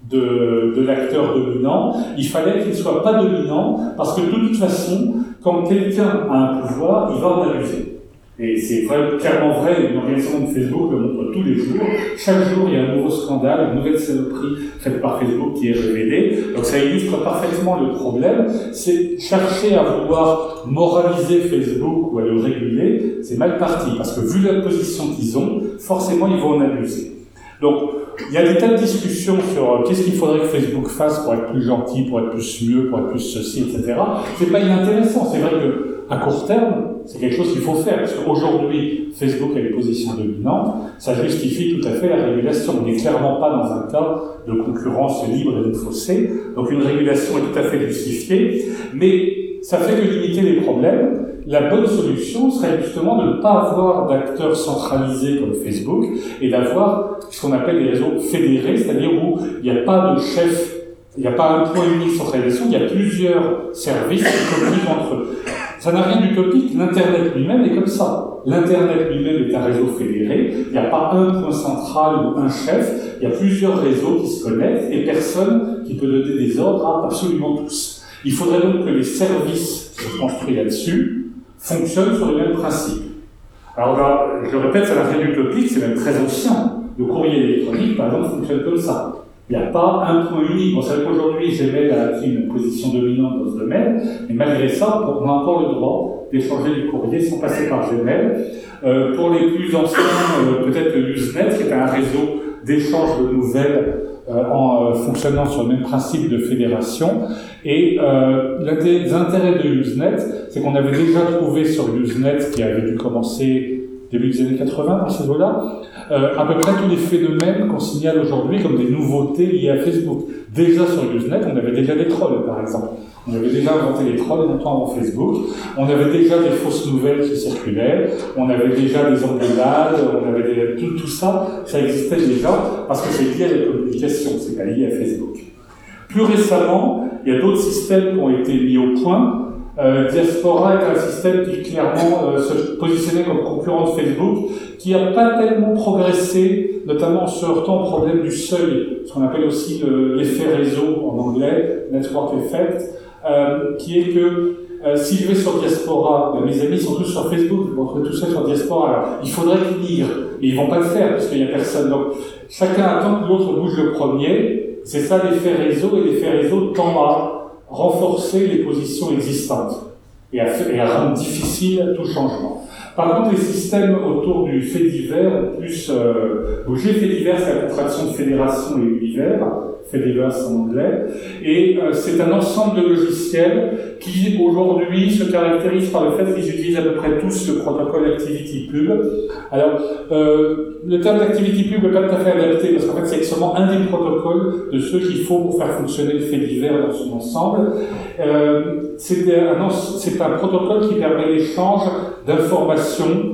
de, de l'acteur dominant, il fallait qu'il ne soit pas dominant, parce que de toute façon, quand quelqu'un a un pouvoir, il va en abuser. Et c'est vrai, clairement vrai, une organisation de Facebook le montre tous les jours. Chaque jour, il y a un nouveau scandale, une nouvelle saloperie faite par Facebook qui est révélée. Donc ça illustre parfaitement le problème. C'est chercher à vouloir moraliser Facebook ou à le réguler, c'est mal parti. Parce que vu la position qu'ils ont, forcément, ils vont en abuser. Donc, il y a des tas de discussions sur euh, qu'est-ce qu'il faudrait que Facebook fasse pour être plus gentil, pour être plus mieux, pour être plus ceci, et cetera. C'est pas inintéressant. C'est vrai que à court terme, c'est quelque chose qu'il faut faire, parce qu'aujourd'hui, Facebook a des positions dominantes, ça justifie tout à fait la régulation. On n'est clairement pas dans un cas de concurrence libre et de faussée, donc une régulation est tout à fait justifiée, mais ça fait que limiter les problèmes. La bonne solution serait justement de ne pas avoir d'acteurs centralisés comme Facebook, et d'avoir ce qu'on appelle des réseaux fédérés, c'est-à-dire où il n'y a pas de chef, il n'y a pas un point unique de centralisation, il y a plusieurs services qui communiquent entre eux. Ça n'a rien d'utopique, l'Internet lui-même est comme ça. L'Internet lui-même est un réseau fédéré, il n'y a pas un point central ou un chef, il y a plusieurs réseaux qui se connectent et personne qui peut donner des ordres à absolument tous. Il faudrait donc que les services qui sont construits là-dessus fonctionnent sur les mêmes principes. Alors là, je le répète, ça n'a rien d'utopique, c'est même très ancien. Le courrier électronique, par exemple, fonctionne comme ça. Il n'y a pas un point unique. On sait qu'aujourd'hui, Gmail a acquis une position dominante dans ce domaine, mais malgré ça, on a encore le droit d'échanger du courrier sans passer par Gmail. Euh, pour les plus anciens, euh, peut-être Usenet, qui est un réseau d'échange de nouvelles euh, en euh, fonctionnant sur le même principe de fédération. Et euh, l'un des intérêts de Usenet, c'est qu'on avait déjà trouvé sur Usenet, qui avait dû commencer début des années quatre-vingts, dans ces eaux-là, euh, à peu près tous les phénomènes qu'on signale aujourd'hui comme des nouveautés liées à Facebook. Déjà sur Usenet, on avait déjà des trolls, par exemple. On avait déjà inventé les trolls longtemps avant Facebook. On avait déjà des fausses nouvelles qui circulaient. On avait déjà des engueulades. On avait des... tout, tout ça, ça existait déjà parce que c'est lié à la communication, c'est pas lié à Facebook. Plus récemment, il y a d'autres systèmes qui ont été mis au point. Euh, Diaspora est un système qui clairement euh, se positionnait comme concurrent de Facebook, qui n'a pas tellement progressé, notamment en se heurtant au problème du seuil, ce qu'on appelle aussi le, l'effet réseau en anglais, network effect, euh, qui est que euh, si je vais sur Diaspora, ben, mes amis sont tous sur Facebook, je vais retrouver tout ça sur Diaspora, alors, il faudrait qu'ils lire, et ils vont pas le faire parce qu'il n'y a personne. Donc chacun attend que l'autre bouge le premier, c'est ça l'effet réseau, et l'effet réseau tend à renforcer les positions existantes et à, et à rendre difficile tout changement. Par contre, les systèmes autour du fait divers ont plus euh, bougé. Fait divers, c'est la contraction de fédération et univers, Fediverse en anglais, et euh, c'est un ensemble de logiciels qui aujourd'hui se caractérisent par le fait qu'ils utilisent à peu près tous le protocole ActivityPub. Alors, euh, le terme d'ActivityPub n'est pas tout à fait adapté parce qu'en fait c'est seulement un des protocoles de ceux qu'il faut pour faire fonctionner le fait divers dans son ensemble. Euh, c'est, un, c'est un protocole qui permet l'échange d'informations.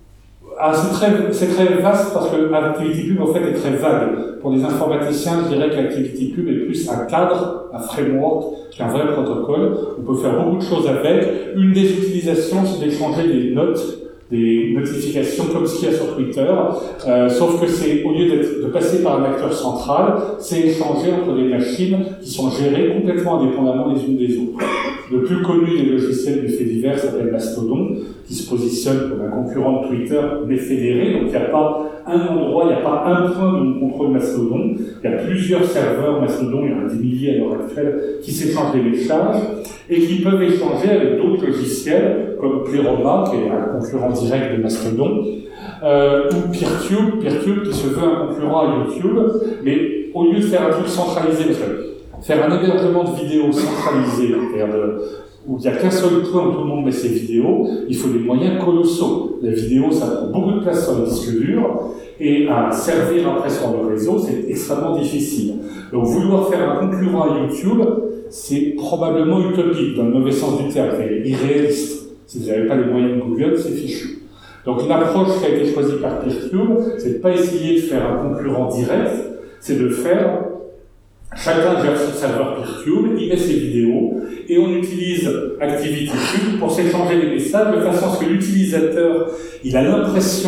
Ah, c'est très, c'est très vaste parce que l'ActivityPub en fait est très vague. Pour les informaticiens, je dirais que l'ActivityPub est plus un cadre, un framework, qu'un vrai protocole. On peut faire beaucoup de choses avec. Une des utilisations, c'est d'échanger des notes, des notifications comme ce qu'il y a sur Twitter, euh, sauf que c'est, au lieu d'être, de passer par un acteur central, c'est échanger entre des machines qui sont gérées complètement indépendamment les unes des autres. Le plus connu des logiciels du fait divers s'appelle Mastodon, qui se positionne comme un concurrent de Twitter, mais fédéré, donc il n'y a pas un endroit, il n'y a pas un point de contrôle Mastodon, il y a plusieurs serveurs Mastodon, il y en a des milliers à l'heure actuelle, qui s'échangent des messages, et qui peuvent échanger avec d'autres logiciels, comme Pleroma, qui est un concurrent direct de Mastodon, euh, ou Peertube, Peertube qui se veut un concurrent à YouTube, mais au lieu de faire un truc centralisé, parce que faire un hébergement de vidéos centralisé, c'est-à-dire de, où il n'y a qu'un seul point où tout le monde met ses vidéos, il faut des moyens colossaux. La vidéo, ça prend beaucoup de place sur le disque dur, et à servir après sur le réseau, c'est extrêmement difficile. Donc vouloir faire un concurrent à YouTube, c'est probablement utopique, dans le mauvais sens du terme, c'est irréaliste. Si vous n'avez pas les moyens de Google, c'est fichu. Donc l'approche qui a été choisie par Peertube, c'est de ne pas essayer de faire un concurrent direct, c'est de faire... Chacun gère son serveur Peertube, il met ses vidéos, et on utilise ActivityPub pour s'échanger des messages de façon à ce que l'utilisateur, il a l'impression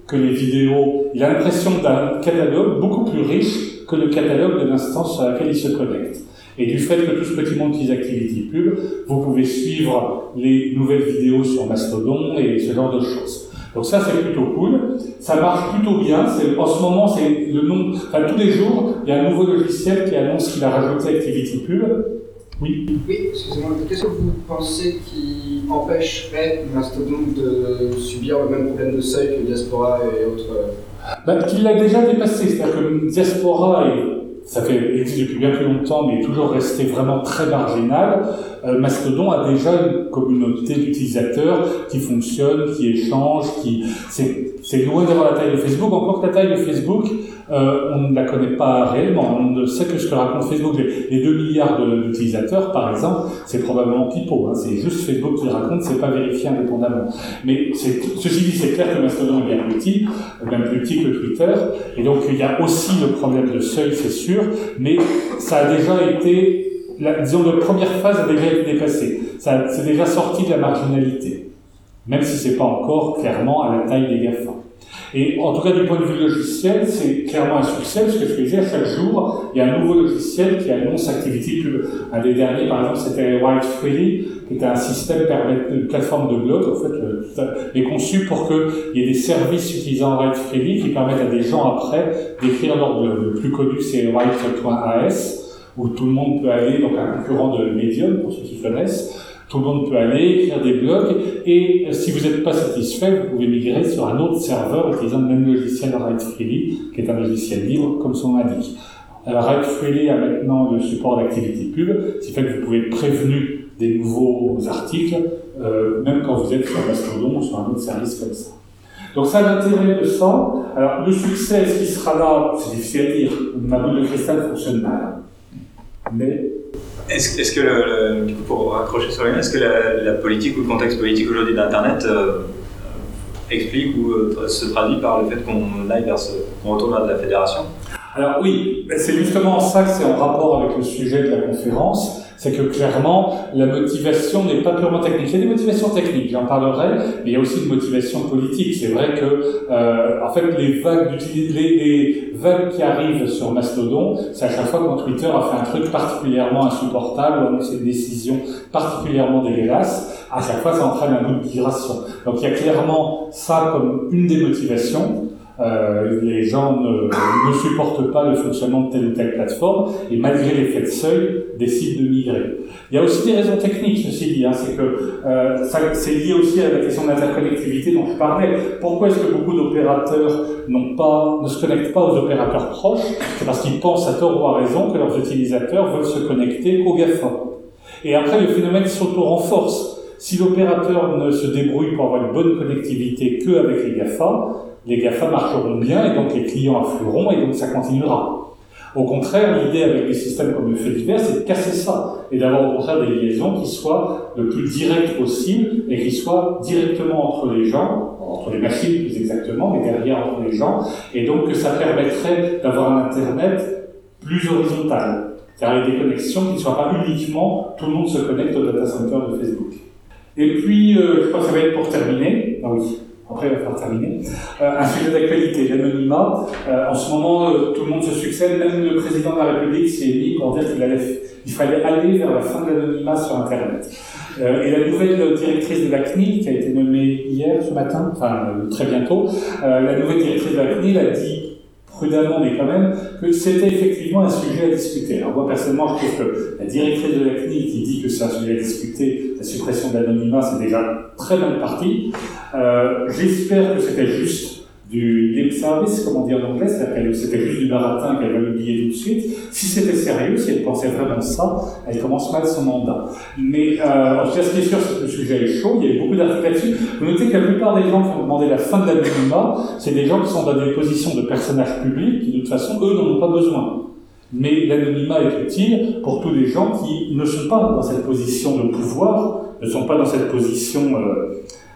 que les vidéos, il a l'impression d'un catalogue beaucoup plus riche que le catalogue de l'instance sur laquelle il se connecte. Et du fait que tout ce petit monde utilise ActivityPub, vous pouvez suivre les nouvelles vidéos sur Mastodon et ce genre de choses. Donc ça, c'est plutôt cool. Ça marche plutôt bien. C'est, en ce moment, c'est le nom. Enfin, tous les jours, il y a un nouveau logiciel qui annonce qu'il a rajouté ActivityPub. Oui. Oui, excusez-moi. Qu'est-ce que vous pensez qui empêcherait Mastodon de subir le même problème de seuil que Diaspora et autres? Ben, qu'il l'a déjà dépassé. C'est-à-dire que Diaspora est ça fait existe depuis bien plus longtemps, mais est toujours resté vraiment très marginal. Euh, Mastodon a déjà une communauté d'utilisateurs qui fonctionne, qui échange, qui c'est, c'est loin d'avoir la taille de Facebook. Encore que la taille de Facebook, euh, on ne la connaît pas réellement. On ne sait que ce que raconte Facebook. Les, les deux milliards de, d'utilisateurs, par exemple, c'est probablement pipeau. Hein. C'est juste Facebook qui le raconte, c'est pas vérifié indépendamment. Mais c'est, ceci dit, c'est clair que Mastodon est bien plus petit, même plus petit que Twitter. Et donc il y a aussi le problème de seuil, c'est sûr. Mais ça a déjà été, la, disons, la première phase a déjà été dépassée. Ça, c'est déjà sorti de la marginalité, même si c'est pas encore clairement à la taille des GAFA. Et en tout cas, du point de vue logiciel, c'est clairement un succès, parce que je disais, à chaque jour, il y a un nouveau logiciel qui annonce ActivityPub. Un des derniers, par exemple, c'était Write Freely, qui était un système, une plateforme de blog, en fait, mais conçu pour qu'il y ait des services utilisant Write Freely qui permettent à des gens après d'écrire leur blog. Le plus connu, c'est write point a s, où tout le monde peut aller, donc un concurrent de Medium, pour ceux qui connaissent. Tout le monde peut aller écrire des blogs, et si vous n'êtes pas satisfait, vous pouvez migrer sur un autre serveur utilisant le même logiciel Write Freely, qui est un logiciel libre, comme son nom l'indique. Alors, Write Freely a maintenant le support d'ActivityPub, ce qui fait que vous pouvez être prévenu des nouveaux articles, euh, même quand vous êtes sur Mastodon ou sur un autre service comme ça. Donc ça, l'intérêt de ça. Alors, le succès, est-ce qu'il sera là? C'est difficile à dire. Ma boule de cristal fonctionne mal. Mais... Est-ce, est-ce que, le, le, du coup, pour raccrocher sur les mains, est-ce que la, la politique ou le contexte politique aujourd'hui d'Internet euh, explique ou euh, se traduit par le fait qu'on aille vers ce, qu'on retourne vers de la fédération? Alors oui, c'est justement ça que c'est en rapport avec le sujet de la conférence, c'est que clairement, la motivation n'est pas purement technique. Il y a des motivations techniques, j'en parlerai, mais il y a aussi une motivation politique. C'est vrai que, euh, en fait, les vagues, les, les vagues qui arrivent sur Mastodon, c'est à chaque fois quand Twitter a fait un truc particulièrement insupportable ou annoncé une décision particulièrement dégueulasse, à chaque fois ça entraîne un bout de migration. Donc il y a clairement ça comme une des motivations. Euh, les gens ne, ne supportent pas le fonctionnement de telle ou telle plateforme et malgré l'effet de seuil, décident de migrer. Il y a aussi des raisons techniques, ceci dit, hein, c'est que euh, ça, c'est lié aussi à la question de l'interconnectivité dont je parlais. Pourquoi est-ce que beaucoup d'opérateurs n'ont pas, ne se connectent pas aux opérateurs proches? C'est parce qu'ils pensent à tort ou à raison que leurs utilisateurs veulent se connecter aux GAFA. Et après, le phénomène s'auto-renforce. Si l'opérateur ne se débrouille pour avoir une bonne connectivité qu'avec les GAFA, les GAFA marcheront bien et donc les clients afflueront et donc ça continuera. Au contraire, l'idée avec des systèmes comme le fait divers, c'est de casser ça et d'avoir au contraire des liaisons qui soient le plus directes possible et qui soient directement entre les gens, entre les machines plus exactement, mais derrière entre les gens, et donc que ça permettrait d'avoir un Internet plus horizontal, c'est-à-dire avec des connexions qui ne soient pas uniquement tout le monde se connecte au data center de Facebook. Et puis, euh, je crois que ça va être pour terminer. Ah oui. Après, il va falloir terminer. Euh, un sujet d'actualité, l'anonymat. Euh, en ce moment, euh, tout le monde se succède. Même le président de la République s'est mis pour dire qu'il allait, il fallait aller vers la fin de l'anonymat sur Internet. Euh, et la nouvelle directrice de la C N I L, qui a été nommée hier, ce matin, enfin euh, très bientôt, euh, la nouvelle directrice de la C N I L a dit prudemment, mais quand même, que c'était effectivement un sujet à discuter. Alors moi, personnellement, je trouve que la directrice de la C N I L qui dit que c'est un sujet à discuter, la suppression de l'anonymat, c'est déjà très mal parti. Euh, j'espère que c'était juste du lip service, comme on dit en anglais, c'est-à-dire que c'était juste du baratin qu'elle va oublier tout de suite. Si c'était sérieux, si elle pensait vraiment ça, elle commence mal son mandat. Mais euh, en tout cas, ce qui est sûr, c'est que le sujet est chaud, il y a eu beaucoup d'articles là-dessus. Vous notez que la plupart des gens qui ont demandé la fin de l'anonymat, c'est des gens qui sont dans des positions de personnages publics, qui de toute façon, eux, n'en ont pas besoin. Mais l'anonymat est utile pour tous les gens qui ne sont pas dans cette position de pouvoir, ne sont pas dans cette position... Euh,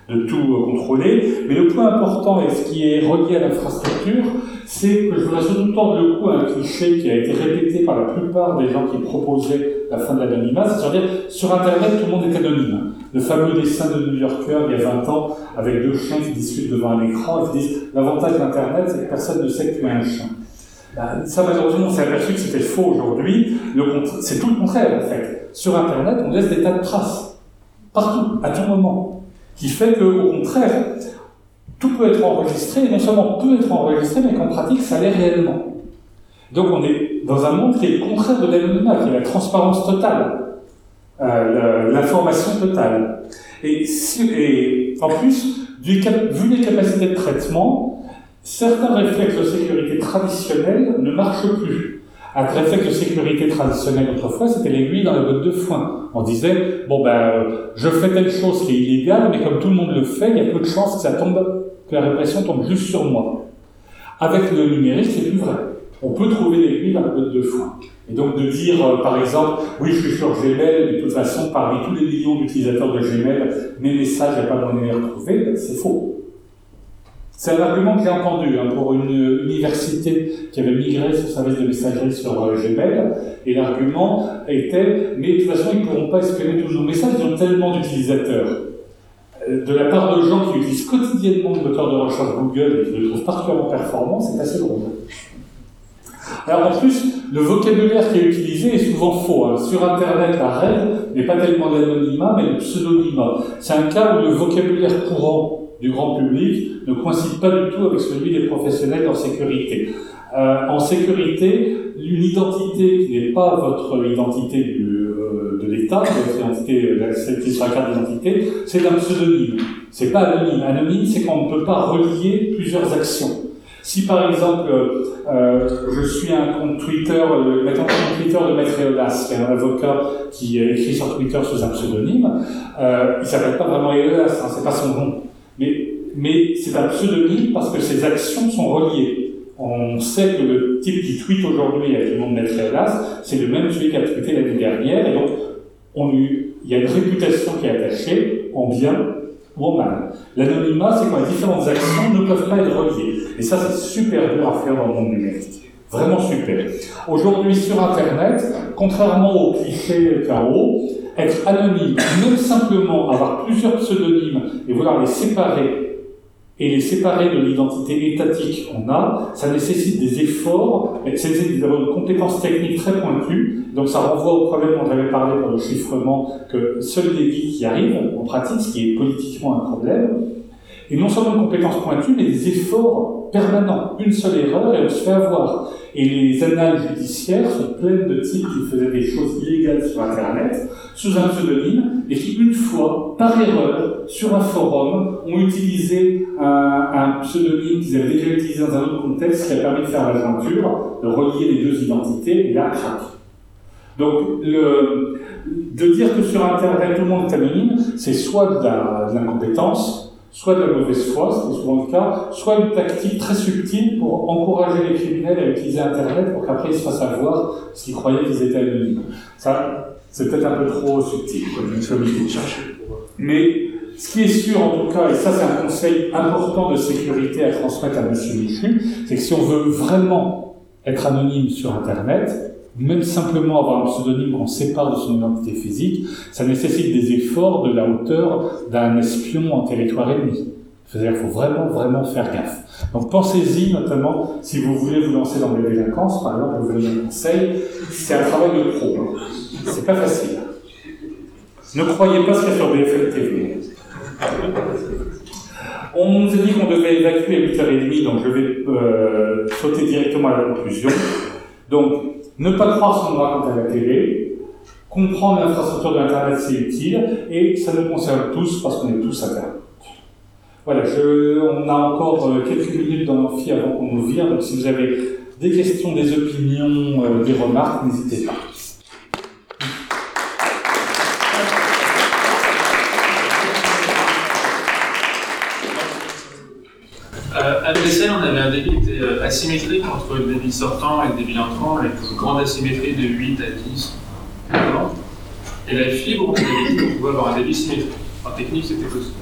de tout contrôler. Mais le point important, et ce qui est relié à l'infrastructure, c'est que je voudrais surtout tordre le cou à un cliché qui a été répété par la plupart des gens qui proposaient la fin de l'anonymat, c'est-à-dire sur Internet, tout le monde est anonyme. Le fameux dessin de New Yorker il y a vingt ans, avec deux chiens qui discutent devant un écran et qui disent « l'avantage d'Internet, c'est que personne ne sait que tu es un chien ». Ben, ça, malheureusement, on s'est aperçu que c'était faux aujourd'hui. C'est tout le contraire, en fait. Sur Internet, on laisse des tas de traces, partout, à tout moment, qui fait qu'au contraire, tout peut être enregistré, et non seulement peut être enregistré, mais qu'en pratique, ça l'est réellement. Donc on est dans un monde qui est le contraire de l'anonymat, qui est la transparence totale, euh, l'information totale. Et, et en plus, du, vu les capacités de traitement, certains réflexes de sécurité traditionnels ne marchent plus. Un réflexe de sécurité traditionnel autrefois, c'était l'aiguille dans la botte de foin. On disait, bon ben, je fais telle chose qui est illégale, mais comme tout le monde le fait, il y a peu de chances que ça tombe, que la répression tombe juste sur moi. Avec le numérique, c'est plus vrai. On peut trouver l'aiguille dans la botte de foin. Et donc de dire, euh, par exemple, oui, je suis sur Gmail, mais de toute façon, parmi tous les millions d'utilisateurs de Gmail, mes messages, il n'y a pas moyen de les retrouver, ben, c'est faux. C'est un argument que j'ai entendu hein, pour une université qui avait migré son service de messagerie sur euh, Gmail, et l'argument était, mais de toute façon, ils ne pourront pas espionner tous nos messages, ils ont tellement d'utilisateurs. De la part de gens qui utilisent quotidiennement le moteur de recherche Google et qui le trouvent particulièrement performant, c'est assez drôle. Alors en plus, le vocabulaire qui est utilisé est souvent faux. Hein. Sur Internet, la règle n'est pas tellement l'anonymat, mais le pseudonymat. C'est un cas où le vocabulaire courant du grand public ne coïncide pas du tout avec celui des professionnels en sécurité. Euh, en sécurité, une identité qui n'est pas votre identité du, euh, de l'État, votre identité, celle qui est sur la carte d'identité, c'est un pseudonyme. C'est pas anonyme. Anonyme, c'est qu'on ne peut pas relier plusieurs actions. Si par exemple, euh, je suis un compte Twitter, euh, mettons un compte Twitter de Maître Eolas, qui est un avocat qui écrit sur Twitter sous un pseudonyme, euh, il s'appelle pas vraiment Eolas, hein, c'est pas son nom. Mais, mais c'est un pseudonyme parce que ses actions sont reliées. On sait que le type qui tweet aujourd'hui avec le nom de Maître Eolas, c'est le même celui qui a tweeté l'année dernière, et donc on lui, il y a une réputation qui est attachée, en bien ou en mal. L'anonymat, c'est quand les différentes actions ne peuvent pas être reliées. Et ça, c'est super dur à faire dans le monde numérique. Vraiment super. Aujourd'hui, sur Internet, contrairement aux clichés K O, être anonyme, même simplement avoir plusieurs pseudonymes et vouloir les séparer, et les séparer de l'identité étatique qu'on a, ça nécessite des efforts, et ça nécessite d'avoir une compétence technique très pointue, donc ça renvoie au problème dont j'avais parlé pour le chiffrement, que seuls les geeks y arrivent, en pratique, ce qui est politiquement un problème, et non seulement une compétence pointue, mais des efforts permanents. Une seule erreur et on se fait avoir. Et les annales judiciaires sont pleines de types qui faisaient des choses illégales sur Internet, sous un pseudonyme, et qui, une fois, par erreur, sur un forum, ont utilisé un, un pseudonyme qu'ils avaient déjà utilisé dans un autre contexte, qui a permis de faire la jointure, de relier les deux identités, et là, crac. Donc, le, de dire que sur Internet, tout le monde est anonyme, c'est soit de l'incompétence, soit de la mauvaise foi, c'est souvent le cas, soit une tactique très subtile pour encourager les criminels à utiliser Internet pour qu'après ils se fassent avoir parce qu'ils croyaient qu'ils étaient anonymes. Ça, c'est peut-être un peu trop subtil, comme je me suis chercher. Mais ce qui est sûr en tout cas, et ça c'est un conseil important de sécurité à transmettre à M. Michu, c'est que si on veut vraiment être anonyme sur Internet, même simplement avoir un pseudonyme qu'on sépare de son identité physique, ça nécessite des efforts de la hauteur d'un espion en territoire ennemi. C'est-à-dire qu'il faut vraiment, vraiment faire gaffe. Donc pensez-y, notamment, si vous voulez vous lancer dans les délinquances, par exemple, vous voulez un conseil, c'est un travail de pro. C'est pas facile. Ne croyez pas ce qu'il y a sur B F M T V. On nous a dit qu'on devait évacuer à huit heures trente, donc je vais euh, sauter directement à la conclusion. Donc, ne pas croire ce qu'on raconte à la télé, comprendre l'infrastructure de l'Internet, c'est utile, et ça nous concerne tous parce qu'on est tous internautes. Voilà, je, on a encore euh, quelques minutes dans l'amphi avant qu'on nous vire, donc si vous avez des questions, des opinions, euh, des remarques, n'hésitez pas. Euh, à l'E S L, on avait un débit qui était euh, asymétrique entre le débit sortant et le débit entrant, avec une grande asymétrie de huit à dix. Et la fibre, on avait dit qu'on pouvait avoir un débit symétrique. En technique, c'était possible.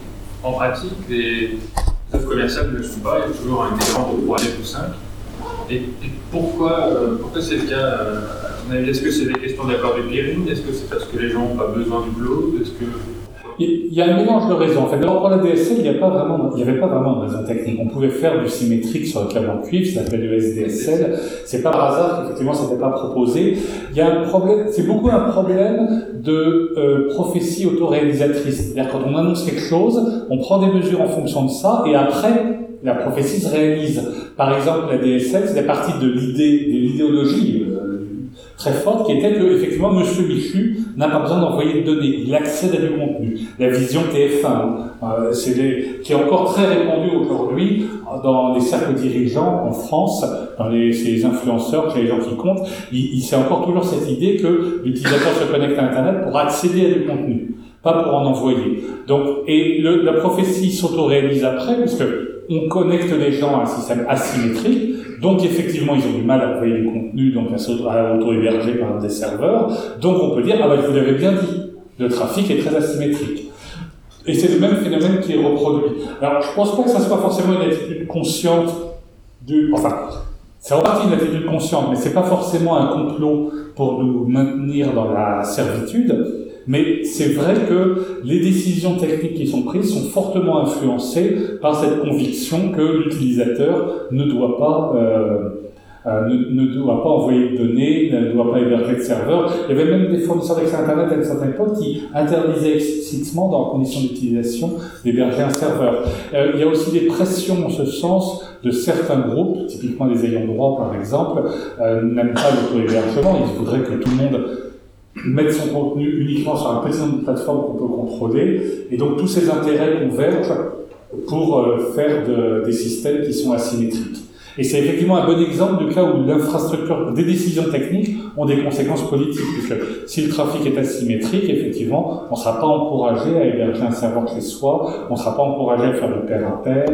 en pratique, les offres commerciales ne le sont pas, il y a toujours un élément pour aller plus simple. Et, et pourquoi, euh, pourquoi c'est le cas euh, à ton avis? Est-ce que c'est des questions d'accord du peering? Est-ce que c'est parce que les gens n'ont pas besoin du cloud? Est-ce que... Il y a un mélange de raisons. En fait, d'abord pour la D S L, il n'y a pas vraiment, il n'y avait pas vraiment de raison technique. On pouvait faire du symétrique sur le câble en cuivre, ça s'appelle le S D S L. C'est pas par hasard qu'effectivement c'était pas proposé. Il y a un problème, c'est beaucoup un problème de euh, prophétie autoréalisatrice. C'est-à-dire quand on annonce quelque chose, on prend des mesures en fonction de ça, et après la prophétie se réalise. Par exemple, la D S L, c'était partie de l'idée, de l'idéologie euh, très forte, qui était que, effectivement, Monsieur Michu n'a pas besoin d'envoyer de données. Il accède à du contenu. La vision T F un, euh, c'est les, qui est encore très répandue aujourd'hui dans les cercles dirigeants en France, dans les, ces influenceurs, les gens qui comptent. Il, il c'est encore toujours cette idée que l'utilisateur se connecte à Internet pour accéder à du contenu, pas pour en envoyer. Donc, et le, la prophétie s'auto-réalise après, puisque on connecte les gens à un système asymétrique, donc effectivement ils ont du mal à envoyer du contenu, donc à auto-héberger par des serveurs, donc on peut dire, ah ben je vous l'avais bien dit, le trafic est très asymétrique. Et c'est le même phénomène qui est reproduit. Alors je pense pas que ça soit forcément une attitude consciente du... Enfin, c'est en partie une attitude consciente, mais c'est pas forcément un complot pour nous maintenir dans la servitude. Mais c'est vrai que les décisions techniques qui sont prises sont fortement influencées par cette conviction que l'utilisateur ne doit pas euh, euh, ne, ne doit pas envoyer de données, ne doit pas héberger de serveurs. Il y avait même des fournisseurs d'accès Internet à une certaine époque qui interdisaient explicitement, dans les conditions d'utilisation, d'héberger un serveur. Euh, il y a aussi des pressions en ce sens de certains groupes, typiquement les ayants droit par exemple, euh, n'aiment pas l'auto-hébergement. Ils voudraient que tout le monde mettre son contenu uniquement sur un petit nombre de plateformes qu'on peut contrôler, et donc tous ces intérêts convergent pour euh, faire de, des systèmes qui sont asymétriques. Et c'est effectivement un bon exemple du cas où l'infrastructure, des décisions techniques ont des conséquences politiques, puisque si le trafic est asymétrique, effectivement, on ne sera pas encouragé à héberger un serveur chez soi, on ne sera pas encouragé à faire du pair à pair.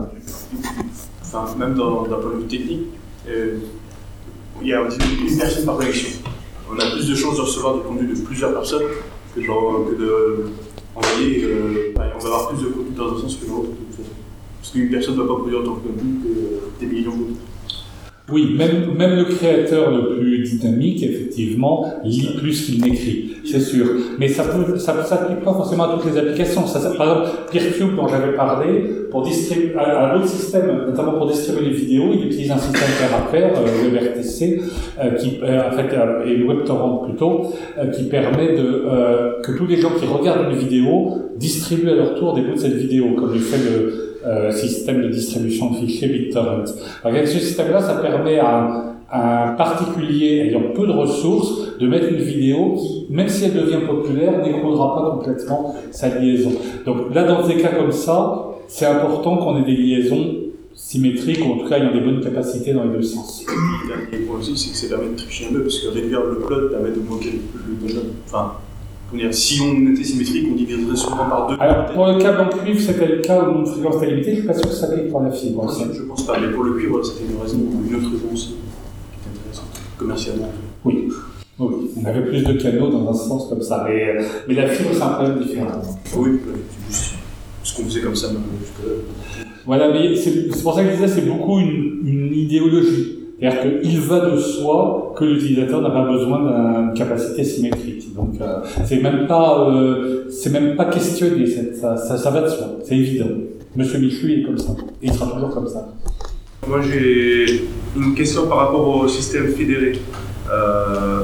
Enfin, même dans, d'un point de vue technique, euh, il y a une personne par connexion. On a plus de chances de recevoir du contenu de plusieurs personnes que de, que de envoyer. Euh, on va avoir plus de contenu dans un sens que dans l'autre. Parce qu'une personne ne va pas produire autant de contenu que des millions d'autres. Oui, même, même le créateur le plus dynamique, effectivement, lit plus qu'il n'écrit, c'est sûr. Mais ça peut, ça, ça s'applique pas forcément à toutes les applications. Ça, ça, par exemple, Peertube, dont j'avais parlé, pour distribuer, à, à l'autre système, notamment pour distribuer les vidéos, il utilise un système pair à pair, euh, le R T C, euh, qui, euh, en fait, euh, et le WebTorrent plutôt, euh, qui permet de, euh, que tous les gens qui regardent une vidéo distribuent à leur tour des bouts de cette vidéo, comme le fait le, Euh, système de distribution de fichiers BitTorrent. Alors, avec ce système-là, ça permet à, à un particulier ayant peu de ressources de mettre une vidéo qui, même si elle devient populaire, n'écroulera pas complètement sa liaison. Donc là, dans des cas comme ça, c'est important qu'on ait des liaisons symétriques, ou en tout cas ayant des bonnes capacités dans les deux sens. Le dernier point aussi, c'est que ça permet de tricher un peu, parce que réduire le upload permet d'augmenter le download. Enfin, si on était symétrique, on diviserait souvent par deux. Alors, pour le câble en cuivre, c'était le cas où une fréquence était limitée, je ne suis pas sûr que ça s'applique pour la fibre. Non, je ne pense pas, mais pour le cuivre, c'était une raison, une autre raison aussi, qui est intéressante, commercialement. Oui. Oui, on avait plus de canaux dans un sens comme ça, mais, mais la fibre, c'est un problème différent. Oui, c'est juste ce qu'on faisait comme ça maintenant jusque-là. Voilà, mais c'est, c'est pour ça que je disais, c'est beaucoup une, une idéologie. C'est-à-dire qu'il va de soi que l'utilisateur n'a pas besoin d'une capacité symétrique. Donc, euh, c'est même pas, euh, c'est même pas questionné. C'est, ça, ça, ça va de soi. C'est évident. Monsieur Michu est comme ça. Et il sera toujours comme ça. Moi, j'ai une question par rapport au système fédéré. Euh,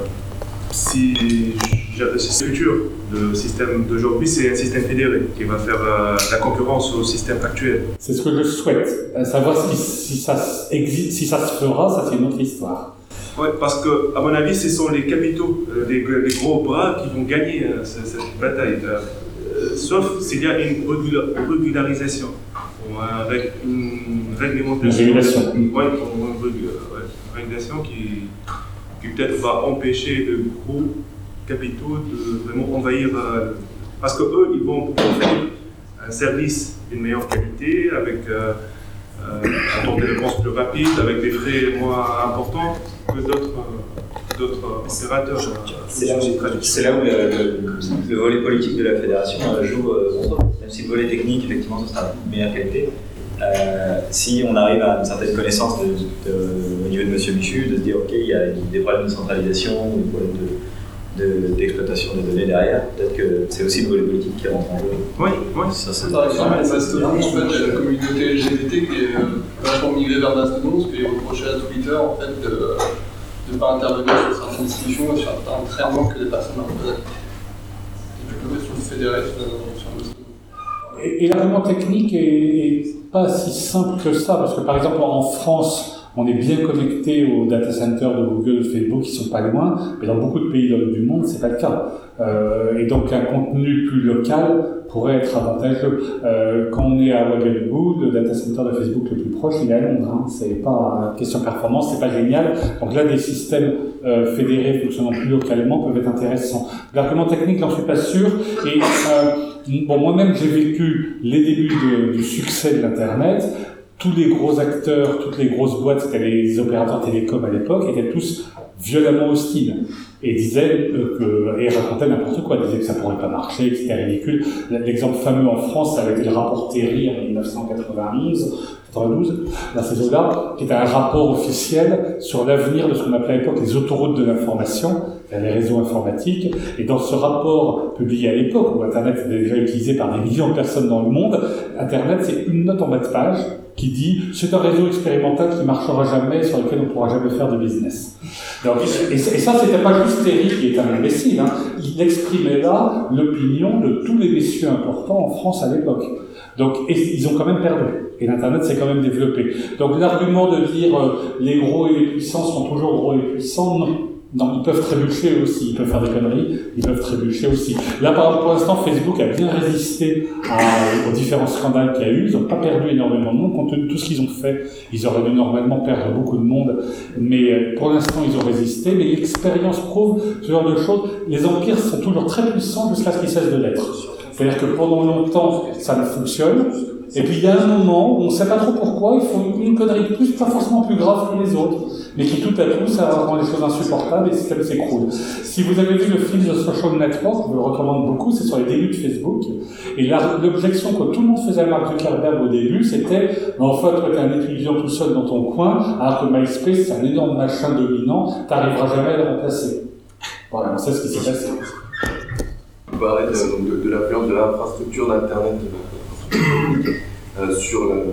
si c'est le futur, le système d'aujourd'hui, c'est un système fédéré qui va faire euh, la concurrence au système actuel. C'est ce que je souhaite. Euh, savoir si, si, ça existe, si ça se fera, ça c'est une autre histoire. Oui, parce que, à mon avis, ce sont les capitaux, euh, les, les gros bras qui vont gagner euh, cette, cette bataille. Euh, sauf s'il y a une régularisation, ou un, une réglementation. Une régulation. Oui, une, une régulation qui, qui peut-être va empêcher de gros capitaux de vraiment envahir. Euh, parce qu'eux, ils vont offrir un service d'une meilleure qualité, avec euh, euh, un temps de réponse plus rapide, avec des frais moins importants que d'autres. Euh, d'autres opérateurs. C'est là, c'est là où le, le, le volet politique de la fédération joue son rôle. Même si le volet technique, effectivement, ce sera de meilleure qualité. Euh, si on arrive à une certaine connaissance de, de, au niveau de M. Michu, de se dire ok, il y a des problèmes de centralisation, des problèmes de, de, d'exploitation des données derrière, peut-être que c'est aussi le volet politique qui rentre en jeu. Oui, oui. Ça, c'est par exemple, Mastodon, en fait, il y a la communauté L G B T qui est vachement migrée vers Mastodon, parce qu'il est reproché à Twitter en fait, de ne pas intervenir sur certaines discussions et sur certains traitements que les personnes ont fait. Et du coup, sur le fédéré sur Mastodon. Et, et l'argument technique est, est pas si simple que ça, parce que par exemple en France, on est bien connecté aux data centers de Google, de Facebook, qui sont pas loin, mais dans beaucoup de pays du monde, c'est pas le cas. Euh, et donc un contenu plus local pourrait être avantageux. Euh, quand on est à Ouagadougou, le data center de Facebook le plus proche, il est à Londres. Hein. C'est pas question performance, c'est pas génial. Donc là, des systèmes euh, fédérés fonctionnant plus localement peuvent être intéressants. L'argument technique, j'en suis pas sûr. Et euh, bon, moi-même, j'ai vécu les débuts de, du succès de l'Internet. Tous les gros acteurs, toutes les grosses boîtes, c'était les opérateurs télécoms à l'époque, étaient tous violemment hostiles et disaient euh, que, et racontaient n'importe quoi, disaient que ça pourrait pas marcher, que c'était ridicule. L'exemple fameux en France, ça avait été le rapport Terry en dix-neuf cent quatre-vingt-onze, quatre-vingt-douze, dans ces eaux-là, qui était un rapport officiel sur l'avenir de ce qu'on appelait à l'époque les autoroutes de l'information, les réseaux informatiques. Et dans ce rapport publié à l'époque, où Internet était déjà utilisé par des millions de personnes dans le monde, Internet, c'est une note en bas de page qui dit « c'est un réseau expérimental qui marchera jamais, sur lequel on ne pourra jamais faire de business ». Donc, et, et ça, c'était pas juste Terry qui est un imbécile, hein. Il exprimait là l'opinion de tous les messieurs importants en France à l'époque. Donc, et, ils ont quand même perdu. Et l'Internet s'est quand même développé. Donc l'argument de dire euh, les gros et les puissants sont toujours gros et puissants, non. Non, ils peuvent trébucher aussi, ils peuvent faire des conneries, ils peuvent trébucher aussi. Là, par exemple, pour l'instant, Facebook a bien résisté à, aux différents scandales qu'il y a eu. Ils n'ont pas perdu énormément de monde, compte tenu de tout ce qu'ils ont fait. Ils auraient dû normalement perdre beaucoup de monde, mais pour l'instant, ils ont résisté. Mais l'expérience prouve ce genre de choses. Les empires sont toujours très puissants jusqu'à ce qu'ils cessent de l'être. C'est-à-dire que pendant longtemps, ça ne fonctionne. Et puis il y a un moment où on ne sait pas trop pourquoi, il faut une connerie de plus, pas forcément plus grave que les autres, mais qui tout à coup, ça rend les choses insupportables et le système s'écroule. Si vous avez vu le film The Social Network, je vous le recommande beaucoup, c'est sur les débuts de Facebook, et là, l'objection que tout le monde faisait à Mark Zuckerberg au début, c'était « en fait, toi t'es un étudiant tout seul dans ton coin, alors que MySpace, c'est un énorme machin dominant, t'arriveras jamais à le remplacer. » Voilà, on sait ce qui s'est passé. Vous parlez de, de, de l'influence de l'infrastructure d'Internet euh, sur la, la,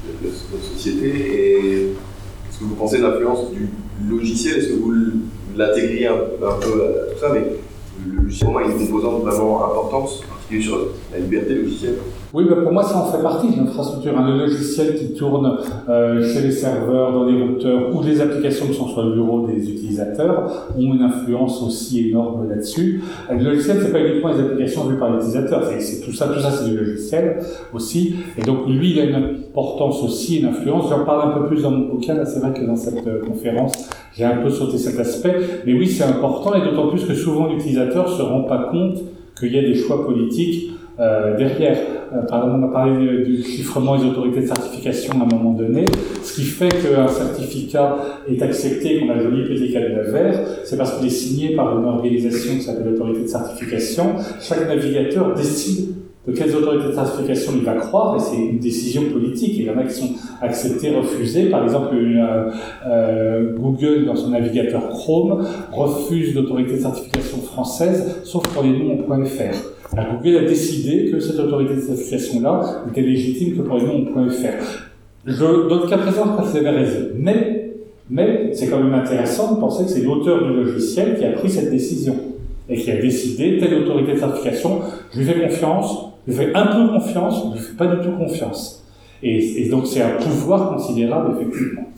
la société, et est-ce que vous pensez de l'influence du logiciel? Est-ce que vous l'intégriez un, un peu à tout ça, mais le logiciel pour moi est une composante vraiment importante, en particulier sur la liberté logicielle? Oui, bah pour moi, ça en fait partie de l'infrastructure. Hein. Le logiciel qui tourne euh, chez les serveurs, dans les routeurs, ou les applications qui sont sur le bureau des utilisateurs ont une influence aussi énorme là-dessus. Le logiciel, c'est pas uniquement les applications vues par l'utilisateur, c'est, c'est tout ça, tout ça, c'est du logiciel aussi. Et donc, lui, il a une importance aussi, une influence. J'en parle un peu plus dans mon bouquin. Là, c'est vrai que dans cette euh, conférence, j'ai un peu sauté cet aspect. Mais oui, c'est important, et d'autant plus que souvent l'utilisateur se rend pas compte qu'il y a des choix politiques Euh, derrière. Euh, par exemple, on a parlé du chiffrement des autorités de certification à un moment donné. Ce qui fait qu'un certificat est accepté, qu'on a le joli petit cadenas vert, c'est parce qu'il est signé par une organisation qui s'appelle l'autorité de certification. Chaque navigateur décide de quelles autorités de certification il va croire, et c'est une décision politique. Il y en a qui sont acceptés, refusés. Par exemple, une, euh, euh, Google, dans son navigateur Chrome, refuse l'autorité de certification française, sauf pour les noms en .fr. Alors, Google a décidé que cette autorité de certification-là était légitime que pour les noms en .fr. Je, dans le cas présent, je pense que c'est raison. Mais, mais c'est quand même intéressant de penser que c'est l'auteur du logiciel qui a pris cette décision et qui a décidé telle autorité de certification, je lui fais confiance, je lui fais un peu confiance, je lui fais pas du tout confiance. Et, et donc c'est un pouvoir considérable, effectivement.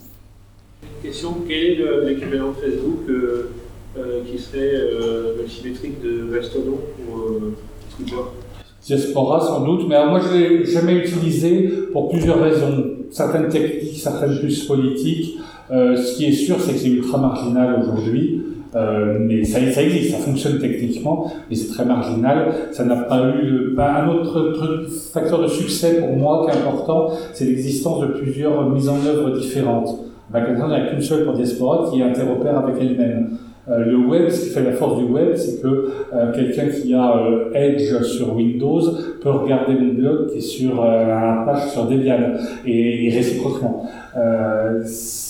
Une question, quel est le, l'équivalent de Facebook euh, euh, qui serait euh, multimétrique de Mastodon ou euh, Twitter? Diaspora sans doute, mais alors moi je l'ai jamais utilisé pour plusieurs raisons. Certaines techniques, certaines plus politiques. Euh, ce qui est sûr, c'est que c'est ultra marginal aujourd'hui. Euh, mais ça, ça existe, ça fonctionne techniquement, mais c'est très marginal. Ça n'a pas eu le... ben, un autre truc, facteur de succès pour moi qui est important, c'est l'existence de plusieurs mises en œuvre différentes. Ben, il n'y en a qu'une seule pour Diaspora qui interopère avec elle-même. Euh, le web, ce qui fait la force du web, c'est que euh, quelqu'un qui a euh, Edge sur Windows peut regarder mon blog qui est sur euh, un page sur Debian, et, et réciproquement. Euh,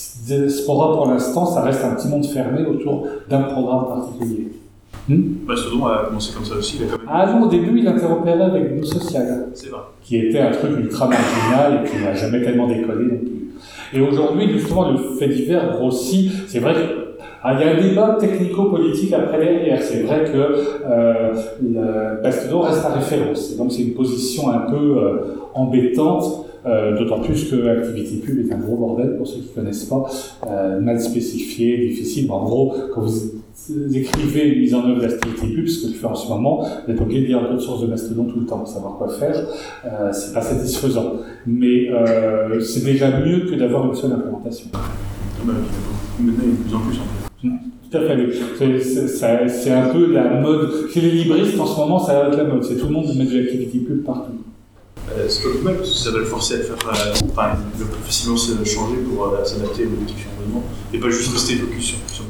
Spora, pour l'instant, ça reste un petit monde fermé autour d'un programme particulier. Hmm Mastodon a commencé comme ça aussi, il a quand même... Ah non, au début, il interopérait avec Blue Social, c'est vrai, qui était un truc ultra marginal et qui n'a jamais tellement décollé non plus. Et aujourd'hui, justement, le fait divers grossit. C'est vrai qu'il ah, y a un débat technico-politique après derrière. C'est vrai que euh, le Mastodon reste la référence. Et donc, c'est une position un peu euh, embêtante. Euh, d'autant plus que ActivityPub est un gros bordel pour ceux qui ne connaissent pas, euh, mal spécifié, difficile. Bon, en gros, quand vous écrivez une mise en œuvre d'ActivityPub, ce que je fais en ce moment, vous êtes obligé de lire un peu de source de Mastodon tout le temps pour savoir quoi faire. Euh, c'est pas satisfaisant, mais euh, c'est déjà mieux que d'avoir une seule implémentation. Ah bah, maintenant, il y a de plus en plus en fait. Tout à fait. C'est, c'est, c'est un peu la mode. Chez les libristes, en ce moment, ça va être la mode. C'est tout le monde qui met de l'ActivityPub partout. Euh, c'est pas plus mal parce que ça va le forcer à faire, euh, enfin, il va plus facilement se changer pour euh, s'adapter aux différents événements et pas juste rester focus sur, sur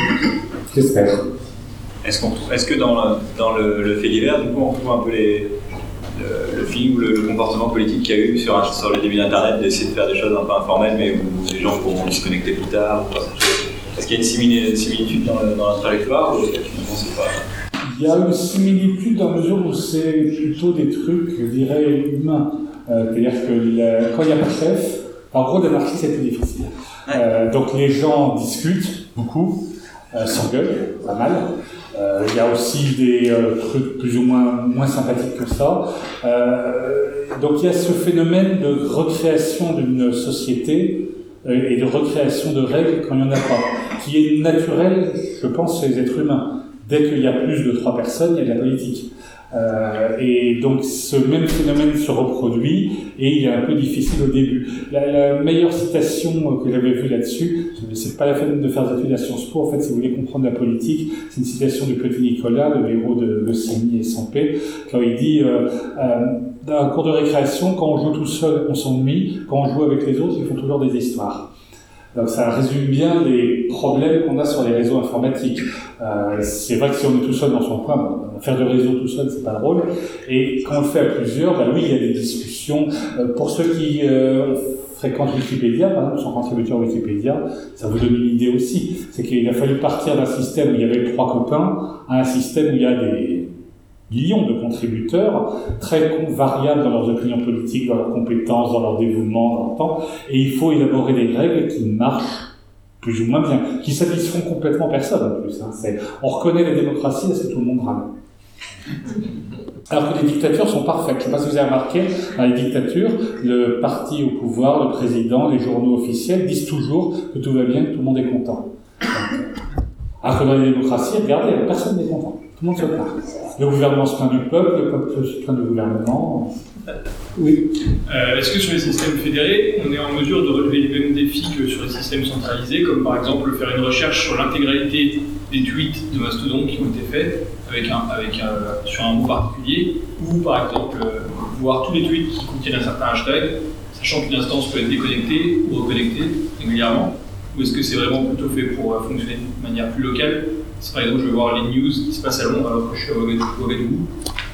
J'espère. Est-ce, qu'on, est-ce que dans, dans le, le fait divers, du coup, on trouve un peu les, le, le feeling ou le, le comportement politique qu'il y a eu sur, sur le début d'Internet, d'essayer de faire des choses un peu informelles, mais où les gens pourront se connecter plus tard ou pas. Est-ce qu'il y a une simili- similitude dans, le, dans la trajectoire ou finalement c'est pas... Il y a une similitude dans la mesure où c'est plutôt des trucs, je dirais, humains. Euh, c'est-à-dire que la, quand il n'y a pas de chef, en gros, l'anarchie, c'est plus difficile. Euh, donc les gens discutent beaucoup, euh, s'engueulent, pas mal. Euh, il y a aussi des euh, trucs plus ou moins, moins sympathiques que ça. Euh, donc il y a ce phénomène de recréation d'une société euh, et de recréation de règles quand il n'y en a pas, qui est naturel, je pense, chez les êtres humains. Dès qu'il y a plus de trois personnes, il y a de la politique. Euh, et donc ce même phénomène se reproduit et il est un peu difficile au début. La, la meilleure citation que j'avais vue là-dessus, c'est pas la peine de faire des études à Sciences Po, en fait, si vous voulez comprendre la politique, c'est une citation de Petit Nicolas, le héros de Goscinny et Sampé, quand il dit euh, euh, dans un cours de récréation, quand on joue tout seul, on s'ennuie, quand on joue avec les autres, ils font toujours des histoires. Donc ça résume bien les problèmes qu'on a sur les réseaux informatiques. Euh, c'est vrai que si on est tout seul dans son coin, bon, faire du réseau tout seul, c'est pas drôle. Et quand on le fait à plusieurs, bah oui, il y a des discussions. Euh, pour ceux qui euh, fréquentent Wikipédia, par exemple, sont contributeurs Wikipédia, ça vous donne une idée aussi. C'est qu'il a fallu partir d'un système où il y avait trois copains à un système où il y a des millions de contributeurs, très variables dans leurs opinions politiques, dans leurs compétences, dans leur dévouement, dans leur temps, et il faut élaborer des règles qui marchent plus ou moins bien, qui satisfont complètement personne en plus. Hein. C'est, on reconnaît les démocraties parce que tout le monde râle. Alors que les dictatures sont parfaites. Je ne sais pas si vous avez remarqué, dans les dictatures, le parti au pouvoir, le président, les journaux officiels disent toujours que tout va bien, que tout le monde est content. Alors que dans les démocraties, regardez, personne n'est content. Tout le monde se plaint. Le gouvernement se plaint du peuple, le peuple se plaint du gouvernement. Oui. Euh, est-ce que sur les systèmes fédérés, on est en mesure de relever les mêmes défis que sur les systèmes centralisés, comme par exemple faire une recherche sur l'intégralité des tweets de Mastodon qui ont été faits avec un, avec un, sur un mot particulier, ou par exemple euh, voir tous les tweets qui contiennent un certain hashtag, sachant qu'une instance peut être déconnectée ou reconnectée régulièrement, ou est-ce que c'est vraiment plutôt fait pour euh, fonctionner de manière plus locale? Si par exemple je veux voir les news qui se passent à Londres alors que je suis à Ouagadougou.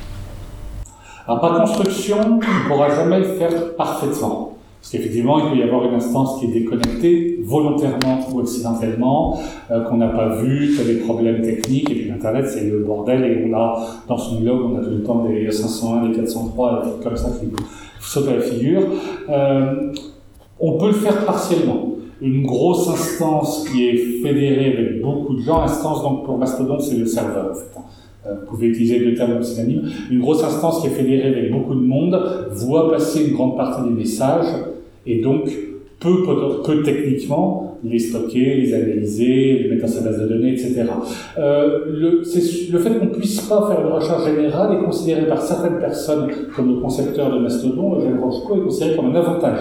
Alors par construction, on ne pourra jamais le faire parfaitement. Parce qu'effectivement, il peut y avoir une instance qui est déconnectée, volontairement ou accidentellement, euh, qu'on n'a pas vu, qui a des problèmes techniques, et puis l'Internet, c'est le bordel, et on a, dans son blog, on a tout le temps des cinq cent un, des quatre cent trois, des trucs comme ça qui sautent à la figure. Euh, on peut le faire partiellement. Une grosse instance qui est fédérée avec beaucoup de gens, instance donc pour Mastodon, c'est le serveur en fait. Vous pouvez utiliser le terme synonyme. Une grosse instance qui est fédérée avec beaucoup de monde voit passer une grande partie des messages et donc peut, peut, peut techniquement les stocker, les analyser, les mettre dans sa base de données, et cetera. Euh, le, c'est, le fait qu'on ne puisse pas faire une recherche générale est considéré par certaines personnes comme le concepteur de Mastodon, Eugène Rochko, est considéré comme un avantage.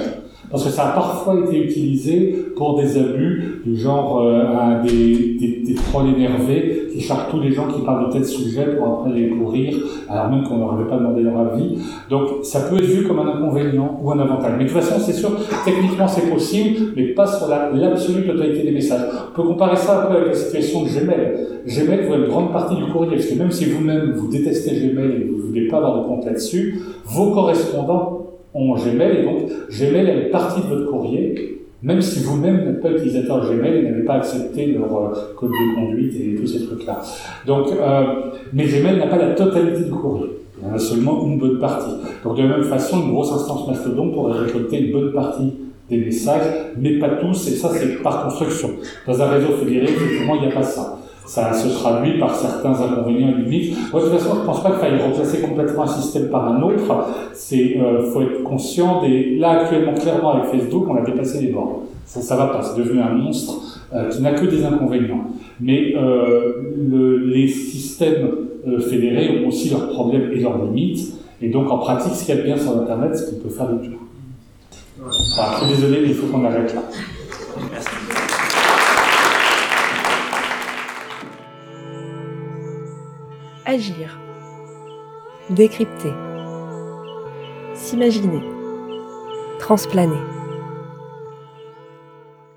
Parce que ça a parfois été utilisé pour des abus, du genre euh, des, des, des trolls énervés qui chargent tous les gens qui parlent de tel sujet pour après les pourrir, alors même qu'on leur avait pas demandé leur avis. Donc ça peut être vu comme un inconvénient ou un avantage. Mais de toute façon, c'est sûr, techniquement c'est possible, mais pas sur la, l'absolue totalité des messages. On peut comparer ça un peu avec la situation de Gmail. Gmail voit une grande partie du courrier, parce que même si vous-même vous détestez Gmail et que vous ne voulez pas avoir de compte là-dessus, vos correspondants ont Gmail, et donc Gmail est une partie de votre courrier, même si vous-même n'êtes pas utilisateur de Gmail et n'avez pas accepté leur euh, code de conduite et tous ces trucs-là. Donc, euh, mais Gmail n'a pas la totalité du courrier. Il y en a seulement une bonne partie. Donc de la même façon, une grosse instance Mastodon pourrait récolter une bonne partie des messages, mais pas tous, et ça c'est par construction. Dans un réseau fédéré, effectivement, il n'y a pas ça. Ça se traduit par certains inconvénients et limites. Moi, de toute façon, je ne pense pas qu'il faille remplacer complètement un système par un autre. C'est, euh, faut être conscient des. Là, actuellement, clairement, avec Facebook, on a dépassé les bornes. Ça, ça va pas. C'est devenu un monstre euh, qui n'a que des inconvénients. Mais euh, le, les systèmes euh, fédérés ont aussi leurs problèmes et leurs limites. Et donc, en pratique, ce qu'il y a de bien sur Internet, c'est qu'on peut faire de tout. Voilà, je suis désolé, mais il faut qu'on arrête là. Merci. Agir, décrypter, s'imaginer, transplaner.